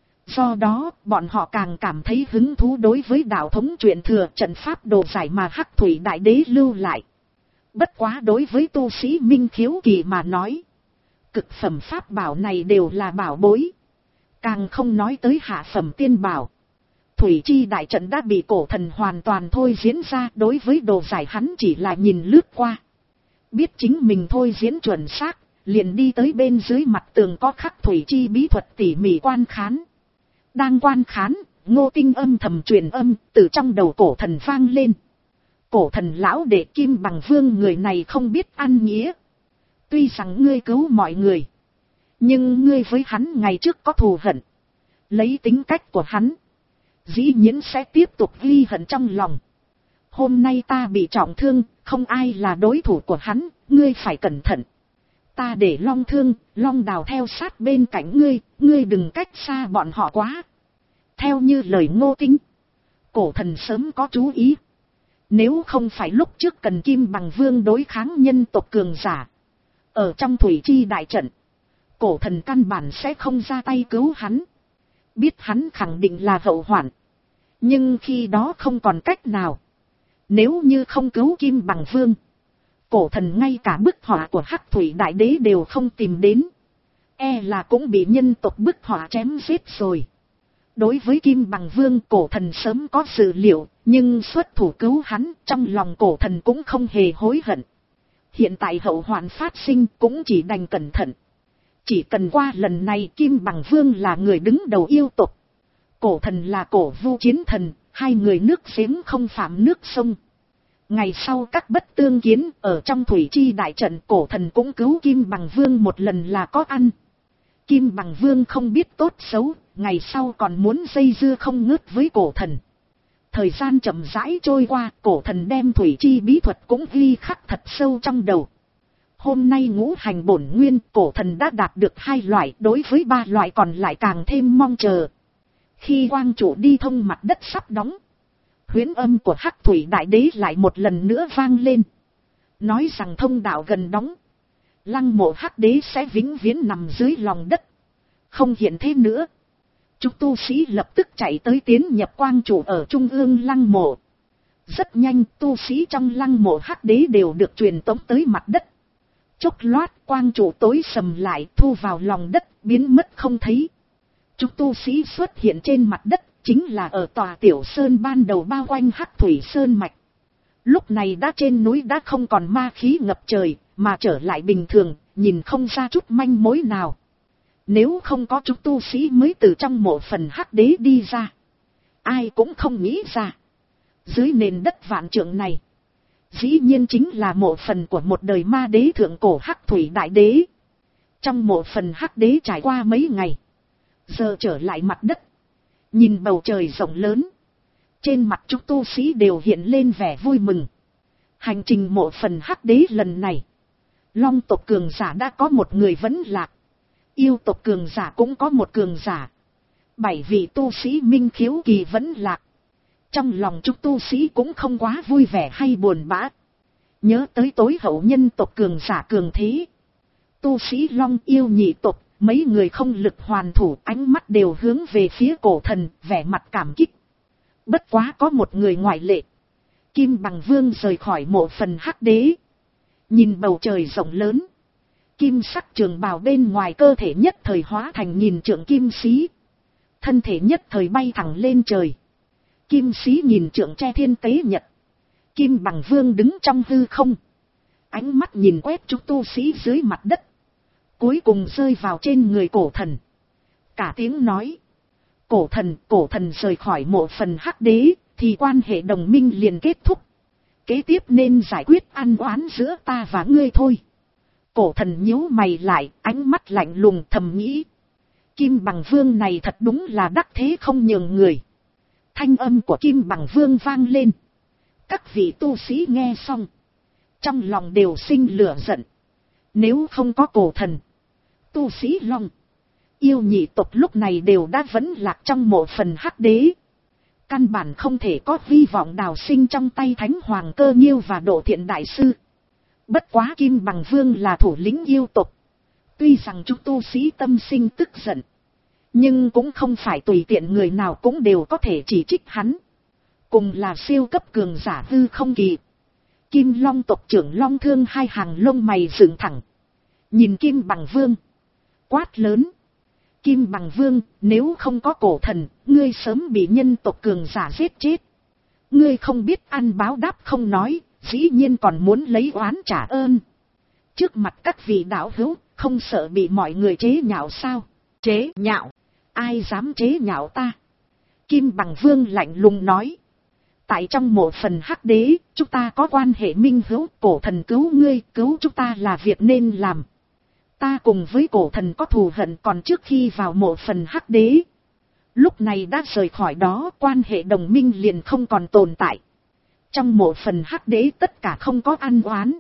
Do đó, bọn họ càng cảm thấy hứng thú đối với đạo thống truyền thừa trận pháp đồ giải mà Hắc Thủy Đại Đế lưu lại. Bất quá đối với tu sĩ minh khiếu kỳ mà nói, cực phẩm pháp bảo này đều là bảo bối, càng không nói tới hạ phẩm tiên bảo. Thủy chi đại trận đã bị cổ thần hoàn toàn thôi diễn ra, đối với đồ giải hắn chỉ là nhìn lướt qua. Biết chính mình thôi diễn chuẩn xác, liền đi tới bên dưới mặt tường có khắc thủy chi bí thuật tỉ mỉ quan khán. Đang quan khán, Ngô Tinh âm thầm truyền âm từ trong đầu cổ thần vang lên. Cổ thần lão đệ Kim Bằng Vương người này không biết ăn nghĩa. Tuy rằng ngươi cứu mọi người, nhưng ngươi với hắn ngày trước có thù hận. Lấy tính cách của hắn, dĩ nhiên sẽ tiếp tục ghi hận trong lòng. Hôm nay ta bị trọng thương, không ai là đối thủ của hắn, ngươi phải cẩn thận. Ta để Long Thương, Long Đào theo sát bên cạnh ngươi, ngươi đừng cách xa bọn họ quá. Theo như lời Ngô Tinh, cổ thần sớm có chú ý. Nếu không phải lúc trước cần Kim Bằng Vương đối kháng nhân tộc cường giả, ở trong thủy chi đại trận, cổ thần căn bản sẽ không ra tay cứu hắn. Biết hắn khẳng định là hậu hoạn, nhưng khi đó không còn cách nào. Nếu như không cứu Kim Bằng Vương, cổ thần ngay cả bức họa của Hắc Thủy Đại Đế đều không tìm đến, e là cũng bị nhân tộc bức họa chém giết rồi. Đối với Kim Bằng Vương, cổ thần sớm có dự liệu, nhưng xuất thủ cứu hắn, trong lòng cổ thần cũng không hề hối hận. Hiện tại hậu hoạn phát sinh cũng chỉ đành cẩn thận. Chỉ cần qua lần này, Kim Bằng Vương là người đứng đầu yêu tộc, cổ thần là cổ vu chiến thần, hai người nước giếng không phạm nước sông. Ngày sau các bất tương kiến, ở trong thủy chi đại trận, cổ thần cũng cứu Kim Bằng Vương một lần là có ăn. Kim Bằng Vương không biết tốt xấu, ngày sau còn muốn dây dưa không ngớt với cổ thần. Thời gian chậm rãi trôi qua, cổ thần đem thủy chi bí thuật cũng ghi khắc thật sâu trong đầu. Hôm nay ngũ hành bổn nguyên, cổ thần đã đạt được hai loại, đối với ba loại còn lại càng thêm mong chờ. Khi quang chủ đi thông mặt đất sắp đóng, huyễn âm của Hắc Thủy Đại Đế lại một lần nữa vang lên, nói rằng thông đạo gần đóng, lăng mộ Hắc Đế sẽ vĩnh viễn nằm dưới lòng đất, không hiện thế nữa. Chúng tu sĩ lập tức chạy tới tiến nhập quang chủ ở trung ương lăng mộ. Rất nhanh, tu sĩ trong lăng mộ Hắc Đế đều được truyền tống tới mặt đất. Chốc loát, quang chủ tối sầm lại, thu vào lòng đất, biến mất không thấy. Chúng tu sĩ xuất hiện trên mặt đất, chính là ở tòa tiểu sơn ban đầu bao quanh Hắc Thủy Sơn Mạch. Lúc này đã trên núi đã không còn ma khí ngập trời, mà trở lại bình thường, nhìn không ra chút manh mối nào. Nếu không có chúng tu sĩ mới từ trong mộ phần Hắc Đế đi ra, ai cũng không nghĩ ra. Dưới nền đất vạn trượng này, dĩ nhiên chính là mộ phần của một đời ma đế thượng cổ Hắc Thủy Đại Đế. Trong mộ phần Hắc Đế trải qua mấy ngày, giờ trở lại mặt đất, nhìn bầu trời rộng lớn, trên mặt chúng tu sĩ đều hiện lên vẻ vui mừng. Hành trình mộ phần Hắc Đế lần này, Long tộc cường giả đã có một người vẫn lạc, yêu tộc cường giả cũng có một cường giả, bảy vị tu sĩ minh khiếu kỳ vẫn lạc. Trong lòng chúng tu sĩ cũng không quá vui vẻ hay buồn bã, nhớ tới tối hậu nhân tộc cường giả cường thế, tu sĩ Long yêu nhị tộc, mấy người không lực hoàn thủ, ánh mắt đều hướng về phía cổ thần, vẻ mặt cảm kích. Bất quá có một người ngoại lệ. Kim Bằng Vương rời khỏi mộ phần Hắc Đế, nhìn bầu trời rộng lớn, kim sắc trường bào bên ngoài cơ thể nhất thời hóa thành nghìn trượng kim xí, thân thể nhất thời bay thẳng lên trời. Kim xí nghìn trượng che thiên tế nhật. Kim Bằng Vương đứng trong hư không, ánh mắt nhìn quét chúng tu sĩ dưới mặt đất, cuối cùng rơi vào trên người cổ thần. Cả tiếng nói, cổ thần, cổ thần rời khỏi mộ phần Hắc Đế, thì quan hệ đồng minh liền kết thúc. Kế tiếp nên giải quyết ăn oán giữa ta và ngươi thôi. Cổ thần nhíu mày lại, ánh mắt lạnh lùng thầm nghĩ. Kim Bằng Vương này thật đúng là đắc thế không nhường người. Thanh âm của Kim Bằng Vương vang lên. Các vị tu sĩ nghe xong, trong lòng đều sinh lửa giận. Nếu không có cổ thần, tu sĩ Long, yêu nhị tộc lúc này đều đã vẫn lạc trong mộ phần Hắc Đế. Căn bản không thể có hy vọng đào sinh trong tay Thánh Hoàng Cơ Nhiêu và Độ Thiện Đại Sư. Bất quá Kim Bằng Vương là thủ lĩnh yêu tộc, tuy rằng chúng tu sĩ tâm sinh tức giận, nhưng cũng không phải tùy tiện người nào cũng đều có thể chỉ trích hắn. Cùng là siêu cấp cường giả hư không kỳ, Kim Long tộc trưởng Long Thương hai hàng lông mày dựng thẳng, nhìn Kim Bằng Vương, quát lớn. Kim Bằng Vương, nếu không có cổ thần, ngươi sớm bị nhân tộc cường giả giết chết. Ngươi không biết ăn báo đáp không nói, dĩ nhiên còn muốn lấy oán trả ơn. Trước mặt các vị đạo hữu, không sợ bị mọi người chế nhạo sao? Chế nhạo? Ai dám chế nhạo ta? Kim Bằng Vương lạnh lùng nói. Tại trong mộ phần Hắc Đế, chúng ta có quan hệ minh hữu, cổ thần cứu ngươi, cứu chúng ta là việc nên làm. Ta cùng với cổ thần có thù hận còn trước khi vào mộ phần Hắc Đế. Lúc này đã rời khỏi đó, quan hệ đồng minh liền không còn tồn tại. Trong mộ phần Hắc Đế tất cả không có ăn oán.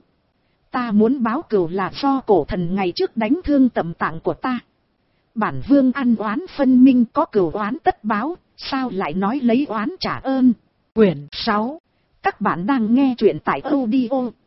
Ta muốn báo cừu là do cổ thần ngày trước đánh thương tầm tạng của ta. Bản vương ăn oán phân minh, có cừu oán tất báo, sao lại nói lấy oán trả ơn. Quyển sáu. Các bạn đang nghe truyện tại audio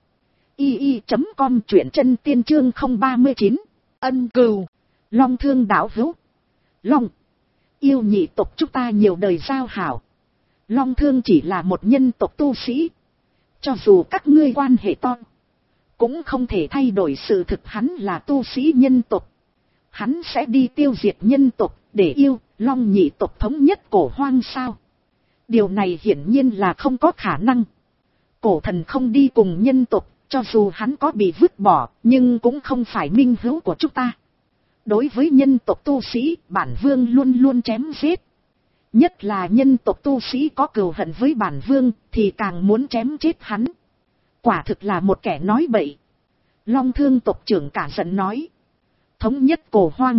i i chấm com, truyện chân tiên chương không ba chín. Ân cừu. Long Thương đạo hữu. Long, yêu nhị tộc chúng ta nhiều đời giao hảo. Long Thương chỉ là một nhân tộc tu sĩ. Cho dù các ngươi quan hệ to, cũng không thể thay đổi sự thực hắn là tu sĩ nhân tộc. Hắn sẽ đi tiêu diệt nhân tộc, để yêu, Long nhị tộc thống nhất cổ hoang sao? Điều này hiển nhiên là không có khả năng. Cổ thần không đi cùng nhân tộc, cho dù hắn có bị vứt bỏ, nhưng cũng không phải minh hữu của chúng ta. Đối với nhân tộc tu sĩ, bản vương luôn luôn chém giết. Nhất là nhân tộc tu sĩ có cừu hận với bản vương, thì càng muốn chém chết hắn. Quả thực là một kẻ nói bậy. Long Thương tộc trưởng cả giận nói. Thống nhất cổ hoang.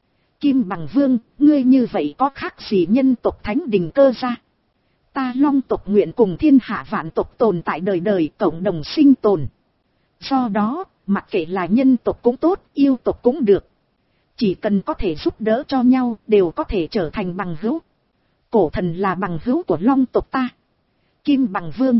Kim Bằng Vương, ngươi như vậy có khác gì nhân tộc thánh đình cơ gia? Ta Long tộc nguyện cùng thiên hạ vạn tộc tồn tại đời đời, cộng đồng sinh tồn. Do đó, mặc kệ là nhân tộc cũng tốt, yêu tộc cũng được. Chỉ cần có thể giúp đỡ cho nhau, đều có thể trở thành bằng hữu. Cổ thần là bằng hữu của Long tộc ta. Kim Bằng Vương,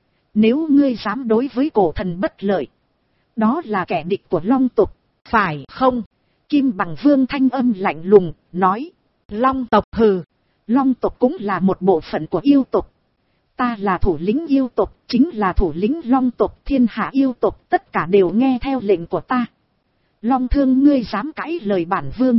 nếu ngươi dám đối với cổ thần bất lợi, đó là kẻ địch của Long tộc, phải không? Kim Bằng Vương thanh âm lạnh lùng, nói. Long tộc hừ. Long tộc cũng là một bộ phận của yêu tộc. Ta là thủ lĩnh yêu tộc, chính là thủ lĩnh Long tộc, thiên hạ yêu tộc tất cả đều nghe theo lệnh của ta. Long Thương, ngươi dám cãi lời bản vương?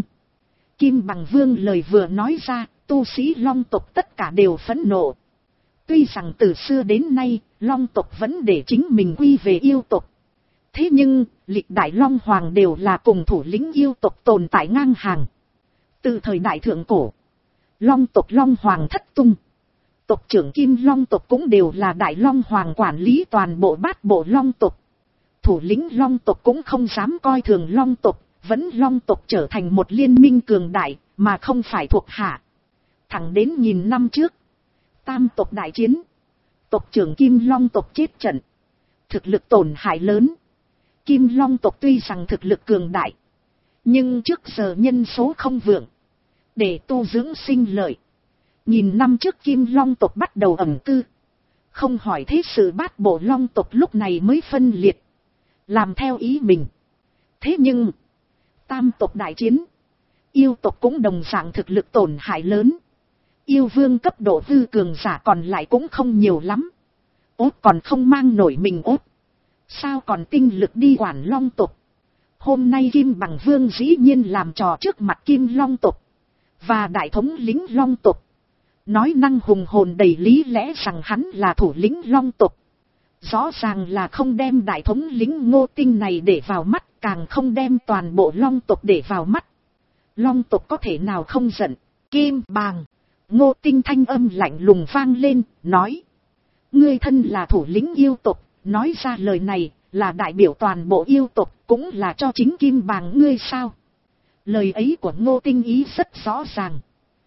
Kim Bằng Vương lời vừa nói ra, tu sĩ Long tộc tất cả đều phẫn nộ. Tuy rằng từ xưa đến nay, Long tộc vẫn để chính mình quy về yêu tộc. Thế nhưng, lịch đại Long Hoàng đều là cùng thủ lĩnh yêu tộc tồn tại ngang hàng. Từ thời đại thượng cổ, Long tộc Long Hoàng thất tung. Tộc trưởng Kim Long tộc cũng đều là đại Long Hoàng quản lý toàn bộ bát bộ Long tộc. Thủ lĩnh Long tộc cũng không dám coi thường Long tộc, vẫn Long tộc trở thành một liên minh cường đại, mà không phải thuộc hạ. Thẳng đến nghìn năm trước, tam tộc đại chiến, tộc trưởng Kim Long tộc chết trận, thực lực tổn hại lớn. Kim Long tộc tuy rằng thực lực cường đại, nhưng trước giờ nhân số không vượng, để tu dưỡng sinh lợi. Nghìn năm trước Kim Long tộc bắt đầu ẩn cư, không hỏi thế sự bát bộ Long tộc lúc này mới phân liệt, làm theo ý mình. Thế nhưng, tam tộc đại chiến, yêu tộc cũng đồng dạng thực lực tổn hại lớn. Yêu vương cấp độ hư cường giả còn lại cũng không nhiều lắm. Ốt còn không mang nổi mình ốt, sao còn tinh lực đi quản Long tộc? Hôm nay Kim Bằng Vương dĩ nhiên làm trò trước mặt Kim Long tộc và đại thống lĩnh Long tộc, nói năng hùng hồn đầy lý lẽ rằng hắn là thủ lĩnh Long tộc. Rõ ràng là không đem đại thống lĩnh Ngô Tinh này để vào mắt, càng không đem toàn bộ Long tộc để vào mắt. Long tộc có thể nào không giận? Kim Bằng, Ngô Tinh thanh âm lạnh lùng vang lên, nói. Ngươi thân là thủ lĩnh yêu tộc, nói ra lời này là đại biểu toàn bộ yêu tộc, cũng là cho chính Kim Bằng ngươi sao? Lời ấy của Ngô Tinh ý rất rõ ràng.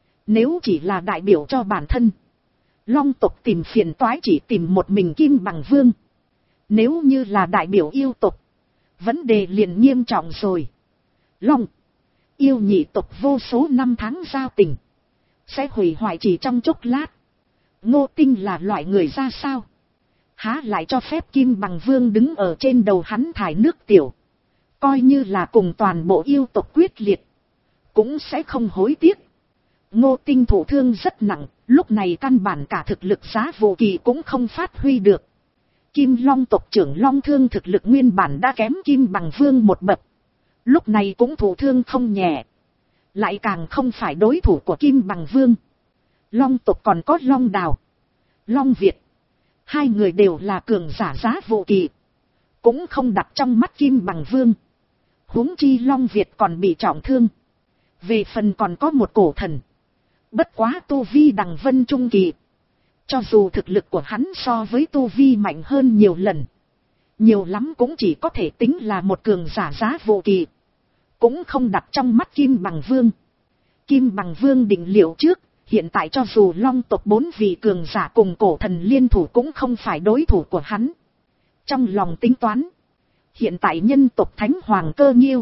Nếu chỉ là đại biểu cho bản thân, Long tộc tìm phiền toái chỉ tìm một mình Kim Bằng Vương. Nếu như là đại biểu yêu tộc, vấn đề liền nghiêm trọng rồi. Long, yêu nhị tộc vô số năm tháng giao tình, sẽ hủy hoại chỉ trong chốc lát. Ngô Tinh là loại người ra sao? Há lại cho phép Kim Bằng Vương đứng ở trên đầu hắn thải nước tiểu. Coi như là cùng toàn bộ yêu tộc quyết liệt, cũng sẽ không hối tiếc. Ngô Tinh thụ thương rất nặng, lúc này căn bản cả thực lực giá vô kỳ cũng không phát huy được. Kim Long tộc trưởng Long Thương thực lực nguyên bản đã kém Kim Bằng Vương một bậc, lúc này cũng thụ thương không nhẹ, lại càng không phải đối thủ của Kim Bằng Vương. Long tộc còn có Long Đào, Long Việt, hai người đều là cường giả giá vô kỳ, cũng không đặt trong mắt Kim Bằng Vương. Huống chi Long Việt còn bị trọng thương. Về phần còn có một cổ thần, bất quá tu vi đằng vân trung kỳ. Cho dù thực lực của hắn so với tu vi mạnh hơn nhiều lần, nhiều lắm cũng chỉ có thể tính là một cường giả giá vô kỳ, cũng không đặt trong mắt Kim Bằng Vương. Kim Bằng Vương định liệu trước, hiện tại cho dù Long tộc bốn vị cường giả cùng cổ thần liên thủ cũng không phải đối thủ của hắn. Trong lòng tính toán, hiện tại nhân tộc Thánh Hoàng Cơ Nghiêu,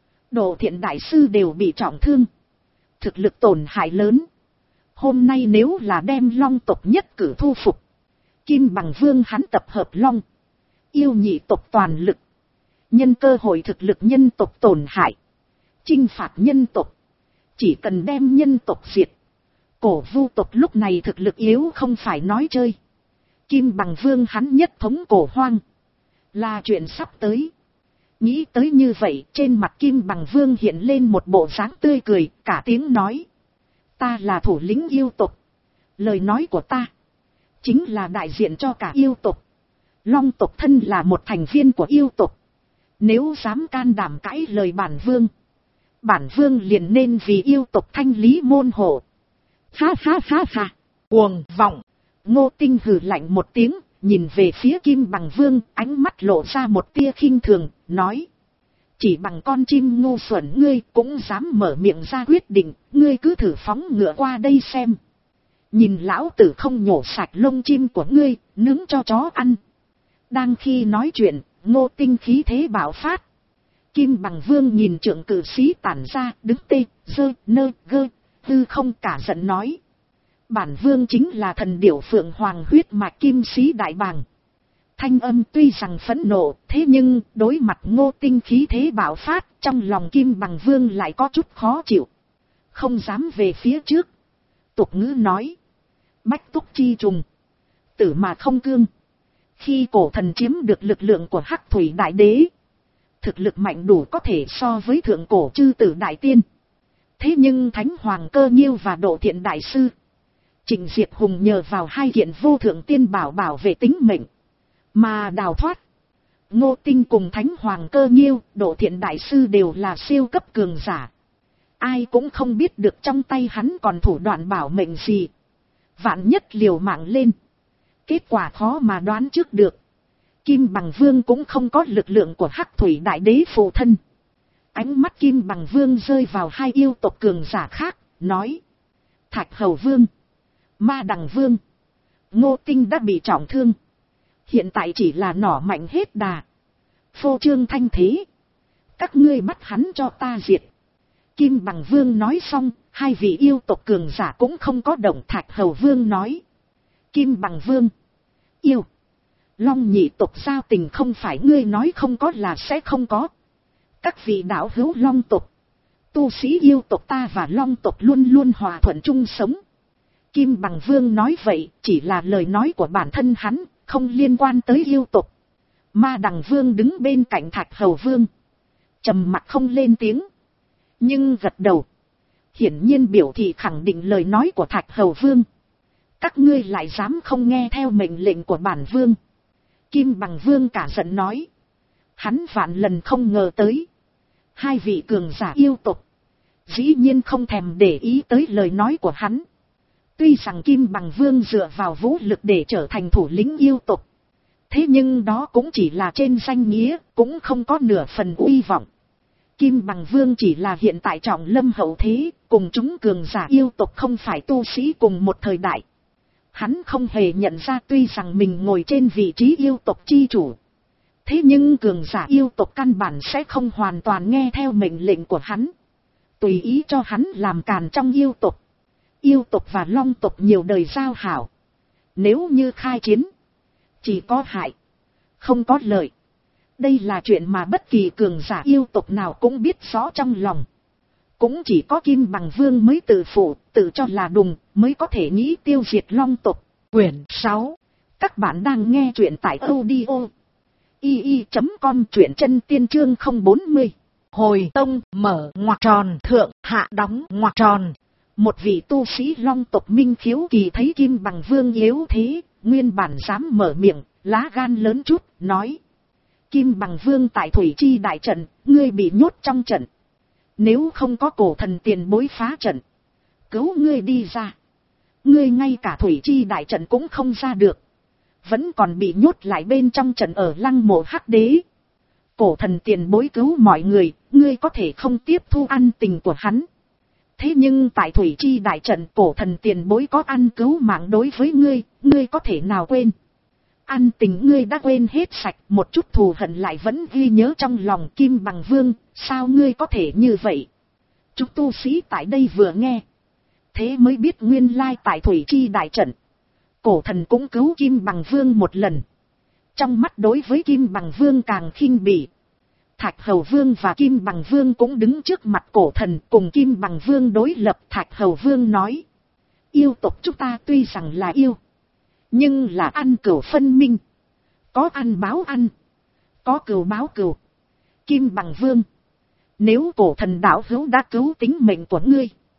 Đồ Thiện Đại Sư đều bị trọng thương, thực lực tổn hại lớn. Hôm nay nếu là đem Long tộc nhất cử thu phục, Kim Bằng Vương hắn tập hợp Long, yêu nhị tộc toàn lực, nhân cơ hội thực lực nhân tộc tổn hại, chinh phạt nhân tộc. Chỉ cần đem nhân tộc diệt, cổ vu tộc lúc này thực lực yếu không phải nói chơi. Kim Bằng Vương hắn nhất thống cổ hoang, là chuyện sắp tới. Nghĩ tới như vậy, trên mặt Kim Bằng Vương hiện lên một bộ dáng tươi cười, cả tiếng nói. ta là thủ lĩnh yêu tộc. Lời nói của ta chính là đại diện cho cả yêu tộc. Long tộc thân là một thành viên của yêu tộc. Nếu dám can đảm cãi lời bản vương, bản vương liền nên vì yêu tộc thanh lý môn hộ. Ha ha ha ha, cuồng vọng. Ngô Tinh hừ lạnh một tiếng, nhìn về phía Kim Bằng Vương, ánh mắt lộ ra một tia khinh thường, nói. Chỉ bằng con chim ngu xuẩn ngươi cũng dám mở miệng ra quyết định, ngươi cứ thử phóng ngựa qua đây xem. Nhìn lão tử không nhổ sạch lông chim của ngươi, nướng cho chó ăn. Đang khi nói chuyện, Ngô Tinh khí thế bạo phát. Kim Bằng Vương nhìn trượng cử sĩ tản ra, đứng tê, dơ, nơ, gơ, tư không cả giận nói. Bản vương chính là thần điểu phượng hoàng huyết mạch kim sĩ đại bàng. Thanh âm tuy rằng phẫn nộ, thế nhưng đối mặt Ngô Tinh khí thế bạo phát, trong lòng Kim Bằng Vương lại có chút khó chịu. Không dám về phía trước. Tục ngữ nói. Bách túc chi trùng. Tử mà không cương. Khi cổ thần chiếm được lực lượng của Hắc Thủy Đại Đế, thực lực mạnh đủ có thể so với thượng cổ chư tử đại tiên. Thế nhưng Thánh Hoàng Cơ Nhiêu và Độ Thiện Đại Sư Trịnh Diệt Hùng nhờ vào hai kiện vô thượng tiên bảo bảo vệ tính mệnh mà đào thoát. Ngô Tinh cùng Thánh Hoàng Cơ Nhiêu, Độ Thiện Đại Sư đều là siêu cấp cường giả. Ai cũng không biết được trong tay hắn còn thủ đoạn bảo mệnh gì. Vạn nhất liều mạng lên, kết quả khó mà đoán trước được. Kim Bằng Vương cũng không có lực lượng của Hắc Thủy Đại Đế phụ thân. Ánh mắt Kim Bằng Vương rơi vào hai yêu tộc cường giả khác, nói. Thạch Hầu Vương, Ma Đằng Vương, Ngô Tinh đã bị trọng thương. Hiện tại chỉ là nỏ mạnh hết đà. Phô trương thanh thế. Các ngươi bắt hắn cho ta diệt. Kim Bằng Vương nói xong, hai vị yêu tộc cường giả cũng không có động. Thạch Hầu Vương nói. Kim Bằng Vương, yêu, Long nhị tộc giao tình không phải ngươi nói không có là sẽ không có. Các vị đạo hữu Long tộc, tu sĩ yêu tộc ta và Long tộc luôn luôn hòa thuận chung sống. Kim Bằng Vương nói vậy chỉ là lời nói của bản thân hắn, không liên quan tới yêu tộc. Ma Đằng Vương đứng bên cạnh Thạch Hầu Vương, trầm mặt không lên tiếng, nhưng gật đầu, hiển nhiên biểu thị khẳng định lời nói của Thạch Hầu Vương. Các ngươi lại dám không nghe theo mệnh lệnh của bản vương. Kim Bằng Vương cả giận nói. Hắn vạn lần không ngờ tới. Hai vị cường giả yêu tộc dĩ nhiên không thèm để ý tới lời nói của hắn. Tuy rằng Kim Bằng Vương dựa vào vũ lực để trở thành thủ lĩnh yêu tộc, thế nhưng đó cũng chỉ là trên danh nghĩa, cũng không có nửa phần uy vọng. Kim Bằng Vương chỉ là hiện tại trọng lâm hậu thế, cùng chúng cường giả yêu tộc không phải tu sĩ cùng một thời đại. Hắn không hề nhận ra tuy rằng mình ngồi trên vị trí yêu tộc chi chủ. Thế nhưng cường giả yêu tộc căn bản sẽ không hoàn toàn nghe theo mệnh lệnh của hắn. Tùy ý cho hắn làm càn trong yêu tộc. Yêu tộc và Long tộc nhiều đời giao hảo. Nếu như khai chiến, chỉ có hại, không có lợi. Đây là chuyện mà bất kỳ cường giả yêu tộc nào cũng biết rõ trong lòng. Cũng chỉ có Kim Bằng Vương mới tự phụ, tự cho là đùng, mới có thể nghĩ tiêu diệt Long tộc. Quyển sáu. Các bạn đang nghe truyện tại audio i i chấm com, truyện chân tiên chương không bốn mươi. Hồi tông mở ngoặc tròn thượng hạ đóng ngoặc tròn. Một vị tu sĩ Long tộc Minh Khiếu Kỳ thấy Kim Bằng Vương yếu thế, nguyên bản dám mở miệng, lá gan lớn chút, nói. Kim Bằng Vương tại Thủy Chi đại trận, ngươi bị nhốt trong trận. Nếu không có cổ thần tiền bối phá trận, cứu ngươi đi ra, ngươi ngay cả Thủy Chi đại trận cũng không ra được, vẫn còn bị nhốt lại bên trong trận ở Lăng Mộ Hắc Đế. Cổ thần tiền bối cứu mọi người, ngươi có thể không tiếp thu ăn tình của hắn. Thế nhưng tại Thủy Chi đại trận, cổ thần tiền bối có ăn cứu mạng đối với ngươi, ngươi có thể nào quên? Ăn tình ngươi đã quên hết sạch, một chút thù hận lại vẫn ghi nhớ trong lòng. Kim Bằng Vương, sao ngươi có thể như vậy? Chúng tu sĩ tại đây vừa nghe, thế mới biết nguyên lai tại Thủy Chi đại trận, cổ thần cũng cứu Kim Bằng Vương một lần. Trong mắt đối với Kim Bằng Vương càng khinh bỉ. Thạch Hầu Vương và Kim Bằng Vương cũng đứng trước mặt cổ thần, cùng Kim Bằng Vương đối lập. Thạch Hầu Vương nói, yêu tộc chúng ta tuy rằng là yêu, nhưng là ăn cừu phân minh, có ăn báo ăn, có cừu báo cừu. Kim Bằng Vương, nếu cổ thần đạo hữu đã cứu tính mệnh của ngươi,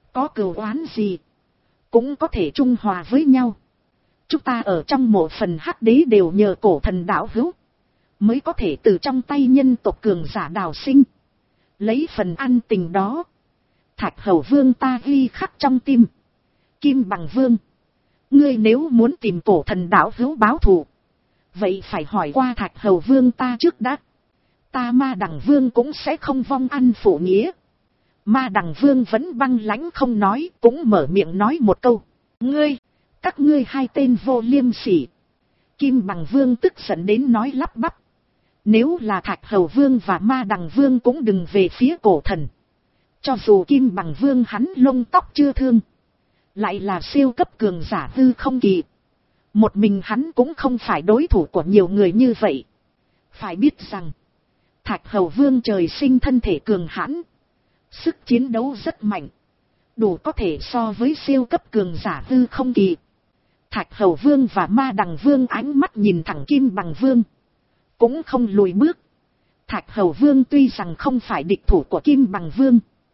Có cừu oán gì, cũng có thể trung hòa với nhau. Chúng ta ở trong một phần hắc đế đều nhờ cổ thần đạo hữu, mới có thể từ trong tay nhân tộc cường giả đào sinh. Lấy phần ăn tình đó, Thạch Hầu Vương ta ghi khắc trong tim. Kim Bằng Vương, ngươi nếu muốn tìm cổ thần đạo hữu báo thù, vậy phải hỏi qua Thạch Hầu Vương ta trước đã. Ta Ma Đằng Vương cũng sẽ không vong ăn phụ nghĩa. Ma Đằng Vương vẫn băng lãnh không nói, cũng mở miệng nói một câu. Ngươi, các ngươi hai tên vô liêm sỉ. Kim Bằng Vương tức giận đến nói lắp bắp. Nếu là Thạch Hầu Vương và Ma Đằng Vương cũng đừng về phía cổ thần. Cho dù Kim Bằng Vương hắn lông tóc chưa thương, lại là siêu cấp cường giả hư không kỳ, một mình hắn cũng không phải đối thủ của nhiều người như vậy. Phải biết rằng, Thạch Hầu Vương trời sinh thân thể cường hãn, sức chiến đấu rất mạnh, đủ có thể so với siêu cấp cường giả hư không kỳ. Thạch Hầu Vương và Ma Đằng Vương ánh mắt nhìn thẳng Kim Bằng Vương, cũng không lùi bước. Thạch Hầu Vương tuy rằng không phải địch thủ của Kim Bằng Vương,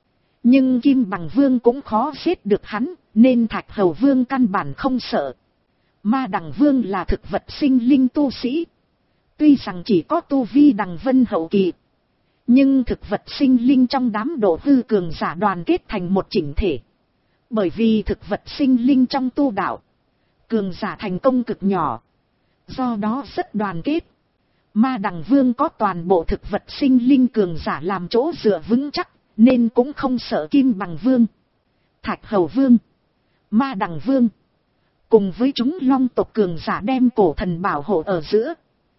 nhưng Kim Bằng Vương cũng khó giết được hắn, nên Thạch Hầu Vương căn bản không sợ. Ma Đằng Vương là thực vật sinh linh tu sĩ, tuy rằng chỉ có tu vi đằng vân hậu kỳ, nhưng thực vật sinh linh trong đám độ hư cường giả đoàn kết thành một chỉnh thể. Bởi vì thực vật sinh linh trong tu đạo, cường giả thành công cực nhỏ, do đó rất đoàn kết. Ma Đằng Vương có toàn bộ thực vật sinh linh cường giả làm chỗ dựa vững chắc, nên cũng không sợ Kim Bằng Vương. Thạch Hầu Vương, Ma Đằng Vương, cùng với chúng long tộc cường giả đem cổ thần bảo hộ ở giữa.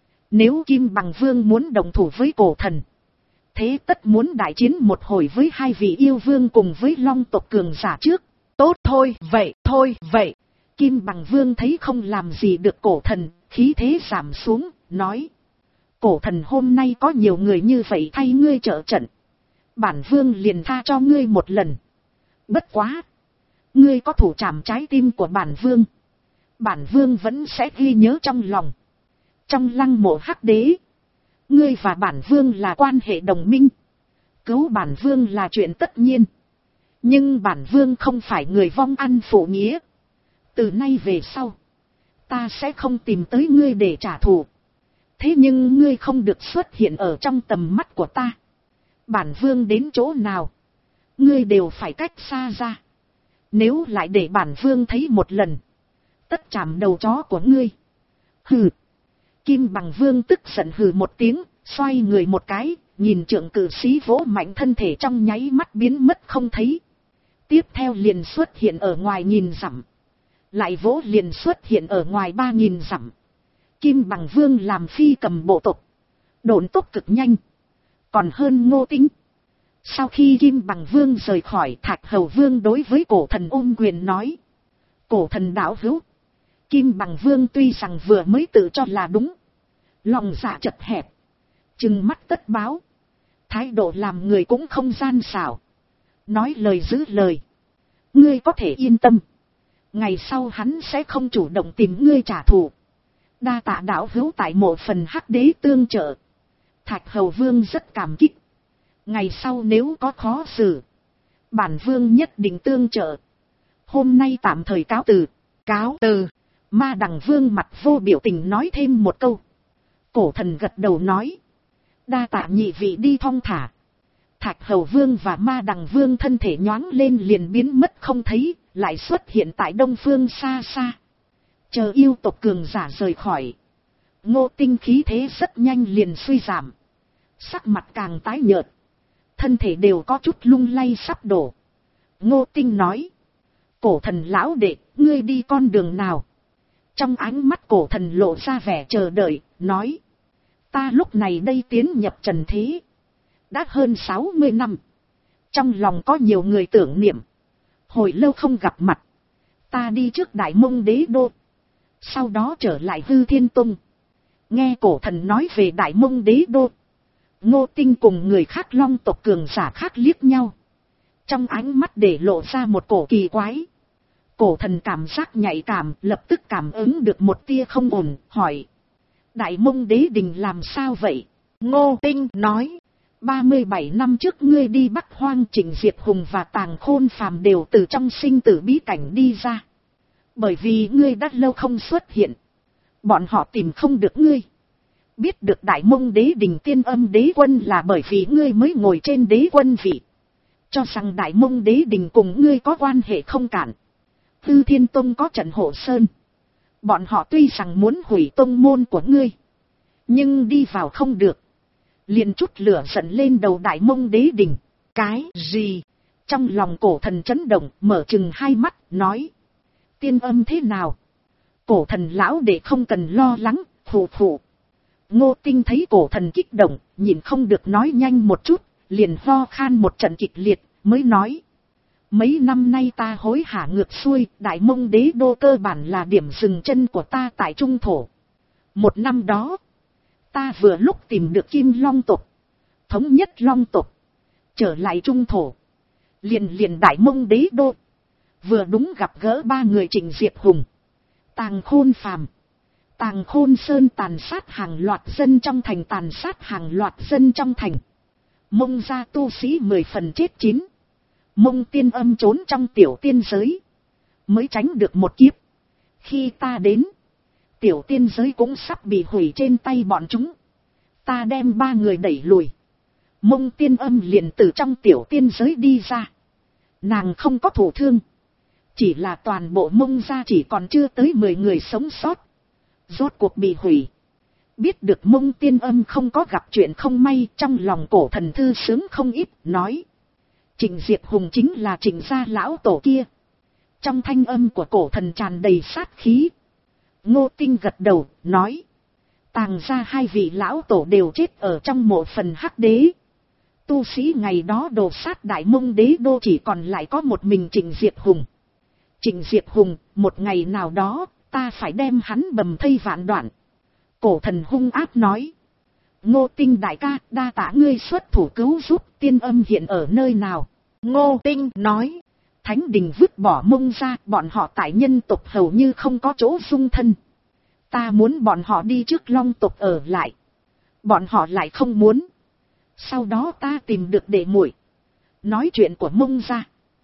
Nếu Kim Bằng Vương muốn đồng thủ với cổ thần, thế tất muốn đại chiến một hồi với hai vị yêu vương cùng với long tộc cường giả trước. Tốt thôi, vậy, thôi, vậy. Kim Bằng Vương thấy không làm gì được cổ thần, khí thế giảm xuống, nói. Cổ thần hôm nay có nhiều người như vậy thay ngươi trợ trận, bản vương liền tha cho ngươi một lần. Bất quá, ngươi có thủ trảm trái tim của bản vương, bản vương vẫn sẽ ghi nhớ trong lòng. Trong lăng mộ hắc đế, ngươi và bản vương là quan hệ đồng minh, cứu bản vương là chuyện tất nhiên. Nhưng bản vương không phải người vong ăn phụ nghĩa. Từ nay về sau, ta sẽ không tìm tới ngươi để trả thù. Thế nhưng ngươi không được xuất hiện ở trong tầm mắt của ta. Bản vương đến chỗ nào, ngươi đều phải cách xa ra. Nếu lại để bản vương thấy một lần, tất chạm đầu chó của ngươi. Hừ. Kim Bằng Vương tức giận hừ một tiếng, xoay người một cái, nhìn trượng cử sĩ vỗ mạnh thân thể trong nháy mắt biến mất không thấy. Tiếp theo liền xuất hiện ở ngoài nghìn dặm. Lại vỗ liền xuất hiện ở ngoài ba nghìn dặm. Kim Bằng Vương làm phi cầm bộ tộc, độn tốc cực nhanh, còn hơn Ngô Tính. Sau khi Kim Bằng Vương rời khỏi, Thạch Hầu Vương đối với cổ thần ôm quyền nói. Cổ thần đạo hữu, Kim Bằng Vương tuy rằng vừa mới tự cho là đúng, lòng dạ chật hẹp, trừng mắt tất báo, thái độ làm người cũng không gian xảo, nói lời giữ lời. Ngươi có thể yên tâm, ngày sau hắn sẽ không chủ động tìm ngươi trả thù. Đa tạ đạo hữu tại một phần hắc đế tương trợ. Thạch Hầu Vương rất cảm kích. Ngày sau nếu có khó xử, bản vương nhất định tương trợ. Hôm nay tạm thời cáo từ. Cáo từ. Ma Đằng Vương mặt vô biểu tình nói thêm một câu. Cổ thần gật đầu nói. Đa tạ nhị vị đi thong thả. Thạch Hầu Vương và Ma Đằng Vương thân thể nhoáng lên liền biến mất không thấy, lại xuất hiện tại đông phương xa xa. Chờ yêu tộc cường giả rời khỏi, Ngô Tinh khí thế rất nhanh liền suy giảm, sắc mặt càng tái nhợt, thân thể đều có chút lung lay sắp đổ. Ngô Tinh nói, cổ thần lão đệ, ngươi đi con đường nào? Trong ánh mắt cổ thần lộ ra vẻ chờ đợi, nói, ta lúc này đây tiến nhập trần thế, đã hơn sáu mươi năm, trong lòng có nhiều người tưởng niệm, hồi lâu không gặp mặt, ta đi trước Đại Mông Đế Đô, sau đó trở lại Hư Thiên Tông. Nghe cổ thần nói về Đại Mông Đế Đô, Ngô Tinh cùng người khác long tộc cường giả khác liếc nhau, trong ánh mắt để lộ ra một cổ kỳ quái. Cổ thần cảm giác nhạy cảm, lập tức cảm ứng được một tia không ổn, hỏi, Đại Mông Đế Đình làm sao vậy? Ngô Tinh nói, ba mươi bảy năm trước ngươi đi Bắc Hoang, Trịnh Diệp Hùng và Tàng Khôn Phàm đều từ trong sinh tử bí cảnh đi ra. Bởi vì ngươi đã lâu không xuất hiện, bọn họ tìm không được ngươi. Biết được Đại Mông Đế Đình Tiên Âm Đế Quân là bởi vì ngươi mới ngồi trên đế quân vị. Cho rằng Đại Mông Đế Đình cùng ngươi có quan hệ không cản. Hư Thiên Tông có trận hộ sơn. Bọn họ tuy rằng muốn hủy tông môn của ngươi, nhưng đi vào không được. Liền chút lửa giận lên đầu Đại Mông Đế Đình. Cái gì? Trong lòng Cổ Thần chấn động, mở chừng hai mắt, nói. Tiên Âm thế nào? Cổ Thần lão đệ không cần lo lắng, phù phù. Ngô Tinh thấy Cổ Thần kích động, nhìn không được nói nhanh một chút, liền ho khan một trận kịch liệt, mới nói. Mấy năm nay ta hối hả ngược xuôi, Đại Mông Đế đô cơ bản là điểm dừng chân của ta tại Trung Thổ. Một năm đó, ta vừa lúc tìm được Kim Long tộc, thống nhất Long tộc, trở lại Trung Thổ. Liền liền Đại Mông Đế đô, vừa đúng gặp gỡ ba người Trịnh Diệp Hùng, Tàng Khôn Phàm, Tàng Khôn Sơn tàn sát hàng loạt dân trong thành, tàn sát hàng loạt dân trong thành. Mông gia tu sĩ mười phần chết chín. Mông Tiên Âm trốn trong tiểu tiên giới, mới tránh được một kiếp. Khi ta đến, tiểu tiên giới cũng sắp bị hủy trên tay bọn chúng. Ta đem ba người đẩy lùi, Mông Tiên Âm liền từ trong tiểu tiên giới đi ra. Nàng không có thụ thương, chỉ là toàn bộ Mông gia chỉ còn chưa tới mười người sống sót, rốt cuộc bị hủy. Biết được Mông Tiên Âm không có gặp chuyện không may, trong lòng Cổ Thần thư sướng không ít, nói. Trịnh Diệp Hùng chính là Trịnh gia lão tổ kia. Trong thanh âm của Cổ Thần tràn đầy sát khí. Ngô Tinh gật đầu, nói. Tàng gia hai vị lão tổ đều chết ở trong mộ phần Hắc Đế. Tu sĩ ngày đó đồ sát Đại Mông Đế đô chỉ còn lại có một mình Trịnh Diệp Hùng. Trịnh Diệp Hùng, một ngày nào đó, ta phải đem hắn bầm thây vạn đoạn. Cổ Thần hung ác nói. Ngô Tinh đại ca, đa tạ ngươi xuất thủ cứu giúp, Tiên Âm hiện ở nơi nào? Ngô Tinh nói. Thánh đình vứt bỏ Mông ra, bọn họ tại nhân tộc hầu như không có chỗ dung thân. Ta muốn bọn họ đi trước Long tộc ở lại. Bọn họ lại không muốn. Sau đó ta tìm được đệ muội, nói chuyện của Mông ra.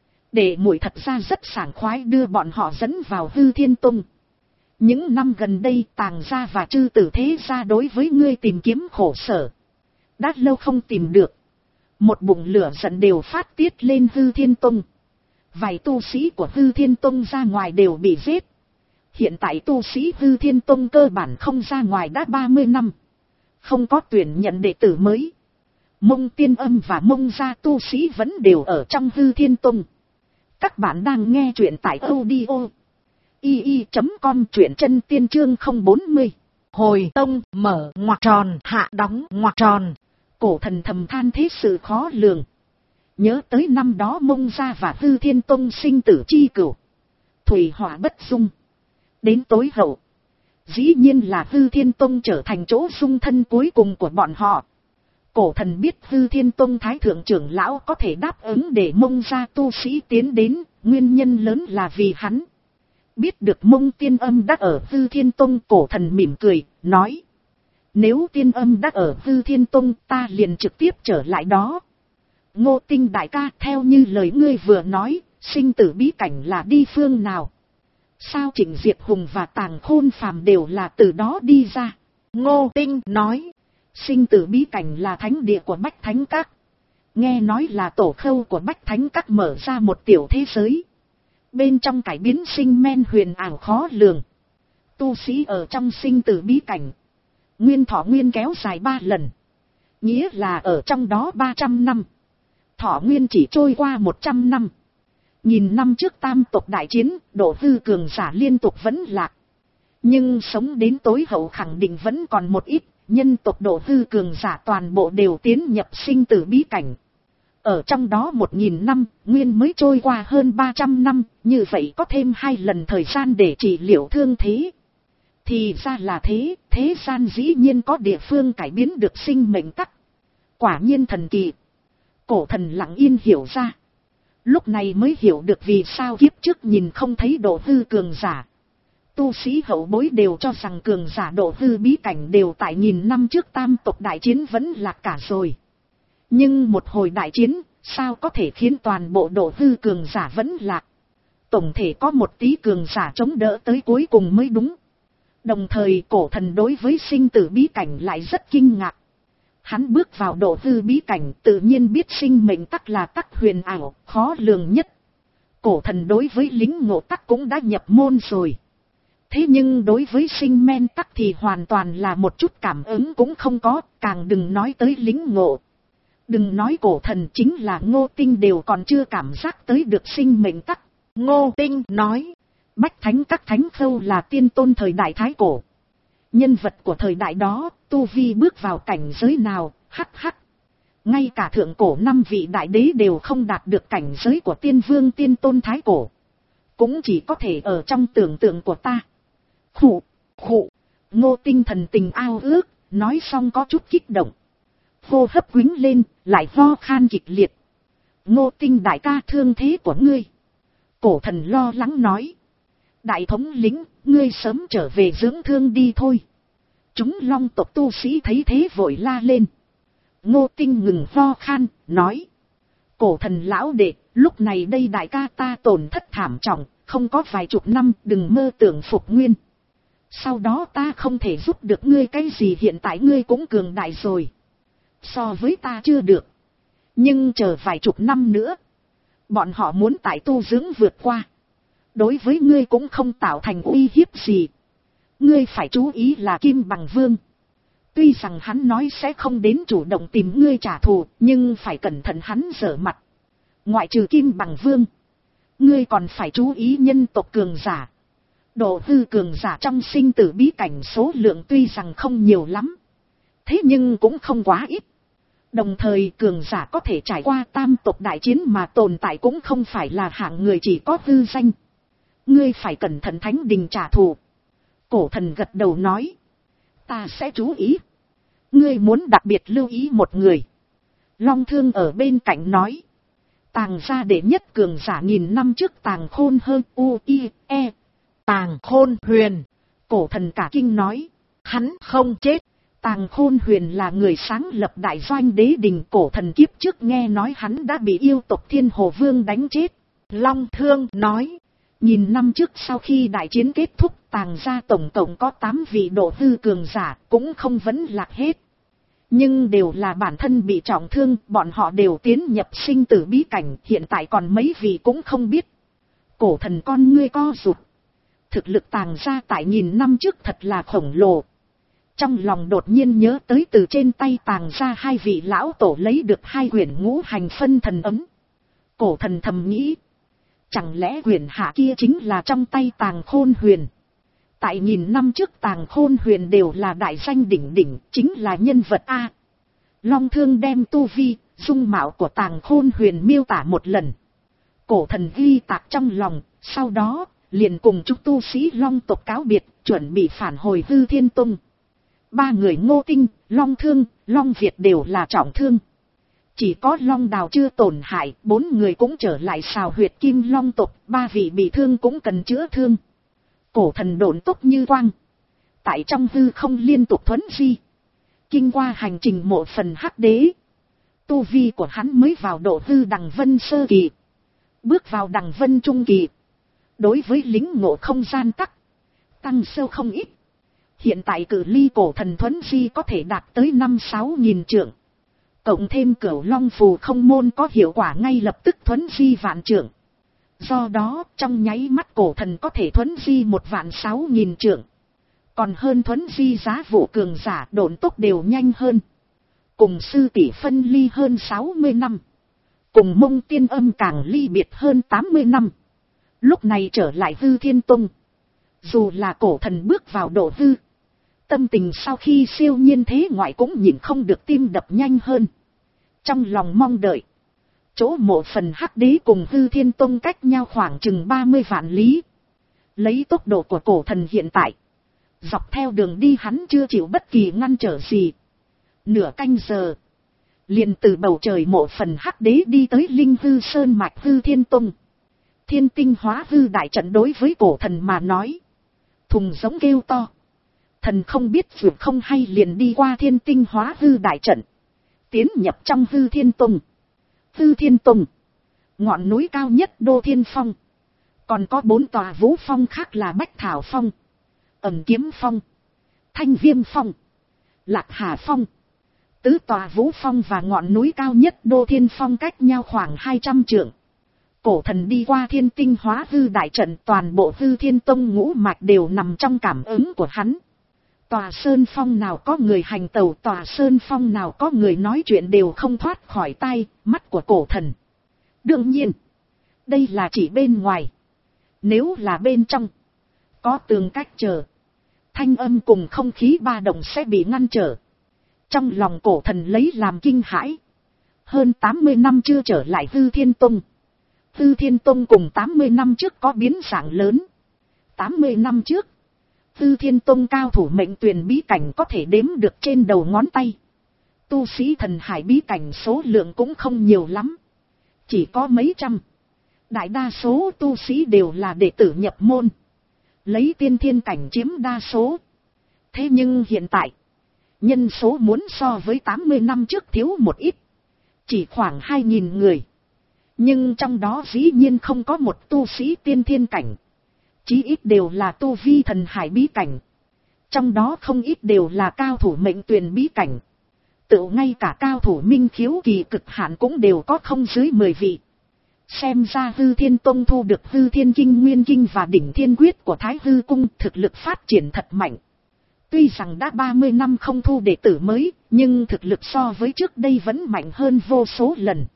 Đệ muội thật ra rất sảng khoái đưa bọn họ dẫn vào Hư Thiên Tông. Những năm gần đây Tàng gia và Chư Tử thế gia đối với ngươi tìm kiếm khổ sở. Đã lâu không tìm được. Một bụng lửa giận đều phát tiết lên Hư Thiên Tông. Vài tu sĩ của Hư Thiên Tông ra ngoài đều bị giết. Hiện tại tu sĩ Hư Thiên Tông cơ bản không ra ngoài đã ba mươi năm. Không có tuyển nhận đệ tử mới. Mông Tiên Âm và Mông gia tu sĩ vẫn đều ở trong Hư Thiên Tông. Các bạn đang nghe truyện tại audio i i chấm com, truyện chân tiên chương không bốn mươi. Hồi tông mở ngoặc tròn, hạ đóng ngoặc tròn. Cổ Thần thầm than thế sự khó lường. Nhớ tới năm đó Mông gia và Hư Thiên Tông sinh tử chi cửu, thủy hỏa bất dung. Đến tối hậu, dĩ nhiên là Hư Thiên Tông trở thành chỗ dung thân cuối cùng của bọn họ. Cổ Thần biết Hư Thiên Tông thái thượng trưởng lão có thể đáp ứng để Mông gia tu sĩ tiến đến, nguyên nhân lớn là vì hắn. Biết được Mông Tiên Âm đã ở Hư Thiên Tông, Cổ Thần mỉm cười, nói. Nếu Tiên Âm đã ở Hư Thiên Tông, ta liền trực tiếp trở lại đó. Ngô Tinh đại ca, theo như lời ngươi vừa nói, sinh tử bí cảnh là đi phương nào? Sao Trịnh Diệp Hùng và Tàng Khôn Phàm đều là từ đó đi ra? Ngô Tinh nói. Sinh tử bí cảnh là thánh địa của Bách Thánh Các. Nghe nói là tổ khâu của Bách Thánh Các mở ra một tiểu thế giới. Bên trong cải biến sinh men huyền ảo khó lường. Tu sĩ ở trong sinh tử bí cảnh, nguyên thọ nguyên kéo dài ba lần. Nghĩa là ở trong đó ba trăm năm. Thọ nguyên chỉ trôi qua một trăm năm. Nhìn năm trước tam tộc đại chiến, độ hư cường giả liên tục vẫn lạc. Nhưng sống đến tối hậu khẳng định vẫn còn một ít. Nhân tộc độ hư cường giả toàn bộ đều tiến nhập sinh tử bí cảnh. Ở trong đó một nghìn năm, nguyên mới trôi qua hơn ba trăm năm, như vậy có thêm hai lần thời gian để trị liệu thương thế. Thì ra là thế, thế gian dĩ nhiên có địa phương cải biến được sinh mệnh tắc. Quả nhiên thần kỳ. Cổ Thần lặng yên hiểu ra. Lúc này mới hiểu được vì sao kiếp trước nhìn không thấy độ hư cường giả. Tu sĩ hậu bối đều cho rằng cường giả độ hư bí cảnh đều tại nghìn năm trước tam tộc đại chiến vẫn lạc cả rồi. Nhưng một hồi đại chiến, sao có thể khiến toàn bộ độ hư cường giả vẫn lạc. Tổng thể có một tí cường giả chống đỡ tới cuối cùng mới đúng. Đồng thời cổ thần đối với sinh tử bí cảnh lại rất kinh ngạc. Hắn bước vào độ hư bí cảnh tự nhiên biết sinh mệnh tắc là tắc huyền ảo, khó lường nhất. Cổ thần đối với lính ngộ tắc cũng đã nhập môn rồi. Thế nhưng đối với sinh men tắc thì hoàn toàn là một chút cảm ứng cũng không có, càng đừng nói tới lính ngộ. Đừng nói cổ thần, chính là Ngô Tinh đều còn chưa cảm giác tới được sinh mệnh tắc. Ngô Tinh nói, Bách Thánh các thánh khâu là tiên tôn thời đại thái cổ. Nhân vật của thời đại đó, tu vi bước vào cảnh giới nào, hắc hắc. Ngay cả thượng cổ năm vị đại đế đều không đạt được cảnh giới của tiên vương tiên tôn thái cổ. Cũng chỉ có thể ở trong tưởng tượng của ta. Khụ, khụ, Ngô Tinh thần tình ao ước, nói xong có chút kích động. Hô hấp quýnh lên, lại ho khan kịch liệt. Ngô Tinh đại ca, thương thế của ngươi. Cổ thần lo lắng nói. Đại thống lĩnh, ngươi sớm trở về dưỡng thương đi thôi. Chúng long tộc tu sĩ thấy thế vội la lên. Ngô Tinh ngừng ho khan, nói. Cổ thần lão đệ, lúc này đây đại ca ta tổn thất thảm trọng, không có vài chục năm, đừng mơ tưởng phục nguyên. Sau đó ta không thể giúp được ngươi cái gì, hiện tại ngươi cũng cường đại rồi. So với ta chưa được. Nhưng chờ vài chục năm nữa, bọn họ muốn tại tu dưỡng vượt qua. Đối với ngươi cũng không tạo thành uy hiếp gì. Ngươi phải chú ý là Kim Bằng Vương. Tuy rằng hắn nói sẽ không đến chủ động tìm ngươi trả thù, nhưng phải cẩn thận hắn dở mặt. Ngoại trừ Kim Bằng Vương, ngươi còn phải chú ý nhân tộc cường giả. Độ hư cường giả trong sinh tử bí cảnh số lượng tuy rằng không nhiều lắm, thế nhưng cũng không quá ít. Đồng thời cường giả có thể trải qua tam tộc đại chiến mà tồn tại cũng không phải là hạng người chỉ có hư danh. Ngươi phải cẩn thận thánh đình trả thù. Cổ thần gật đầu nói. Ta sẽ chú ý. Ngươi muốn đặc biệt lưu ý một người. Long Thương ở bên cạnh nói. Tàng gia đệ nhất cường giả nghìn năm trước Tàng Khôn hơn u i e. Tàng Khôn Huyền. Cổ thần cả kinh nói. Hắn không chết. Tàng Khôn Huyền là người sáng lập đại doanh đế đình. Cổ thần kiếp trước nghe nói hắn đã bị yêu tộc Thiên Hồ Vương đánh chết. Long Thương nói. Nhìn năm trước sau khi đại chiến kết thúc, Tàng gia tổng cộng có tám vị độ hư cường giả, cũng không vấn lạc hết. Nhưng đều là bản thân bị trọng thương, bọn họ đều tiến nhập sinh tử bí cảnh, hiện tại còn mấy vị cũng không biết. Cổ thần con ngươi co rụt. Thực lực Tàng gia tại nghìn năm trước thật là khổng lồ. Trong lòng đột nhiên nhớ tới từ trên tay Tàng gia hai vị lão tổ lấy được hai quyển ngũ hành phân thần ấm. Cổ thần thầm nghĩ. Chẳng lẽ quyển hạ kia chính là trong tay Tàng Khôn Huyền? Tại nghìn năm trước Tàng Khôn Huyền đều là đại danh đỉnh đỉnh, chính là nhân vật A. Long Thương đem tu vi, dung mạo của Tàng Khôn Huyền miêu tả một lần. Cổ thần ghi tạc trong lòng, sau đó, liền cùng chúng tu sĩ Long tộc cáo biệt, chuẩn bị phản hồi Hư Thiên Tông. Ba người Ngô Tinh, Long Thương, Long Việt đều là trọng thương. Chỉ có Long Đào chưa tổn hại, bốn người cũng trở lại xào huyệt Kim Long tộc, ba vị bị thương cũng cần chữa thương. Cổ thần độn tốc như quang. Tại trong hư không liên tục thuấn di. Kinh qua hành trình một phần hắc đế. Tu vi của hắn mới vào độ hư đằng vân sơ kỳ. Bước vào đằng vân trung kỳ. Đối với lính ngộ không gian tắc. Tăng sâu không ít. Hiện tại cự ly cổ thần thuấn di có thể đạt tới năm sáu nghìn trượng. Cộng thêm cửu long phù không môn có hiệu quả ngay lập tức thuấn di vạn trượng. Do đó trong nháy mắt cổ thần có thể thuấn di một vạn sáu nghìn trượng. Còn hơn thuấn di giá vụ cường giả độn tốc đều nhanh hơn. Cùng sư tỷ phân ly hơn sáu mươi năm. Cùng Mông Tiên Âm càng ly biệt hơn tám mươi năm. Lúc này trở lại Hư Thiên Tông. Dù là cổ thần bước vào độ hư. Tâm tình sau khi siêu nhiên thế ngoại cũng nhìn không được tim đập nhanh hơn. Trong lòng mong đợi. Chỗ mộ phần hắc đế cùng Hư Thiên Tông cách nhau khoảng chừng ba mươi vạn lý. Lấy tốc độ của cổ thần hiện tại. Dọc theo đường đi hắn chưa chịu bất kỳ ngăn trở gì. Nửa canh giờ. Liền từ bầu trời mộ phần hắc đế đi tới Linh Hư Sơn mạch Hư Thiên Tông. Thiên tinh hóa hư đại trận đối với cổ thần mà nói. Thùng giống kêu to. Thần không biết vượt không hay liền đi qua thiên tinh hóa hư đại trận. tiến nhập trong Hư Thiên Tông. Hư Thiên Tông, ngọn núi cao nhất Đô Thiên Phong. Còn có bốn tòa vũ phong khác là Bách Thảo Phong, Ẩn Kiếm Phong, Thanh Viêm Phong, Lạc Hà Phong. Tứ tòa vũ phong và ngọn núi cao nhất Đô Thiên Phong cách nhau khoảng hai trăm trượng. Cổ thần đi qua thiên tinh hóa hư đại trận, toàn bộ Hư Thiên Tông ngũ mạch đều nằm trong cảm ứng của hắn. Tòa sơn phong nào có người hành tẩu, tòa sơn phong nào có người nói chuyện đều không thoát khỏi tai, mắt của cổ thần. Đương nhiên, đây là chỉ bên ngoài. Nếu là bên trong, có tường cách trở, thanh âm cùng không khí ba động sẽ bị ngăn trở. Trong lòng cổ thần lấy làm kinh hãi. Hơn tám mươi năm chưa trở lại Hư Thiên Tông. Hư Thiên Tông cùng tám mươi năm trước có biến dạng lớn. tám mươi năm trước, Hư Thiên Tông cao thủ mệnh tuyển bí cảnh có thể đếm được trên đầu ngón tay. Tu sĩ thần hải bí cảnh số lượng cũng không nhiều lắm, chỉ có mấy trăm. Đại đa số tu sĩ đều là đệ tử nhập môn, lấy tiên thiên cảnh chiếm đa số. Thế nhưng hiện tại, nhân số muốn so với tám mươi năm trước thiếu một ít, chỉ khoảng hai nghìn người. Nhưng trong đó dĩ nhiên không có một tu sĩ tiên thiên cảnh, chí ít đều là tu vi thần hải bí cảnh. Trong đó không ít đều là cao thủ mệnh tuyển bí cảnh. Tự ngay cả cao thủ minh khiếu kỳ cực hạn cũng đều có không dưới mười vị. Xem ra Hư Thiên Tông thu được Hư Thiên Kinh Nguyên Kinh và Đỉnh Thiên Quyết của Thái Hư Cung, thực lực phát triển thật mạnh. Tuy rằng đã ba mươi năm không thu đệ tử mới, nhưng thực lực so với trước đây vẫn mạnh hơn vô số lần.